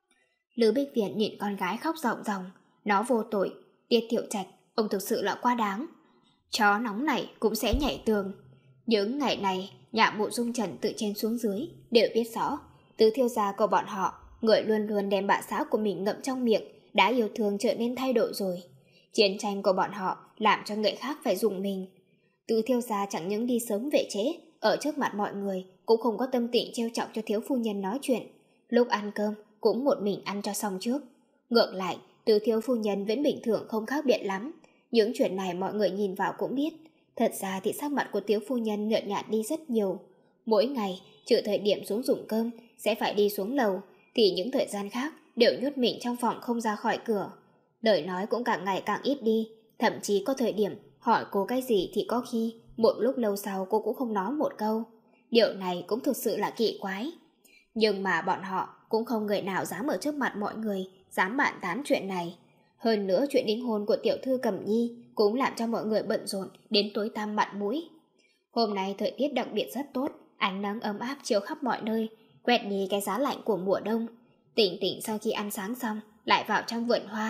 Lữ Bích Viện nhìn con gái khóc ròng ròng. Nó vô tội, Tiết Thiệu Trạch, ông thực sự là quá đáng. Chó nóng này cũng sẽ nhảy tường. Những ngày này, nhà Mộ Dung Trần từ trên xuống dưới đều biết rõ, tứ thiếu gia của bọn họ, người luôn luôn đem bà xã của mình ngậm trong miệng, đã yêu thương trở nên thay đổi rồi. Chiến tranh của bọn họ làm cho người khác phải dùng mình. Tứ thiếu gia chẳng những đi sớm về trễ, ở trước mặt mọi người cũng không có tâm tình trêu chọc cho thiếu phu nhân nói chuyện. Lúc ăn cơm cũng một mình ăn cho xong trước. Ngược lại, Tứ thiếu phu nhân vẫn bình thường không khác biệt lắm. Những chuyện này mọi người nhìn vào cũng biết. Thật ra thì sắc mặt của thiếu phu nhân nhợt nhạt đi rất nhiều. Mỗi ngày, trừ thời điểm xuống dùng cơm, sẽ phải đi xuống lầu, thì những thời gian khác đều nhốt mình trong phòng không ra khỏi cửa. Lời nói cũng càng ngày càng ít đi. Thậm chí có thời điểm hỏi cô cái gì thì có khi một lúc lâu sau cô cũng không nói một câu. Điều này cũng thực sự là kỳ quái. Nhưng mà bọn họ cũng không người nào dám ở trước mặt mọi người dám bàn tán chuyện này. Hơn nữa chuyện đính hôn của tiểu thư Cẩm Nhi cũng làm cho mọi người bận rộn đến tối tăm mặt mũi. Hôm nay thời tiết đặc biệt rất tốt, ánh nắng ấm áp chiếu khắp mọi nơi, quét đi cái giá lạnh của mùa đông. Tỉnh tỉnh sau khi ăn sáng xong lại vào trong vườn hoa,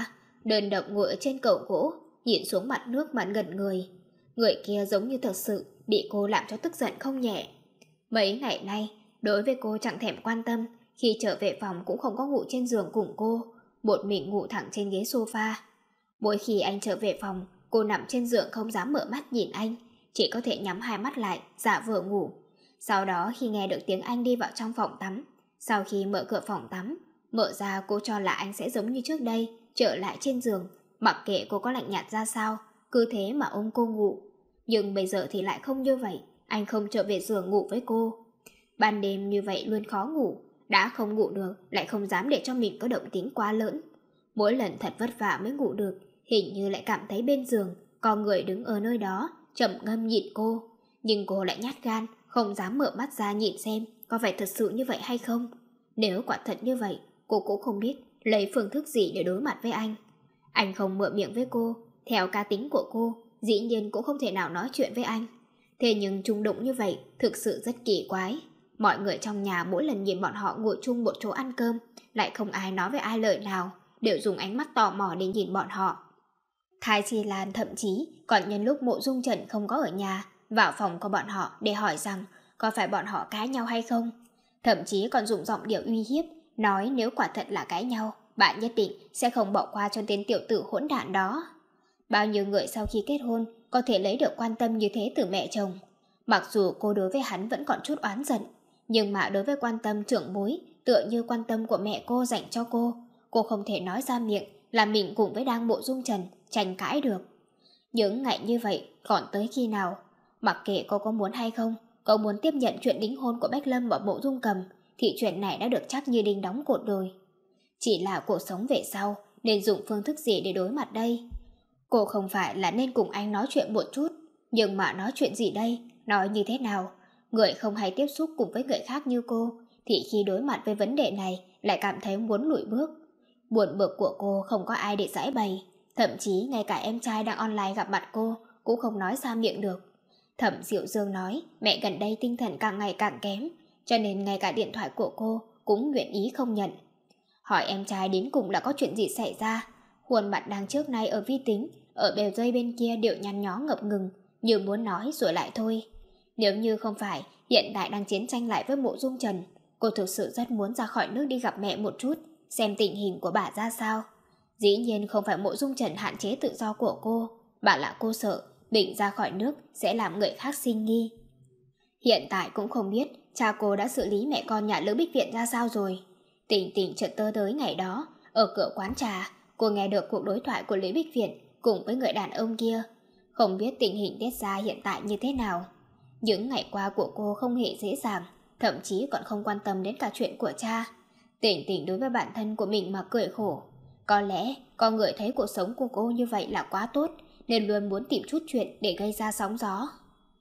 đơn độc ngồi ở trên cầu gỗ, nhìn xuống mặt nước mà ngẩn người. Người kia giống như thật sự bị cô làm cho tức giận không nhẹ. Mấy ngày nay, đối với cô chẳng thèm quan tâm, khi trở về phòng cũng không có ngủ trên giường cùng cô, một mình ngủ thẳng trên ghế sofa. Mỗi khi anh trở về phòng, cô nằm trên giường không dám mở mắt nhìn anh, chỉ có thể nhắm hai mắt lại, giả vờ ngủ. Sau đó khi nghe được tiếng anh đi vào trong phòng tắm, sau khi mở cửa phòng tắm, mở ra cô cho là anh sẽ giống như trước đây, trở lại trên giường, mặc kệ cô có lạnh nhạt ra sao, cứ thế mà ôm cô ngủ. Nhưng bây giờ thì lại không như vậy, anh không trở về giường ngủ với cô. Ban đêm như vậy luôn khó ngủ, đã không ngủ được lại không dám để cho mình có động tĩnh quá lớn. Mỗi lần thật vất vả mới ngủ được, hình như lại cảm thấy bên giường có người đứng ở nơi đó trầm ngâm nhìn cô. Nhưng cô lại nhát gan, không dám mở mắt ra nhìn xem có phải thật sự như vậy hay không. Nếu quả thật như vậy, cô cũng không biết lấy phương thức gì để đối mặt với anh. Anh không mở miệng với cô, theo cá tính của cô, dĩ nhiên cũng không thể nào nói chuyện với anh. Thế nhưng trung đụng như vậy thực sự rất kỳ quái. Mọi người trong nhà mỗi lần nhìn bọn họ ngồi chung một chỗ ăn cơm, lại không ai nói với ai lời nào, đều dùng ánh mắt tò mò để nhìn bọn họ. Thái Chi Lan thậm chí còn nhân lúc Mộ Dung Trần không có ở nhà, vào phòng của bọn họ để hỏi rằng có phải bọn họ cãi nhau hay không. Thậm chí còn dùng giọng điệu uy hiếp, nói nếu quả thật là cãi nhau, bạn nhất định sẽ không bỏ qua cho tên tiểu tử hỗn đản đó. Bao nhiêu người sau khi kết hôn có thể lấy được quan tâm như thế từ mẹ chồng. Mặc dù cô đối với hắn vẫn còn chút oán giận, nhưng mà đối với quan tâm trưởng bối, tựa như quan tâm của mẹ cô dành cho cô, cô không thể nói ra miệng là mình cùng với đang Mộ Dung Trần tranh cãi được. Những ngày như vậy còn tới khi nào? Mặc kệ cô có muốn hay không, cô muốn tiếp nhận chuyện đính hôn của Bách Lâm và Mộ Dung Cầm, thì chuyện này đã được chắc như đinh đóng cột rồi. Chỉ là cuộc sống về sau nên dùng phương thức gì để đối mặt đây? Cô không phải là nên cùng anh nói chuyện một chút, nhưng mà nói chuyện gì đây? Nói như thế nào? Người không hay tiếp xúc cùng với người khác như cô, thì khi đối mặt với vấn đề này lại cảm thấy muốn lùi bước. Buồn bực của cô không có ai để giải bày, thậm chí ngay cả em trai đang online gặp mặt cô cũng không nói ra miệng được. Thẩm Diệu Dương nói mẹ gần đây tinh thần càng ngày càng kém, cho nên ngay cả điện thoại của cô cũng nguyện ý không nhận. Hỏi em trai đến cùng là có chuyện gì xảy ra, khuôn mặt đang trước nay ở vi tính, ở bề dây bên kia đều nhăn nhó ngập ngừng, như muốn nói rồi lại thôi. Nếu như không phải hiện tại đang chiến tranh lại với Mộ Dung Trần, cô thực sự rất muốn ra khỏi nước đi gặp mẹ một chút, xem tình hình của bà ra sao. Dĩ nhiên không phải Mộ Dung Trần hạn chế tự do của cô, mà là cô sợ định ra khỏi nước sẽ làm người khác sinh nghi. Hiện tại cũng không biết cha cô đã xử lý mẹ con nhà Lữ Bích Viện ra sao rồi. Tình tình chợt tơ tới ngày đó, ở cửa quán trà, cô nghe được cuộc đối thoại của Lữ Bích Viện cùng với người đàn ông kia. Không biết tình hình Tiết Gia hiện tại như thế nào. Những ngày qua của cô không hề dễ dàng, thậm chí còn không quan tâm đến cả chuyện của cha. Tình tình đối với bản thân của mình mà cười khổ. Có lẽ có người thấy cuộc sống của cô như vậy là quá tốt, nên luôn muốn tìm chút chuyện để gây ra sóng gió.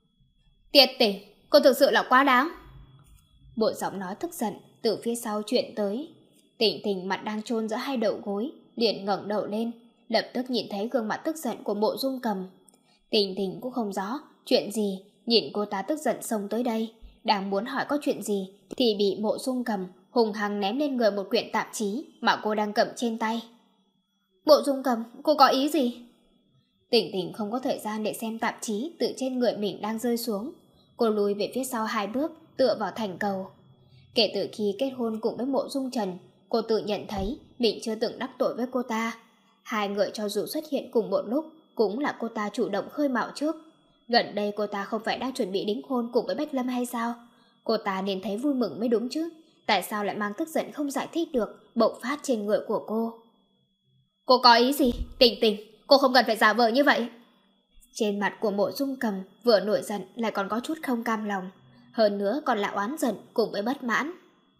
Tiết Tình, cô thực sự là quá đáng. Bộ giọng nói tức giận từ phía sau chuyện tới. Tình tình mặt đang chôn giữa hai đầu gối, liền ngẩng đầu lên, lập tức nhìn thấy gương mặt tức giận của Mộ Dung Cầm. Tình tình cũng không rõ chuyện gì, nhìn cô ta tức giận xông tới đây, đang muốn hỏi có chuyện gì thì bị Mộ Dung Cầm hùng hăng ném lên người một quyển tạp chí mà cô đang cầm trên tay. Mộ Dung Cầm, cô có ý gì? Tình tình không có thời gian để xem tạp chí từ trên người mình đang rơi xuống. Cô lùi về phía sau hai bước, tựa vào thành cầu. Kể từ khi kết hôn cùng với Mộ Dung Trần, cô tự nhận thấy mình chưa từng đắc tội với cô ta. Hai người cho dù xuất hiện cùng một lúc, cũng là cô ta chủ động khơi mào trước. Gần đây cô ta không phải đang chuẩn bị đính hôn cùng với Bách Lâm hay sao? Cô ta nên thấy vui mừng mới đúng chứ. Tại sao lại mang tức giận không giải thích được bộc phát trên người của cô? Cô có ý gì? Tình tình, cô không cần phải giả vờ như vậy. Trên mặt của Mộ Dung Cầm vừa nổi giận lại còn có chút không cam lòng, hơn nữa còn là oán giận cùng với bất mãn.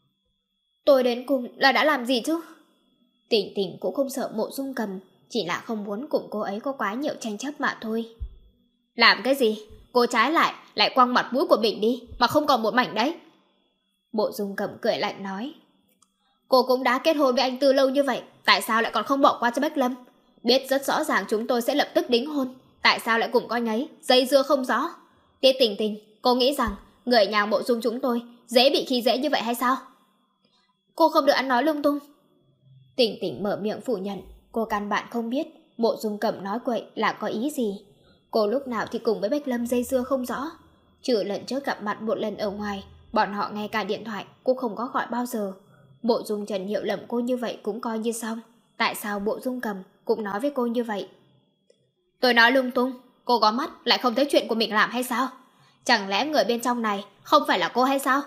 Tôi đến cùng là đã làm gì chứ? Tình tình cũng không sợ Mộ Dung Cầm, chỉ là không muốn cùng cô ấy có quá nhiều tranh chấp mà thôi. Làm cái gì? Cô trái lại lại quăng mặt mũi của mình đi, mà không còn một mảnh đấy. Mộ Dung Cầm cười lạnh nói. Cô cũng đã kết hôn với anh Tư lâu như vậy, tại sao lại còn không bỏ qua cho Bách Lâm? Biết rất rõ ràng chúng tôi sẽ lập tức đính hôn, tại sao lại cùng con ấy dây dưa không rõ? Tiết Tình Tình, cô nghĩ rằng người nhà Mộ Dung chúng tôi dễ bị khi dễ như vậy hay sao? Cô không được ăn nói lung tung. Tình Tình mở miệng phủ nhận, cô căn bản không biết Mộ Dung Cẩm nói quậy là có ý gì. Cô lúc nào thì cùng với Bách Lâm dây dưa không rõ. Trừ lần trước gặp mặt một lần ở ngoài, bọn họ ngay cả điện thoại cũng không có gọi bao giờ. Mộ Dung Trần hiểu lầm cô như vậy cũng coi như xong. Tại sao Mộ Dung Cẩm cũng nói với cô như vậy? Tôi nói lung tung, cô có mắt lại không thấy chuyện của mình làm hay sao? Chẳng lẽ người bên trong này không phải là cô hay sao?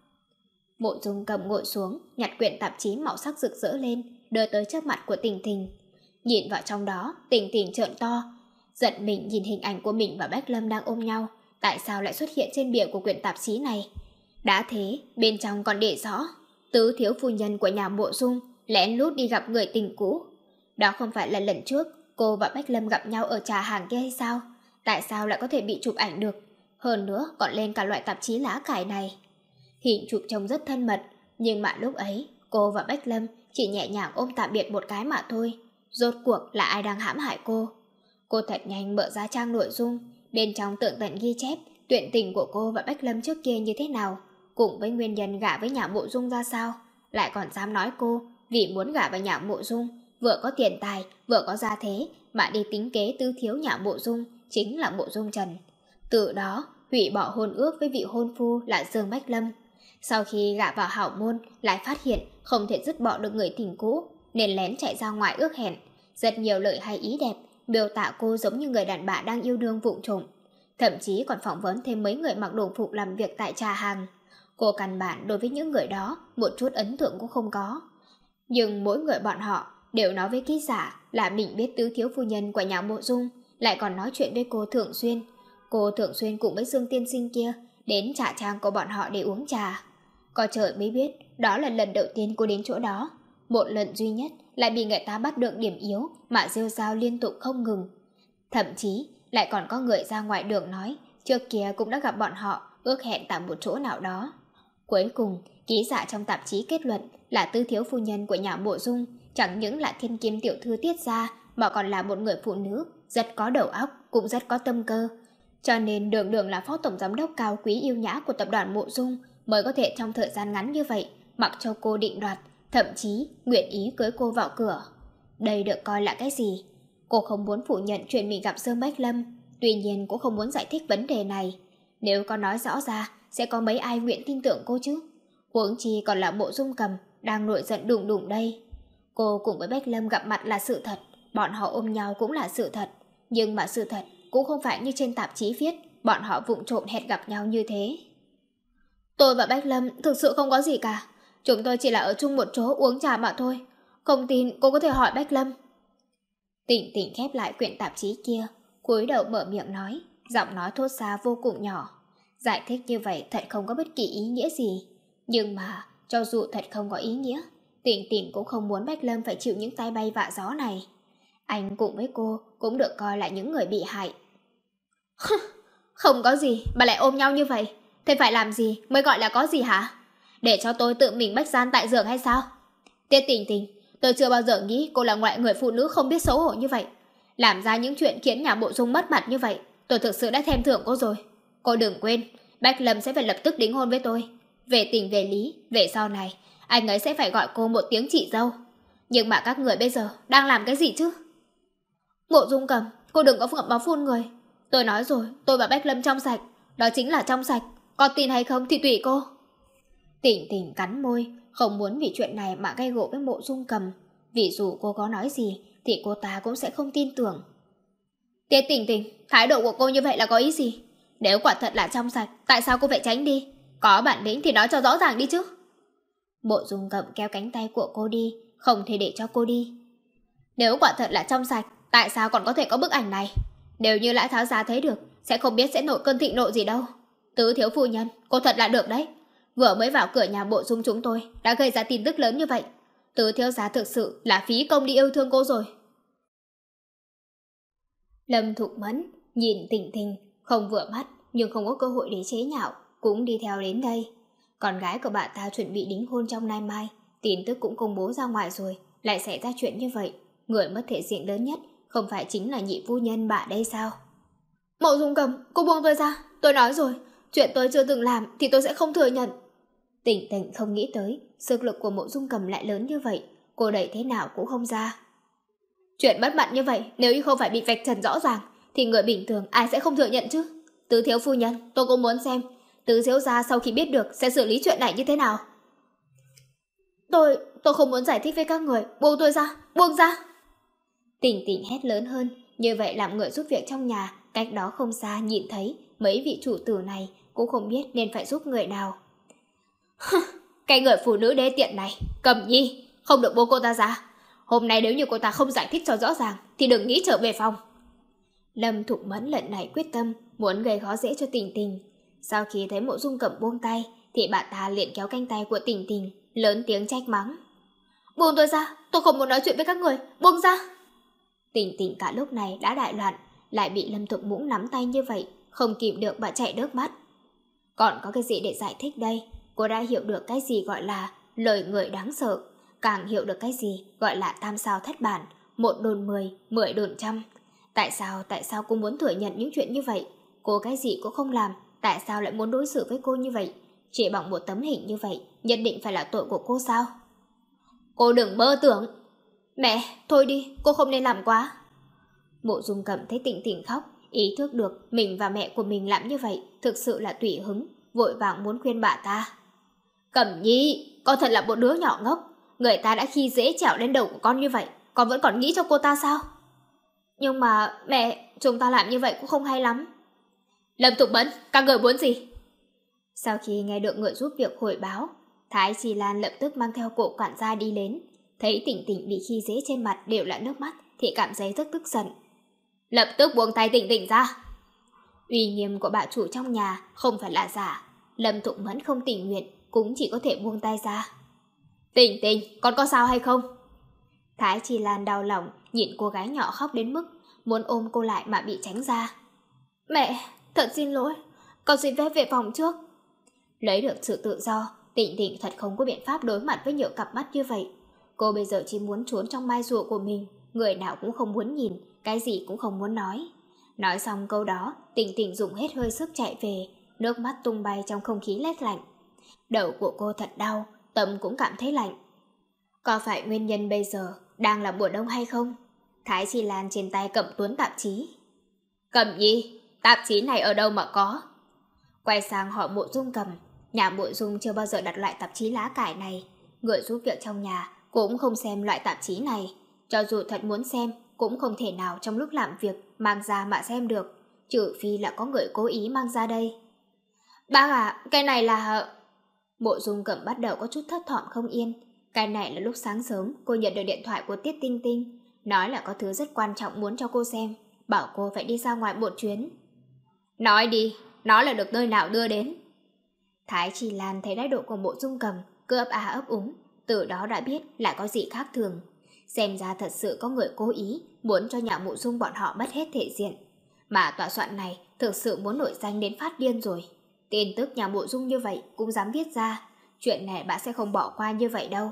Mộ Dung Cẩm ngồi xuống, nhặt quyển tạp chí màu sắc rực rỡ lên, đưa tới trước mặt của Tình Tình. Nhìn vào trong đó, Tình Tình trợn to, giận mình nhìn hình ảnh của mình và Bách Lâm đang ôm nhau. Tại sao lại xuất hiện trên bìa của quyển tạp chí này? Đã thế, bên trong còn để rõ tứ thiếu phu nhân của nhà Mộ Dung lén lút đi gặp người tình cũ. Đó không phải là lần trước cô và Bách Lâm gặp nhau ở trà hàng kia hay sao? Tại sao lại có thể bị chụp ảnh được? Hơn nữa còn lên cả loại tạp chí lá cải này. Hình chụp trông rất thân mật, nhưng mà lúc ấy cô và Bách Lâm chỉ nhẹ nhàng ôm tạm biệt một cái mà thôi. Rốt cuộc là ai đang hãm hại cô? Cô thật nhanh mở ra trang nội dung, bên trong tường tận ghi chép chuyện tình của cô và Bách Lâm trước kia như thế nào, cùng với nguyên nhân gả với nhà Mộ Dung ra sao. Lại còn dám nói cô vì muốn gả vào nhà Mộ Dung, vừa có tiền tài vừa có gia thế mà đi tính kế tứ thiếu nhà Mộ Dung chính là Mộ Dung Trần. Từ đó hủy bỏ hôn ước với vị hôn phu là Dương Bách Lâm. Sau khi gả vào hảo môn lại phát hiện không thể dứt bỏ được người tình cũ, nên lén chạy ra ngoài ước hẹn. Rất nhiều lời hay ý đẹp miêu tả cô giống như người đàn bà đang yêu đương vụng trộm. Thậm chí còn phỏng vấn thêm mấy người mặc đồng phục làm việc tại trà hàng. Cô căn bản đối với những người đó một chút ấn tượng cũng không có. Nhưng mỗi người bọn họ đều nói với ký giả là mình biết tứ thiếu phu nhân của nhà Mộ Dung, lại còn nói chuyện với cô thường xuyên. Cô thường xuyên cùng với Dương tiên sinh kia đến trà trang của bọn họ để uống trà. Có trời mới biết đó là lần đầu tiên cô đến chỗ đó. Một lần duy nhất lại bị người ta bắt được điểm yếu mà rêu rao liên tục không ngừng. Thậm chí lại còn có người ra ngoài đường nói trước kia cũng đã gặp bọn họ ước hẹn tại một chỗ nào đó. Cuối cùng ký giả trong tạp chí kết luận là tứ thiếu phu nhân của nhà Mộ Dung chẳng những là thiên kim tiểu thư Tiết gia, mà còn là một người phụ nữ rất có đầu óc, cũng rất có tâm cơ. Cho nên đường đường là phó tổng giám đốc cao quý yêu nhã của tập đoàn Mộ Dung mới có thể trong thời gian ngắn như vậy mặc cho cô định đoạt, thậm chí nguyện ý cưới cô vào cửa. Đây được coi là cái gì? Cô không muốn phủ nhận chuyện mình gặp Dương Bách Lâm, tuy nhiên cũng không muốn giải thích vấn đề này. Nếu có nói rõ ra sẽ có mấy ai nguyện tin tưởng cô chứ? Huống chi còn là Mộ Dung Cầm đang nổi giận đùng đùng đây. Cô cùng với Bách Lâm gặp mặt là sự thật, bọn họ ôm nhau cũng là sự thật. Nhưng mà sự thật cũng không phải như trên tạp chí viết bọn họ vụng trộm hẹn gặp nhau như thế. Tôi và Bách Lâm thực sự không có gì cả. Chúng tôi chỉ là ở chung một chỗ uống trà mà thôi. Không tin cô có thể hỏi Bách Lâm. Tỉnh tỉnh khép lại quyển tạp chí kia, cúi đầu mở miệng nói, giọng nói thốt ra vô cùng nhỏ. Giải thích như vậy thật không có bất kỳ ý nghĩa gì. Nhưng mà cho dù thật không có ý nghĩa, Tỉnh tỉnh cũng không muốn Bách Lâm phải chịu những tai bay vạ gió này. Anh cùng với cô cũng được coi là những người bị hại. Không có gì mà lại ôm nhau như vậy. Thế phải làm gì mới gọi là có gì hả? Để cho tôi tự mình bách gian tại giường hay sao? Tiết Tình Tình, tôi chưa bao giờ nghĩ cô là loại người phụ nữ không biết xấu hổ như vậy. Làm ra những chuyện khiến nhà Mộ Dung mất mặt như vậy, tôi thực sự đã thèm thưởng cô rồi. Cô đừng quên, Bách Lâm sẽ phải lập tức đính hôn với tôi. Về tình về lý, về sau này anh ấy sẽ phải gọi cô một tiếng chị dâu. Nhưng mà các người bây giờ đang làm cái gì chứ? Mộ Dung Cầm, cô đừng có ngậm máu phun người. Tôi nói rồi, tôi và Bách Lâm trong sạch. Đó chính là trong sạch. Có tin hay không thì tùy cô. Tỉnh Tỉnh cắn môi, không muốn vì chuyện này mà gây gổ với Mộ Dung Cầm. Vì dù cô có nói gì thì cô ta cũng sẽ không tin tưởng. Tiết Tỉnh Tỉnh, thái độ của cô như vậy là có ý gì? Nếu quả thật là trong sạch, tại sao cô phải tránh đi? Có bản lĩnh thì nói cho rõ ràng đi chứ. Mộ Dung Cầm kéo cánh tay của cô đi, không thể để cho cô đi. Nếu quả thật là trong sạch, tại sao còn có thể có bức ảnh này? Nếu như Lã Tháo Gia thấy được, sẽ không biết sẽ nổi cơn thịnh nộ gì đâu. Tứ thiếu phu nhân, cô thật là được đấy. Vừa mới vào cửa nhà Mộ Dung chúng tôi đã gây ra tin tức lớn như vậy. Tứ thiếu gia thực sự là phí công đi yêu thương cô rồi. Lâm Thục Mẫn nhìn Tình Tình, không vừa mắt nhưng không có cơ hội để chế nhạo, cũng đi theo đến đây. Con gái của bà ta chuẩn bị đính hôn trong nay mai, tin tức cũng công bố ra ngoài rồi, lại xảy ra chuyện như vậy. Người mất thể diện lớn nhất không phải chính là nhị phu nhân bà đây sao? Mộ Dung Cầm, cô buông tôi ra. Tôi nói rồi, chuyện tôi chưa từng làm thì tôi sẽ không thừa nhận. Tỉnh Tỉnh không nghĩ tới sức lực của Mộ Dung Cầm lại lớn như vậy, cô đẩy thế nào cũng không ra. Chuyện mất mặt như vậy, nếu như không phải bị vạch trần rõ ràng, thì người bình thường ai sẽ không thừa nhận chứ. Tứ thiếu phu nhân, tôi cũng muốn xem Tứ thiếu gia sau khi biết được sẽ xử lý chuyện này như thế nào. Tôi, tôi không muốn giải thích với các người, buông tôi ra, buông ra. Tỉnh Tỉnh hét lớn hơn, như vậy làm người giúp việc trong nhà, cách đó không xa nhìn thấy mấy vị chủ tử này cũng không biết nên phải giúp người nào. Cái người phụ nữ đê tiện này, Cẩm Nhi, không được buông cô ta ra. Hôm nay nếu như cô ta không giải thích cho rõ ràng thì đừng nghĩ trở về phòng. Lâm Thục Mẫn lần này quyết tâm muốn gây khó dễ cho Tình Tình. Sau khi thấy Mộ Dung Cẩm buông tay thì bà ta liền kéo cánh tay của Tình Tình, lớn tiếng trách mắng. Buông tôi ra, tôi không muốn nói chuyện với các người, buông ra. Tình Tình cả lúc này đã đại loạn, lại bị Lâm Thục Mũng nắm tay như vậy, không kìm được mà chảy nước mắt. Còn có cái gì để giải thích đây? Cô đã hiểu được cái gì gọi là lời người đáng sợ, càng hiểu được cái gì gọi là tam sao thất bản, một đồn mười, mười đồn trăm. Tại sao, tại sao cô muốn thừa nhận những chuyện như vậy? Cô cái gì cũng không làm, tại sao lại muốn đối xử với cô như vậy? Chỉ bằng một tấm hình như vậy, nhất định phải là tội của cô sao? Cô đừng mơ tưởng. Mẹ, thôi đi, cô không nên làm quá. Mộ Dung Cẩm thấy Tình Tình khóc, ý thức được mình và mẹ của mình làm như vậy thực sự là tùy hứng, vội vàng muốn khuyên bà ta. Cẩm Nhi, con thật là một đứa nhỏ ngốc. Người ta đã khi dễ trèo lên đầu của con như vậy, con vẫn còn nghĩ cho cô ta sao? Nhưng mà mẹ, chúng ta làm như vậy cũng không hay lắm. Lâm Thục Mẫn, các người muốn gì? Sau khi nghe được người giúp việc hồi báo, Thái Chi Lan lập tức mang theo cổ quản gia đi đến. Thấy Tình Tình bị khi dễ trên mặt đều là nước mắt thì cảm thấy rất tức giận. Lập tức buông tay Tình Tình ra. Uy nghiêm của bà chủ trong nhà không phải là giả. Lâm Thục Mẫn không tình nguyện cũng chỉ có thể buông tay ra. Tình Tình, con có sao hay không? Thái Chi Lan đau lòng nhìn cô gái nhỏ khóc đến mức muốn ôm cô lại mà bị tránh ra. Mẹ, thật xin lỗi, con xin phép về phòng trước. Lấy được sự tự do, Tình Tình thật không có biện pháp đối mặt với nhiều cặp mắt như vậy. Cô bây giờ chỉ muốn trốn trong mai rùa của mình, người nào cũng không muốn nhìn, cái gì cũng không muốn nói. Nói xong câu đó, Tình Tình dùng hết hơi sức chạy về, nước mắt tung bay trong không khí rét lạnh. Đầu của cô thật đau, tâm cũng cảm thấy lạnh. Có phải nguyên nhân bây giờ đang là mùa đông hay không? Thái Chi Lan trên tay cầm cuốn tạp chí. Cẩm Nhi, tạp chí này ở đâu mà có? Quay sang hỏi Mộ Dung Cẩm, nhà Mộ Dung chưa bao giờ đặt loại tạp chí lá cải này. Người giúp việc trong nhà cũng không xem loại tạp chí này. Cho dù thật muốn xem, cũng không thể nào trong lúc làm việc mang ra mà xem được, trừ phi là có người cố ý mang ra đây. Bác à, cái này là... Mộ Dung Cẩm bắt đầu có chút thất thỏm không yên. Cái này là lúc sáng sớm cô nhận được điện thoại của Tiết Tinh Tinh, nói là có thứ rất quan trọng muốn cho cô xem, bảo cô phải đi ra ngoài một chuyến. Nói đi, nói là được nơi nào đưa đến. Thái Chi Lan thấy thái độ của Mộ Dung Cẩm cứ ấp á ấp úng, từ đó đã biết là có gì khác thường. Xem ra thật sự có người cố ý muốn cho nhà Mộ Dung bọn họ mất hết thể diện. Mà tòa soạn này thực sự muốn nổi danh đến phát điên rồi. Tin tức nhà Mộ Dung như vậy cũng dám viết ra, chuyện này bà sẽ không bỏ qua như vậy đâu.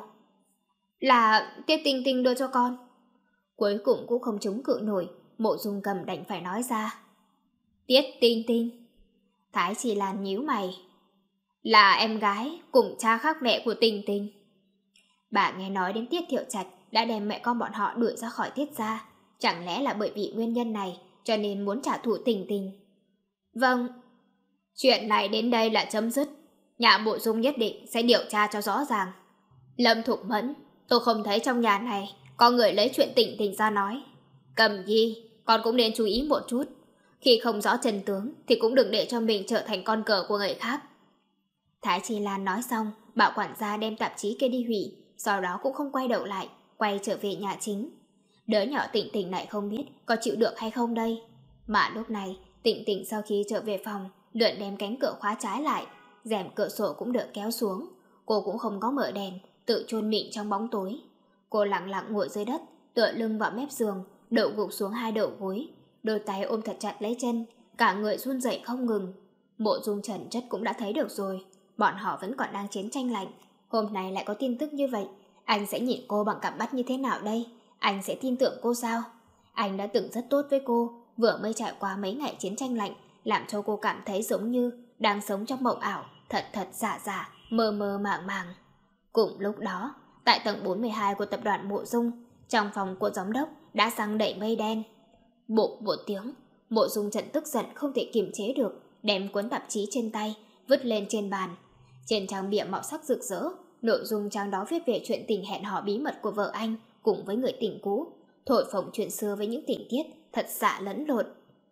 Là Tiết Tinh Tinh đưa cho con. Cuối cùng cũng không chống cự nổi, Mộ Dung Cẩm đành phải nói ra. Tiết Tinh Tinh. Thái Chi Lan nhíu mày. Là em gái cùng cha khác mẹ của Tinh Tinh. Bà nghe nói đến Tiết Thiệu Trạch đã đem mẹ con bọn họ đuổi ra khỏi Tiết gia. Chẳng lẽ là bởi vì nguyên nhân này cho nên muốn trả thù Tình Tình? Vâng. Chuyện này đến đây là chấm dứt. Nhà Mộ Dung nhất định sẽ điều tra cho rõ ràng. Lâm Thục Mẫn, tôi không thấy trong nhà này có người lấy chuyện Tình Tình ra nói. Cẩm Nhi, con cũng nên chú ý một chút. Khi không rõ chân tướng thì cũng đừng để cho mình trở thành con cờ của người khác. Thái Chi Lan nói xong, bảo quản gia đem tạp chí kia đi hủy, sau đó cũng không quay đầu lại, quay trở về nhà chính. Đứa nhỏ Tình Tình này không biết có chịu được hay không đây. Mà lúc này, Tình Tình sau khi trở về phòng, lượn đem cánh cửa khóa trái lại, rèm cửa sổ cũng được kéo xuống. Cô cũng không có mở đèn, tự chôn mịn trong bóng tối. Cô lặng lặng ngồi dưới đất, tựa lưng vào mép giường, đậu gục xuống hai đầu gối, đôi tay ôm thật chặt lấy chân, cả người run rẩy không ngừng. Mộ Dung Trần chất cũng đã thấy được rồi, bọn họ vẫn còn đang chiến tranh lạnh. Hôm nay lại có tin tức như vậy, anh sẽ nhìn cô bằng cặp mắt như thế nào đây? Anh sẽ tin tưởng cô sao? Anh đã từng rất tốt với cô, vừa mới trải qua mấy ngày chiến tranh lạnh, làm cho cô cảm thấy giống như đang sống trong mộng ảo, thật thật giả giả, mơ mơ màng màng. Cùng lúc đó, tại tầng bốn mươi hai của tập đoàn Mộ Dung, trong phòng của giám đốc đã giăng đầy mây đen. Bộ một tiếng, Mộ Dung Trần tức giận không thể kiềm chế được, đem cuốn tạp chí trên tay vứt lên trên bàn. Trên trang bìa màu sắc rực rỡ, nội dung trang đó viết về chuyện tình hẹn hò bí mật của vợ anh cùng với người tình cũ, thổi phồng chuyện xưa với những tình tiết thật xạ lẫn lộn.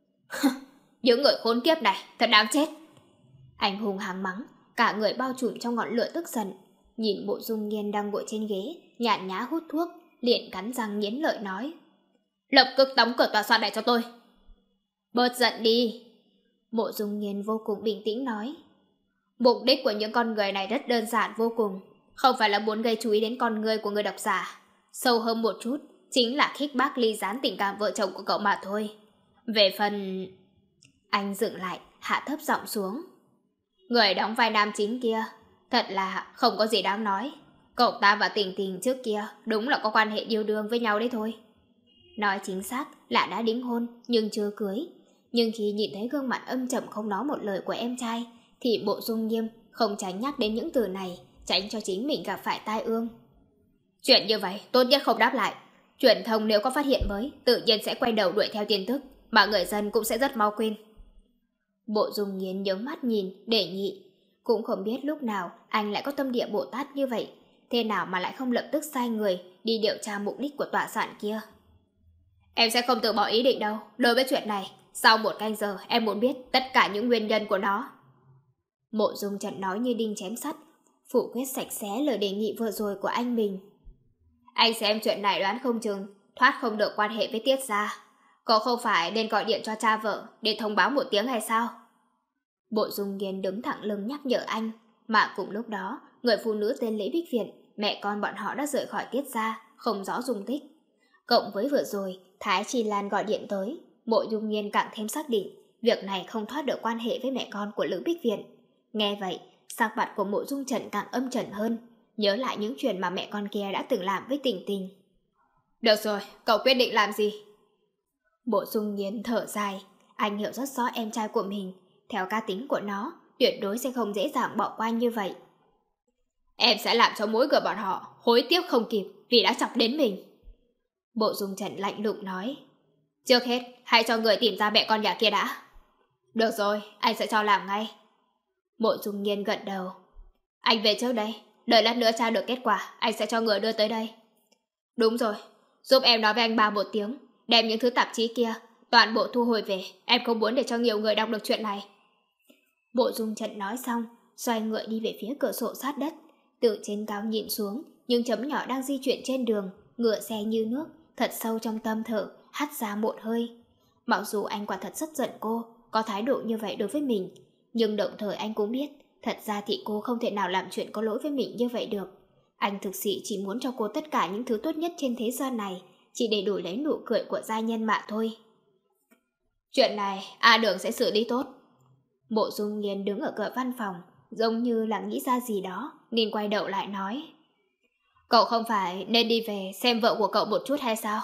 Những người khốn kiếp này thật đáng chết. Anh hùng hăng mắng, cả người bao trùm trong ngọn lửa tức giận. Nhìn Mộ Dung Nghiên đang ngồi trên ghế nhàn nhã hút thuốc, liền cắn răng nghiến lợi nói: lập tức đóng cửa tòa soạn này cho tôi. Bớt giận đi. Mộ Dung Nghiên vô cùng bình tĩnh nói: mục đích của những con người này rất đơn giản vô cùng, không phải là muốn gây chú ý đến con người của người độc giả. Sâu hơn một chút, chính là khích bác ly gián tình cảm vợ chồng của cậu mà thôi. Về phần... Anh dừng lại, hạ thấp giọng xuống. Người đóng vai nam chính kia, thật là không có gì đáng nói. Cậu ta và Tình Tình trước kia đúng là có quan hệ yêu đương với nhau đấy thôi. Nói chính xác là đã đính hôn nhưng chưa cưới. Nhưng khi nhìn thấy gương mặt âm trầm không nói một lời của em trai, thì Mộ Dung Nghiêm không tránh nhắc đến những từ này, tránh cho chính mình gặp phải tai ương. Chuyện như vậy tốt nhất không đáp lại. Truyền thông nếu có phát hiện mới, tự nhiên sẽ quay đầu đuổi theo tin tức, mà người dân cũng sẽ rất mau quên. Mộ Dung Nghiên nhớ mắt nhìn, đề nghị. Cũng không biết lúc nào anh lại có tâm địa Bồ Tát như vậy, thế nào mà lại không lập tức sai người đi điều tra mục đích của tòa soạn kia. Em sẽ không từ bỏ ý định đâu. Đối với chuyện này, sau một canh giờ em muốn biết tất cả những nguyên nhân của nó. Mộ Dung Trần nói như đinh chém sắt, phủ quyết sạch sẽ lời đề nghị vừa rồi của anh mình. Anh xem chuyện này đoán không chừng thoát không được quan hệ với Tiết gia. Cậu không phải nên gọi điện cho cha vợ để thông báo một tiếng hay sao? Mộ Dung Nghiên đứng thẳng lưng nhắc nhở anh, mà cùng lúc đó người phụ nữ tên Lý Bích Viện, mẹ con bọn họ đã rời khỏi Tiết gia, không rõ dung tích. Cộng với vừa rồi Thái Chi Lan gọi điện tới, Mộ Dung Nghiên càng thêm xác định việc này không thoát được quan hệ với mẹ con của Lữ Bích Viện. Nghe vậy, sắc mặt của Mộ Dung Trần càng âm trầm hơn, nhớ lại những chuyện mà mẹ con kia đã từng làm với Tình Tình. Được rồi, cậu quyết định làm gì? Mộ Dung Nghiên thở dài, anh hiểu rất rõ em trai của mình, theo cá tính của nó, tuyệt đối sẽ không dễ dàng bỏ qua như vậy. Em sẽ làm cho mỗi người bọn họ hối tiếc không kịp vì đã chọc đến mình. Mộ Dung Trần lạnh lùng nói. Trước hết, hãy cho người tìm ra mẹ con nhà kia đã. Được rồi, anh sẽ cho làm ngay. Mộ Dung Nghiên gật đầu. Anh về trước đây, đợi lát nữa tra được kết quả, anh sẽ cho người đưa tới đây. Đúng rồi, giúp em nói với anh ba một tiếng, đem những thứ tạp chí kia toàn bộ thu hồi về, em không muốn để cho nhiều người đọc được chuyện này. Mộ Dung Trần nói xong, xoay người đi về phía cửa sổ sát đất, từ trên cao nhìn xuống, những chấm nhỏ đang di chuyển trên đường, ngựa xe như nước, thật sâu trong tâm thở, hắt ra một hơi. Mặc dù anh quả thật rất giận cô, có thái độ như vậy đối với mình, nhưng đồng thời anh cũng biết, thật ra thì cô không thể nào làm chuyện có lỗi với mình như vậy được. Anh thực sự chỉ muốn cho cô tất cả những thứ tốt nhất trên thế gian này, chỉ để đổi lấy nụ cười của gia nhân mà thôi. Chuyện này A Đường sẽ xử lý tốt. Mộ Dung Nghiên đứng ở cửa văn phòng, giống như là nghĩ ra gì đó, nên quay đầu lại nói. Cậu không phải nên đi về xem vợ của cậu một chút hay sao?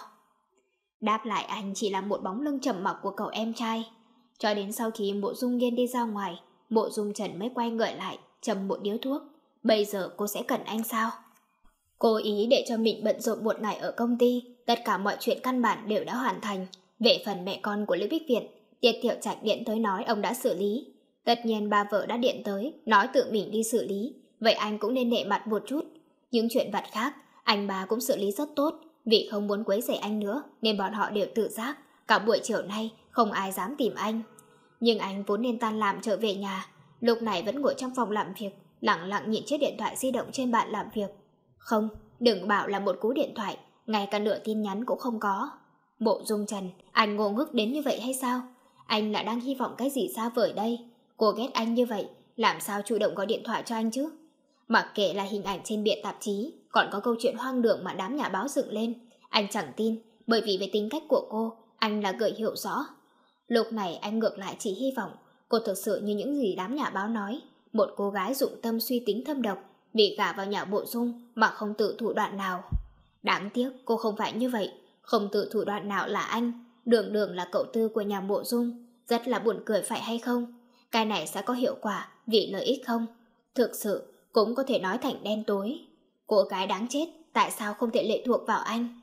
Đáp lại anh chỉ là một bóng lưng trầm mặc của cậu em trai. Cho đến sau khi Mộ Dung Nghiên đi ra ngoài, Mộ Dung Trần mới quay người lại, châm một điếu thuốc. Bây giờ cô sẽ cần anh sao? Cố ý để cho mình bận rộn một ngày ở công ty, tất cả mọi chuyện căn bản đều đã hoàn thành. Về phần mẹ con của Lữ Bích Viện, Tiết Thiệu Trạch điện tới nói ông đã xử lý. Tất nhiên bà vợ đã điện tới, nói tự mình đi xử lý, vậy anh cũng nên nể mặt một chút. Những chuyện vặt khác, anh bà cũng xử lý rất tốt, vì không muốn quấy rầy anh nữa, nên bọn họ đều tự giác. Cả buổi chiều nay, không ai dám tìm anh. Nhưng anh vốn nên tan làm trở về nhà, lúc này vẫn ngồi trong phòng làm việc, lặng lặng nhìn chiếc điện thoại di động trên bàn làm việc. Không, đừng bảo là một cú điện thoại, ngay cả nửa tin nhắn cũng không có. Mộ Dung Trần, anh ngô ngức đến như vậy hay sao? Anh là đang hy vọng cái gì xa vời đây? Cô ghét anh như vậy, làm sao chủ động gọi điện thoại cho anh chứ? Mặc kệ là hình ảnh trên bìa tạp chí, còn có câu chuyện hoang đường mà đám nhà báo dựng lên, anh chẳng tin, bởi vì về tính cách của cô, anh là gợi hiểu rõ. Lúc này anh ngược lại chỉ hy vọng cô thực sự như những gì đám nhà báo nói, một cô gái dụng tâm suy tính thâm độc, bị gả vào nhà Mộ Dung mà không tự thủ đoạn nào. Đáng tiếc cô không phải như vậy, không tự thủ đoạn nào là anh, đường đường là cậu tư của nhà Mộ Dung, rất là buồn cười phải hay không? Cái này sẽ có hiệu quả vì lợi ích không? Thực sự cũng có thể nói thành đen tối. Cô gái đáng chết, tại sao không thể lệ thuộc vào anh?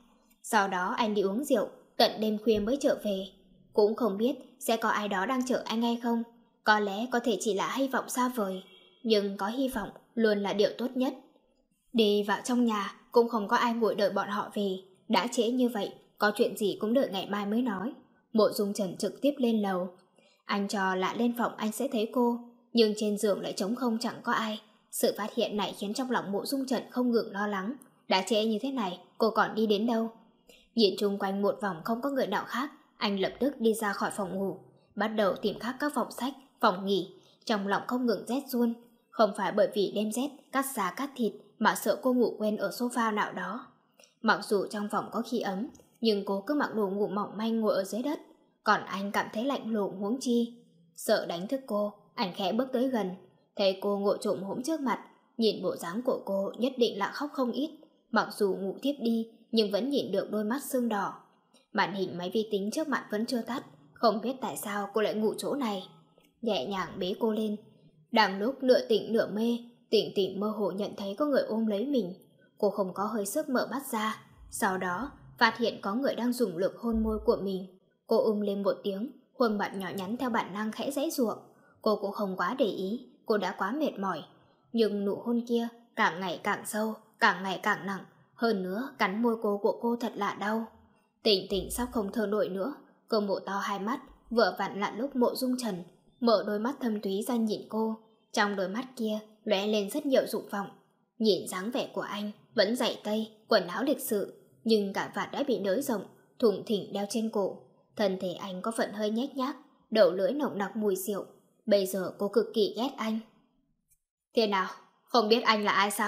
Sau đó anh đi uống rượu, tận đêm khuya mới trở về. Cũng không biết sẽ có ai đó đang chờ anh hay không. Có lẽ có thể chỉ là hy vọng xa vời, nhưng có hy vọng luôn là điều tốt nhất. Đi vào trong nhà cũng không có ai ngồi đợi bọn họ về. Đã trễ như vậy, có chuyện gì cũng đợi ngày mai mới nói. Mộ Dung Trần trực tiếp lên lầu. Anh cho là lên phòng anh sẽ thấy cô, nhưng trên giường lại trống không chẳng có ai. Sự phát hiện này khiến trong lòng Mộ Dung Trần không ngừng lo lắng. Đã trễ như thế này, cô còn đi đến đâu? Nhìn chung quanh một vòng không có người nào khác, anh lập tức đi ra khỏi phòng ngủ, bắt đầu tìm khắp các phòng sách, phòng nghỉ. Trong lòng không ngừng rét run. Không phải bởi vì đêm rét, cắt da cắt thịt, mà sợ cô ngủ quên ở sofa nào đó. Mặc dù trong phòng có khí ấm, nhưng cô cứ mặc đồ ngủ mỏng manh ngồi ở dưới đất. Còn anh cảm thấy lạnh lùng huống chi. Sợ đánh thức cô, anh khẽ bước tới gần. Thấy cô ngồi trộm hổm trước mặt, nhìn bộ dáng của cô nhất định là khóc không ít. Mặc dù ngủ tiếp đi, nhưng vẫn nhìn được đôi mắt sưng đỏ. Màn hình máy vi tính trước mặt vẫn chưa tắt. Không biết tại sao cô lại ngủ chỗ này. Nhẹ nhàng bế cô lên. Đang lúc nửa tỉnh nửa mê, tỉnh tỉnh mơ hồ nhận thấy có người ôm lấy mình. Cô không có hơi sức mở mắt ra. Sau đó phát hiện có người đang dùng lực hôn môi của mình. Cô ôm lên một tiếng, khuôn mặt nhỏ nhắn theo bản năng khẽ giãy giụa. Cô cũng không quá để ý, cô đã quá mệt mỏi. Nhưng nụ hôn kia càng ngày càng sâu, càng ngày càng nặng. Hơn nữa cắn môi cô của cô thật là đau. Tỉnh tỉnh sắp không thở nổi nữa. Cô mở to hai mắt, vừa vặn là lúc Mộ Dung Trần mở đôi mắt thâm thúy ra nhìn cô. Trong đôi mắt kia lóe lên rất nhiều dục vọng. Nhìn dáng vẻ của anh, vẫn giày tây, quần áo lịch sự, nhưng cả vạt đã bị nới rộng, thủng thỉnh đeo trên cổ. Thân thể anh có phần hơi nhếch nhác, đầu lưỡi nồng nặc mùi rượu. Bây giờ cô cực kỳ ghét anh. Thế nào, không biết anh là ai sao?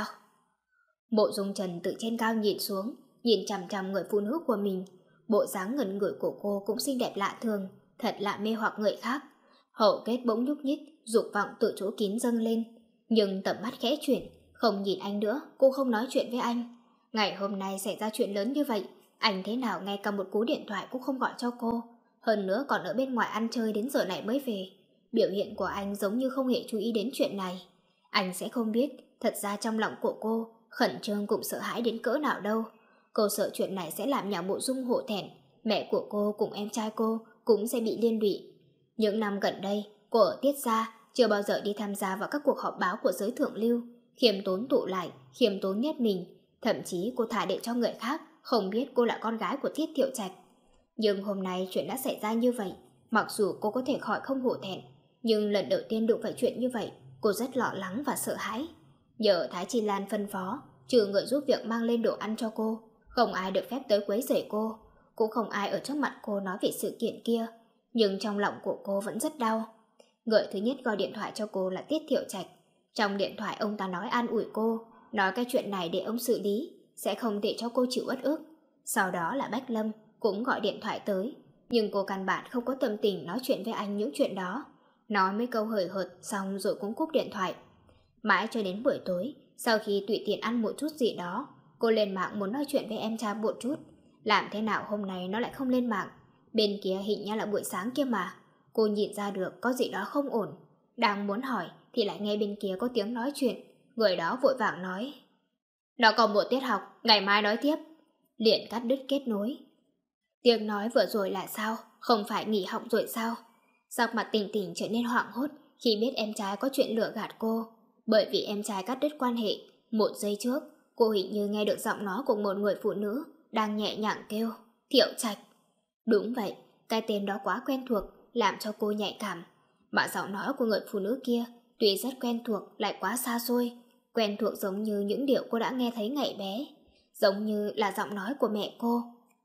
Mộ Dung Trần từ trên cao nhìn xuống, nhìn chằm chằm người phụ nữ của mình. Bộ dáng ngẩn ngửi của cô cũng xinh đẹp lạ thường, thật lạ mê hoặc người khác. Hậu kết bỗng nhúc nhích, dục vọng từ chỗ kín dâng lên. Nhưng tầm mắt khẽ chuyển, không nhìn anh nữa, cô không nói chuyện với anh. Ngày hôm nay xảy ra chuyện lớn như vậy, anh thế nào ngay cả một cú điện thoại cũng không gọi cho cô. Hơn nữa còn ở bên ngoài ăn chơi đến giờ này mới về. Biểu hiện của anh giống như không hề chú ý đến chuyện này. Anh sẽ không biết, thật ra trong lòng của cô khẩn trương cũng sợ hãi đến cỡ nào đâu. Cô sợ chuyện này sẽ làm nhà Mộ Dung hổ thẹn. Mẹ của cô cùng em trai cô cũng sẽ bị liên lụy. Những năm gần đây, cô ở Tiết Gia chưa bao giờ đi tham gia vào các cuộc họp báo của giới thượng lưu. Khiêm tốn tụ lại, khiêm tốn nhất mình. Thậm chí cô thả để cho người khác không biết cô là con gái của Thiết Thiệu Trạch. Nhưng hôm nay chuyện đã xảy ra như vậy. Mặc dù cô có thể khỏi không hổ thẹn, nhưng lần đầu tiên đụng phải chuyện như vậy, cô rất lo lắng và sợ hãi. Nhờ Thái Chi Lan phân phó, trừ người giúp việc mang lên đồ ăn cho cô, không ai được phép tới quấy rầy cô. Cũng không ai ở trước mặt cô nói về sự kiện kia. Nhưng trong lòng của cô vẫn rất đau. Người thứ nhất gọi điện thoại cho cô là Tiết Thiệu Trạch. Trong điện thoại ông ta nói an ủi cô, nói cái chuyện này để ông xử lý, sẽ không để cho cô chịu uất ức. Sau đó là Bách Lâm cũng gọi điện thoại tới, nhưng cô căn bản không có tâm tình nói chuyện với anh những chuyện đó. Nói mấy câu hời hợt xong rồi cũng cúp điện thoại. Mãi cho đến buổi tối, sau khi tùy tiện ăn một chút gì đó, cô lên mạng muốn nói chuyện với em trai một chút. Làm thế nào hôm nay nó lại không lên mạng? Bên kia hình như là buổi sáng kia mà. Cô nhìn ra được có gì đó không ổn. Đang muốn hỏi thì lại nghe bên kia có tiếng nói chuyện. Người đó vội vàng nói: "Nó còn một tiết học, ngày mai nói tiếp." Liền cắt đứt kết nối. Tiếng nói vừa rồi là sao? Không phải nghỉ học rồi sao? Sắc mặt Tình Tình trở nên hoảng hốt khi biết em trai có chuyện lừa gạt cô. Bởi vì em trai cắt đứt quan hệ, một giây trước cô hình như nghe được giọng nói của một người phụ nữ đang nhẹ nhàng kêu Thiệu Trạch. Đúng vậy, cái tên đó quá quen thuộc, làm cho cô nhạy cảm. Mà giọng nói của người phụ nữ kia tuy rất quen thuộc lại quá xa xôi. Quen thuộc giống như những điều cô đã nghe thấy ngày bé, giống như là giọng nói của mẹ cô.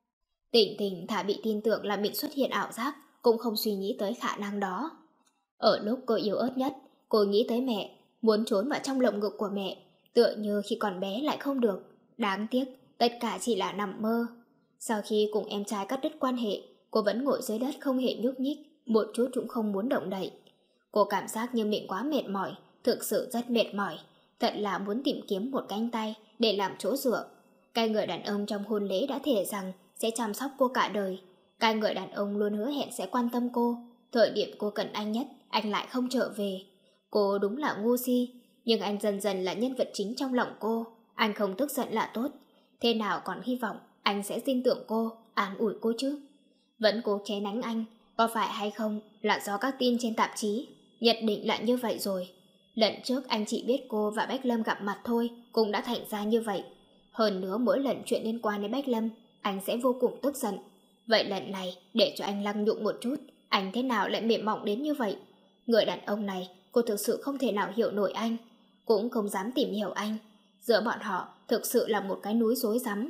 Tình Tình thà bị tin tưởng là mình xuất hiện ảo giác, cũng không suy nghĩ tới khả năng đó. Ở lúc cô yếu ớt nhất, cô nghĩ tới mẹ, muốn trốn vào trong lồng ngực của mẹ, tựa như khi còn bé lại không được. Đáng tiếc, tất cả chỉ là nằm mơ. Sau khi cùng em trai cắt đứt quan hệ, cô vẫn ngồi dưới đất không hề nhúc nhích, một chút cũng không muốn động đậy. Cô cảm giác như mình quá mệt mỏi, thực sự rất mệt mỏi, thật là muốn tìm kiếm một cánh tay để làm chỗ dựa. Cái người đàn ông trong hôn lễ đã thề rằng sẽ chăm sóc cô cả đời. Cái người đàn ông luôn hứa hẹn sẽ quan tâm cô. Thời điểm cô cần anh nhất, anh lại không trở về. Cô đúng là ngu si, nhưng anh dần dần là nhân vật chính trong lòng cô. Anh không tức giận là tốt. Thế nào còn hy vọng anh sẽ tin tưởng cô, an ủi cô chứ. Vẫn cố chế nánh anh, có phải hay không là do các tin trên tạp chí. Nhất định là như vậy rồi. Lần trước anh chỉ biết cô và Bách Lâm gặp mặt thôi, cũng đã thành ra như vậy. Hơn nữa mỗi lần chuyện liên quan đến Bách Lâm, anh sẽ vô cùng tức giận. Vậy lần này, để cho anh lăng nhụng một chút, anh thế nào lại mềm mỏng đến như vậy? Người đàn ông này, cô thực sự không thể nào hiểu nổi anh, cũng không dám tìm hiểu anh. Giữa bọn họ thực sự là một cái núi rối rắm.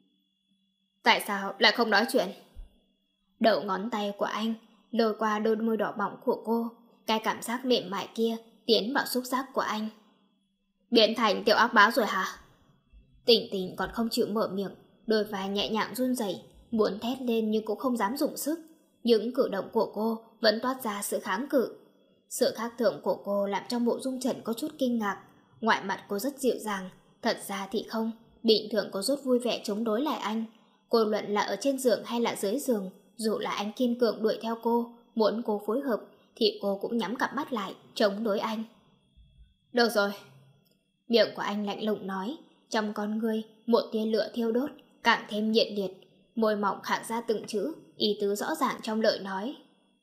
Tại sao lại không nói chuyện? Đầu ngón tay của anh lôi qua đôi môi đỏ bỏng của cô, cái cảm giác mềm mại kia tiến vào xúc giác của anh. Biến thành tiểu ác báo rồi hả? Tỉnh Tỉnh còn không chịu mở miệng, đôi vai nhẹ nhàng run rẩy, muốn thét lên nhưng cũng không dám dùng sức. Những cử động của cô vẫn toát ra sự kháng cự. Sự khác thường của cô làm cho Mộ Dung Trần có chút kinh ngạc. Ngoại mặt cô rất dịu dàng, thật ra thì không. Bình thường cô rất vui vẻ chống đối lại anh. Cô luận là ở trên giường hay là dưới giường, dù là anh kiên cường đuổi theo cô, muốn cô phối hợp, thì cô cũng nhắm cặp mắt lại, chống đối anh. Được rồi. Miệng của anh lạnh lùng nói, trong con ngươi một tia lửa thiêu đốt, càng thêm nhiệt liệt. Môi mỏng khạc ra từng chữ, ý tứ rõ ràng trong lời nói.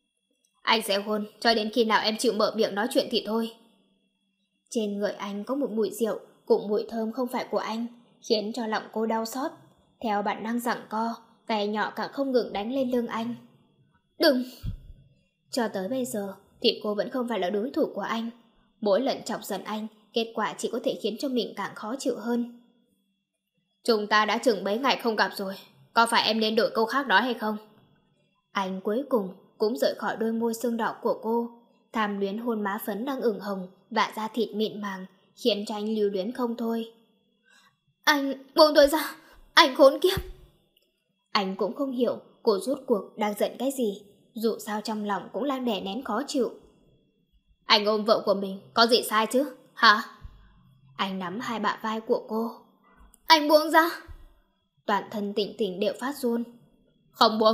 Anh sẽ hôn cho đến khi nào em chịu mở miệng nói chuyện thì thôi. Trên người anh có một mùi rượu, cùng mùi thơm không phải của anh, khiến cho lòng cô đau xót. Theo bản năng giằng co, tay nhỏ càng không ngừng đánh lên lưng anh. Đừng! Cho tới bây giờ thì cô vẫn không phải là đối thủ của anh. Mỗi lần chọc giận anh, kết quả chỉ có thể khiến cho mình càng khó chịu hơn. Chúng ta đã chừng mấy ngày không gặp rồi, có phải em nên đổi câu khác nói hay không? Anh cuối cùng cũng rời khỏi đôi môi sương đỏ của cô, tham luyến hôn má phấn đang ửng hồng và da thịt mịn màng, khiến cho anh lưu luyến không thôi. Anh buông tôi ra, anh khốn kiếp! Anh cũng không hiểu cô rốt cuộc đang giận cái gì, dù sao trong lòng cũng đang đè nén khó chịu. Anh ôm vợ của mình có gì sai chứ, hả? Anh nắm hai bả vai của cô. Anh buông ra! Toàn thân Tỉnh Tỉnh đều phát run. Không buông!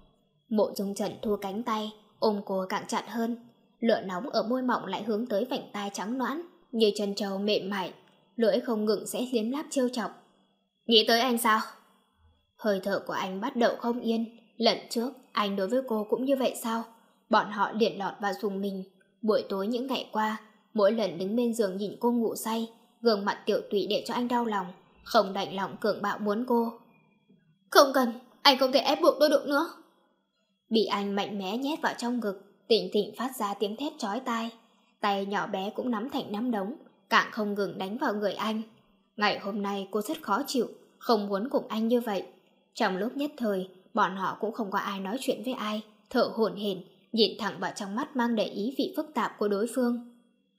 Mộ Dung Trần thua cánh tay, ôm cô càng chặt hơn. Lửa nóng ở môi mỏng lại hướng tới vành tai trắng nõn, như chân trâu mềm mại, lưỡi không ngừng sẽ liếm láp trêu chọc. Nghĩ tới anh sao? Hơi thở của anh bắt đầu không yên. Lần trước anh đối với cô cũng như vậy sao? Bọn họ liền lọt vào dùng mình. Buổi tối những ngày qua, mỗi lần đứng bên giường nhìn cô ngủ say, gương mặt tiểu tụy để cho anh đau lòng, không đành lòng cường bạo muốn cô. Không cần, anh không thể ép buộc tôi được nữa. Bị anh mạnh mẽ nhét vào trong ngực, Tỉnh Tỉnh phát ra tiếng thét chói tai. Tay nhỏ bé cũng nắm thành nắm đống, càng không ngừng đánh vào người anh. Ngày hôm nay cô rất khó chịu, không muốn cùng anh như vậy. Trong lúc nhất thời, bọn họ cũng không có ai nói chuyện với ai, thở hổn hển, nhìn thẳng vào trong mắt mang đầy ý vị phức tạp của đối phương.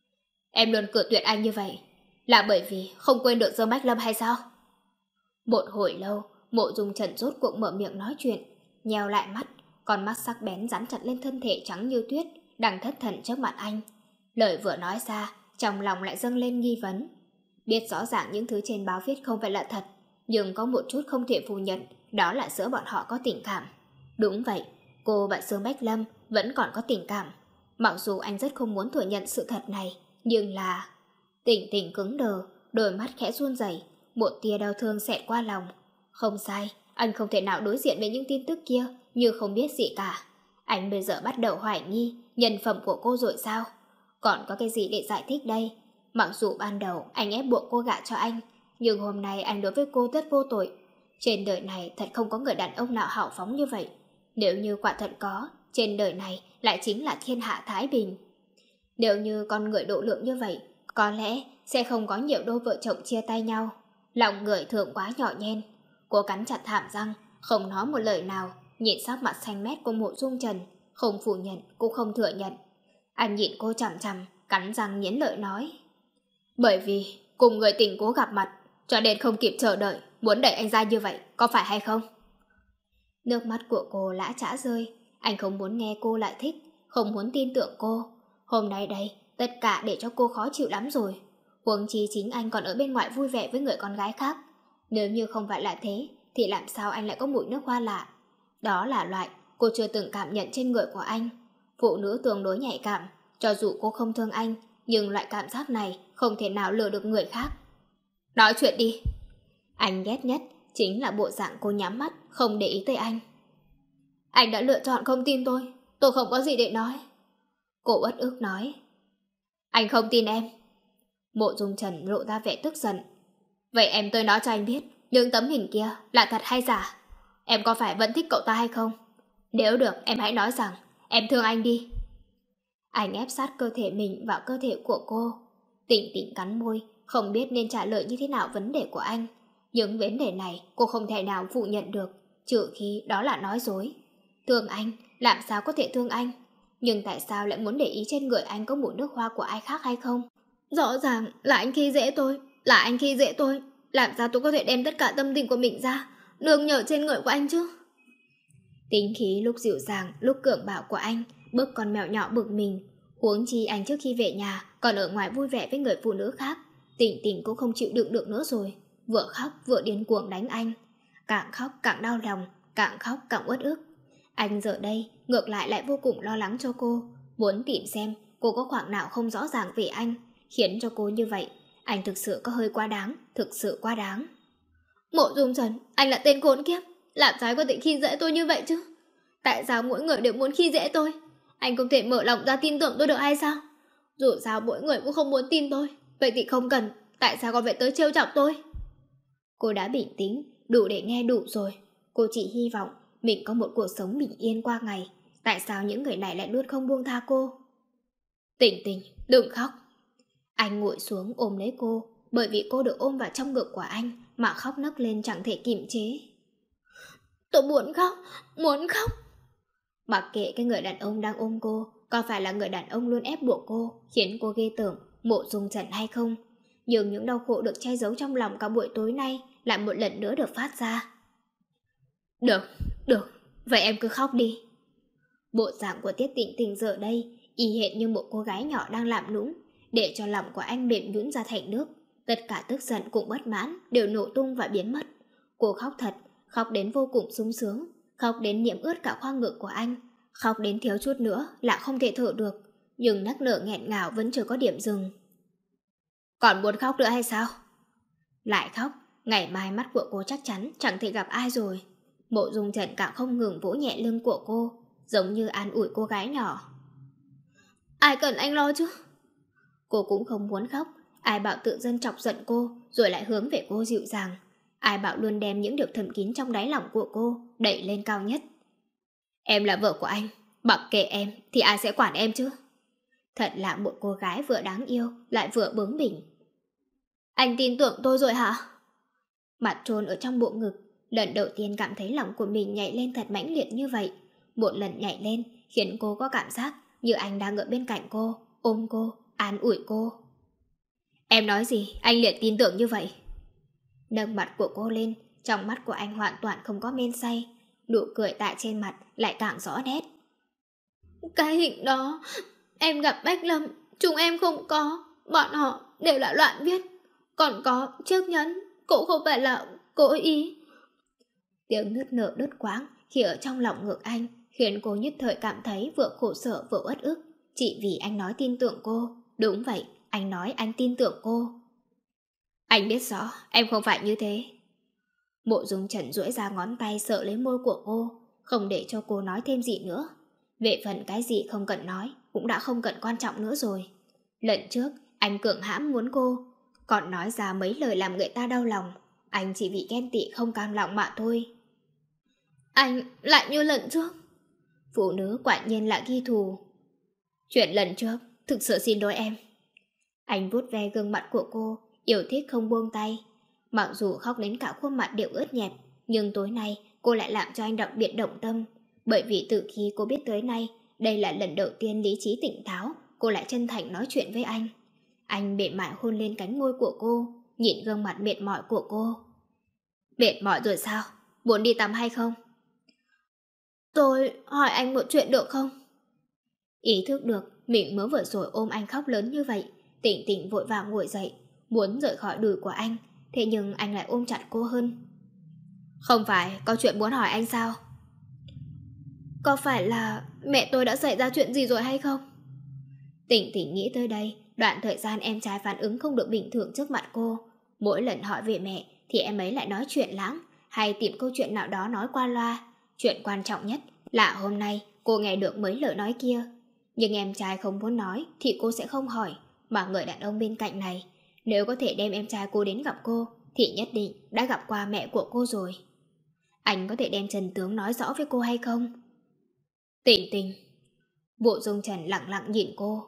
Em luôn cự tuyệt anh như vậy, là bởi vì không quên được Dương Bách Lâm hay sao? Một hồi lâu, Mộ Dung Trần rốt cuộc mở miệng nói chuyện, nheo lại mắt, con mắt sắc bén dán chặt lên thân thể trắng như tuyết, đang thất thần trước mặt anh. Lời vừa nói ra, trong lòng lại dâng lên nghi vấn. Biết rõ ràng những thứ trên báo viết không phải là thật, nhưng có một chút không thể phủ nhận, đó là giữa bọn họ có tình cảm. Đúng vậy, cô và Dương Bách Lâm vẫn còn có tình cảm. Mặc dù anh rất không muốn thừa nhận sự thật này, nhưng là... Tỉnh Tỉnh cứng đờ, đôi mắt khẽ run rẩy, một tia đau thương xẹt qua lòng. Không sai, anh không thể nào đối diện với những tin tức kia như không biết gì cả. Anh bây giờ bắt đầu hoài nghi nhân phẩm của cô rồi sao? Còn có cái gì để giải thích đây? Mặc dù ban đầu anh ép buộc cô gả cho anh, nhưng hôm nay anh đối với cô rất vô tội. Trên đời này thật không có người đàn ông nào hào phóng như vậy. Nếu như quả thật có, trên đời này lại chính là thiên hạ thái bình. Nếu như con người độ lượng như vậy, có lẽ sẽ không có nhiều đôi vợ chồng chia tay nhau. Lòng người thường quá nhỏ nhen. Cô cắn chặt hàm răng, không nói một lời nào, nhìn sắc mặt xanh mét của Mộ Dung Trần, không phủ nhận cũng không thừa nhận. Anh nhìn cô chằm chằm, cắn răng nghiến lợi nói. Bởi vì cùng người tình cố gặp mặt, cho nên không kịp chờ đợi, muốn đẩy anh ra như vậy, có phải hay không? Nước mắt của cô lã chã rơi. Anh không muốn nghe cô lại thích, không muốn tin tưởng cô. Hôm nay đây, tất cả để cho cô khó chịu lắm rồi. Huống chi chính anh còn ở bên ngoài vui vẻ với người con gái khác. Nếu như không phải là thế, thì làm sao anh lại có mùi nước hoa lạ? Đó là loại cô chưa từng cảm nhận trên người của anh. Phụ nữ tương đối nhạy cảm, cho dù cô không thương anh, nhưng loại cảm giác này không thể nào lừa được người khác. Nói chuyện đi. Anh ghét nhất chính là bộ dạng cô nhắm mắt, không để ý tới anh. Anh đã lựa chọn không tin tôi, tôi không có gì để nói. Cô uất ức nói. Anh không tin em. Mộ Dung Trần lộ ra vẻ tức giận. Vậy em tôi nói cho anh biết, những tấm hình kia là thật hay giả? Em có phải vẫn thích cậu ta hay không? Nếu được, em hãy nói rằng em thương anh đi. Anh ép sát cơ thể mình vào cơ thể của cô. Tịnh Tịnh cắn môi, không biết nên trả lời như thế nào vấn đề của anh. Những vấn đề này cô không thể nào phủ nhận được, trừ khi đó là nói dối. Thương anh, làm sao có thể thương anh? Nhưng tại sao lại muốn để ý trên người anh có mùi nước hoa của ai khác hay không? Rõ ràng là anh khi dễ tôi, là anh khi dễ tôi. Làm sao tôi có thể đem tất cả tâm tình của mình ra, nương nhờ trên người của anh chứ? Tính khí lúc dịu dàng, lúc cường bạo của anh, bức con mèo nhỏ bực mình. Huống chi anh trước khi về nhà còn ở ngoài vui vẻ với người phụ nữ khác. Tịnh Tịnh cũng không chịu đựng được nữa rồi, vừa khóc vừa điên cuồng đánh anh. Càng khóc càng đau lòng, càng khóc càng uất ức. Anh giờ đây ngược lại lại vô cùng lo lắng cho cô, muốn tìm xem cô có khoảng nào không rõ ràng về anh, khiến cho cô như vậy. Anh thực sự có hơi quá đáng, thực sự quá đáng. Mộ Dung Trần, anh là tên khốn kiếp, làm sao có thể khi dễ tôi như vậy chứ? Tại sao mỗi người đều muốn khi dễ tôi? Anh không thể mở lòng ra tin tưởng tôi được hay sao? Dù sao mỗi người cũng không muốn tin tôi, vậy thì không cần, tại sao còn phải tới trêu chọc tôi? Cô đã bình tĩnh, đủ để nghe đủ rồi. Cô chỉ hy vọng mình có một cuộc sống bình yên qua ngày. Tại sao những người này lại luôn không buông tha cô? Tịnh Tịnh, đừng khóc. Anh ngồi xuống ôm lấy cô, bởi vì cô được ôm vào trong ngực của anh mà khóc nấc lên chẳng thể kiềm chế. Tôi muốn khóc, muốn khóc. Mặc kệ cái người đàn ông đang ôm cô có phải là người đàn ông luôn ép buộc cô, khiến cô ghê tởm Mộ Dung Trần hay không, nhưng những đau khổ được che giấu trong lòng cả buổi tối nay lại một lần nữa được phát ra. Được, được, vậy em cứ khóc đi. Bộ dạng của Tiết Tịnh Tịnh giờ đây y hệt như một cô gái nhỏ đang làm nũng, để cho lòng của anh mềm nhũn ra thành nước. Tất cả tức giận cùng bất mãn đều nổ tung và biến mất. Cô khóc thật, khóc đến vô cùng sung sướng, khóc đến nhiễm ướt cả khoang ngực của anh, khóc đến thiếu chút nữa là không thể thở được, nhưng nấc nở nghẹn ngào vẫn chưa có điểm dừng. Còn muốn khóc nữa hay sao? Lại khóc, ngày mai mắt của cô chắc chắn chẳng thể gặp ai rồi. Mộ Dung Trần càng không ngừng vỗ nhẹ lưng của cô, giống như an ủi cô gái nhỏ. Ai cần anh lo chứ? Cô cũng không muốn khóc. Ai bảo tự dưng chọc giận cô rồi lại hướng về cô dịu dàng? Ai bảo luôn đem những điều thầm kín trong đáy lòng của cô đẩy lên cao nhất? Em là vợ của anh, mặc kệ em thì ai sẽ quản em chứ? Thật là một cô gái vừa đáng yêu lại vừa bướng bỉnh. Anh tin tưởng tôi rồi hả? Mặt trôn ở trong bộ ngực, lần đầu tiên cảm thấy lòng của mình nhảy lên thật mãnh liệt như vậy. Một lần nhảy lên khiến cô có cảm giác như anh đang ở bên cạnh cô, ôm cô, an ủi cô. Em nói gì, anh liền tin tưởng như vậy? Nâng mặt của cô lên, trong mắt của anh hoàn toàn không có men say, nụ cười tại trên mặt lại càng rõ nét. Cái hình đó, em gặp Bách Lâm, chúng em không có, bọn họ đều là loạn viết. Còn có chiếc nhẫn, cũng không phải là cố ý. Tiếng nức nở đứt quãng khi ở trong lòng ngực anh, khiến cô nhất thời cảm thấy vừa khổ sở vừa uất ức. Chỉ vì anh nói tin tưởng cô. Đúng vậy, anh nói anh tin tưởng cô. Anh biết rõ em không phải như thế. Mộ Dung Trần duỗi ra ngón tay sợ lấy môi của cô, không để cho cô nói thêm gì nữa. Về phần cái gì không cần nói cũng đã không cần quan trọng nữa rồi. Lần trước anh cưỡng hãm muốn cô, còn nói ra mấy lời làm người ta đau lòng. Anh chỉ vì ghen tị không cam lòng mà thôi. Anh lại như lần trước. Phụ nữ quả nhiên là ghi thù. Chuyện lần trước, thực sự xin lỗi em. Anh vuốt ve gương mặt của cô, yêu thích không buông tay. Mặc dù khóc đến cả khuôn mặt đều ướt nhẹp, nhưng tối nay cô lại làm cho anh đặc biệt động tâm. Bởi vì từ khi cô biết tới nay, đây là lần đầu tiên lý trí tỉnh táo, cô lại chân thành nói chuyện với anh. Anh mệt mỏi hôn lên cánh môi của cô, nhìn gương mặt mệt mỏi của cô. Mệt mỏi rồi sao? Muốn đi tắm hay không? Tôi hỏi anh một chuyện được không? Ý thức được mình mới vừa rồi ôm anh khóc lớn như vậy, Tịnh Tịnh vội vàng ngồi dậy, muốn rời khỏi đùi của anh, thế nhưng anh lại ôm chặt cô hơn. Không phải có chuyện muốn hỏi anh sao? Có phải là mẹ tôi đã xảy ra chuyện gì rồi hay không? Tịnh Tịnh nghĩ tới đây, đoạn thời gian em trai phản ứng không được bình thường trước mặt cô. Mỗi lần hỏi về mẹ thì em ấy lại nói chuyện lãng, hay tìm câu chuyện nào đó nói qua loa. Chuyện quan trọng nhất là hôm nay cô nghe được mấy lời nói kia. Nhưng em trai không muốn nói thì cô sẽ không hỏi, mà người đàn ông bên cạnh này, nếu có thể đem em trai cô đến gặp cô thì nhất định đã gặp qua mẹ của cô rồi. Anh có thể đem chân tướng nói rõ với cô hay không? Tình Tình. Bộ Dung Trần lặng lặng nhìn cô.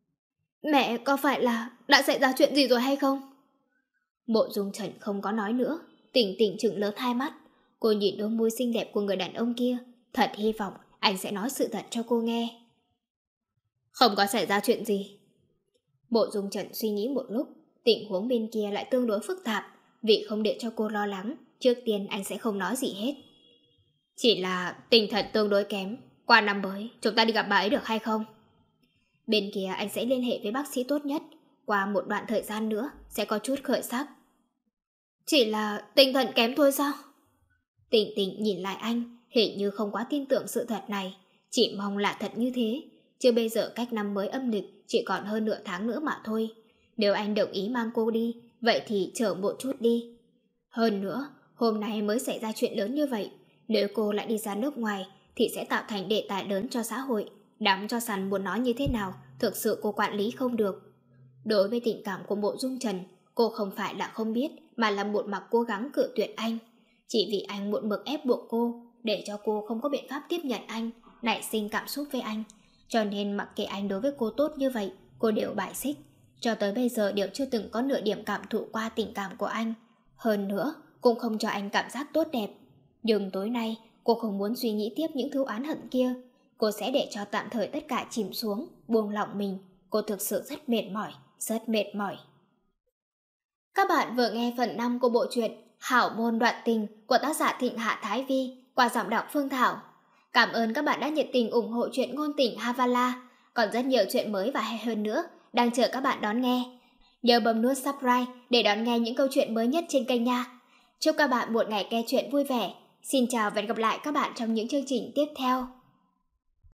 Mẹ có phải là đã xảy ra chuyện gì rồi hay không? Bộ Dung Trần không có nói nữa. Tình Tình trừng lớn hai mắt. Cô nhìn đôi môi xinh đẹp của người đàn ông kia, thật hy vọng anh sẽ nói sự thật cho cô nghe. Không có xảy ra chuyện gì. Bộ Dung Trần suy nghĩ một lúc. Tình huống bên kia lại tương đối phức tạp. Vì không để cho cô lo lắng, trước tiên anh sẽ không nói gì hết. Chỉ là tinh thần tương đối kém. Qua năm mới chúng ta đi gặp bà ấy được hay không? Bên kia anh sẽ liên hệ với bác sĩ tốt nhất. Qua một đoạn thời gian nữa sẽ có chút khởi sắc. Chỉ là tinh thần kém thôi sao? Tình Tình nhìn lại anh, hình như không quá tin tưởng sự thật này. Chỉ mong là thật như thế. Chứ bây giờ cách năm mới âm lịch chỉ còn hơn nửa tháng nữa mà thôi. Nếu anh đồng ý mang cô đi, vậy thì chờ một chút đi. Hơn nữa, hôm nay mới xảy ra chuyện lớn như vậy. Nếu cô lại đi ra nước ngoài thì sẽ tạo thành đề tài lớn cho xã hội. Đám cho săn muốn nói như thế nào, thực sự cô quản lý không được. Đối với tình cảm của Mộ Dung Trần, cô không phải là không biết, mà là một mặt cố gắng cự tuyệt anh. Chỉ vì anh một mực ép buộc cô, để cho cô không có biện pháp tiếp nhận anh, nảy sinh cảm xúc với anh. Cho nên mặc kệ anh đối với cô tốt như vậy, cô đều bài xích. Cho tới bây giờ đều chưa từng có nửa điểm cảm thụ qua tình cảm của anh. Hơn nữa, cũng không cho anh cảm giác tốt đẹp. Nhưng tối nay, cô không muốn suy nghĩ tiếp những thứ oán hận kia. Cô sẽ để cho tạm thời tất cả chìm xuống, buông lỏng mình. Cô thực sự rất mệt mỏi, rất mệt mỏi. Các bạn vừa nghe phần năm của bộ truyện Hảo Môn Đoạn Tình của tác giả Thịnh Hạ Thái Vi qua giọng đọc Phương Thảo. Cảm ơn các bạn đã nhiệt tình ủng hộ truyện ngôn tình Havala. Còn rất nhiều chuyện mới và hay hơn nữa đang chờ các bạn đón nghe. Nhớ bấm nút subscribe để đón nghe những câu chuyện mới nhất trên kênh nha. Chúc các bạn một ngày nghe chuyện vui vẻ. Xin chào và hẹn gặp lại các bạn trong những chương trình tiếp theo.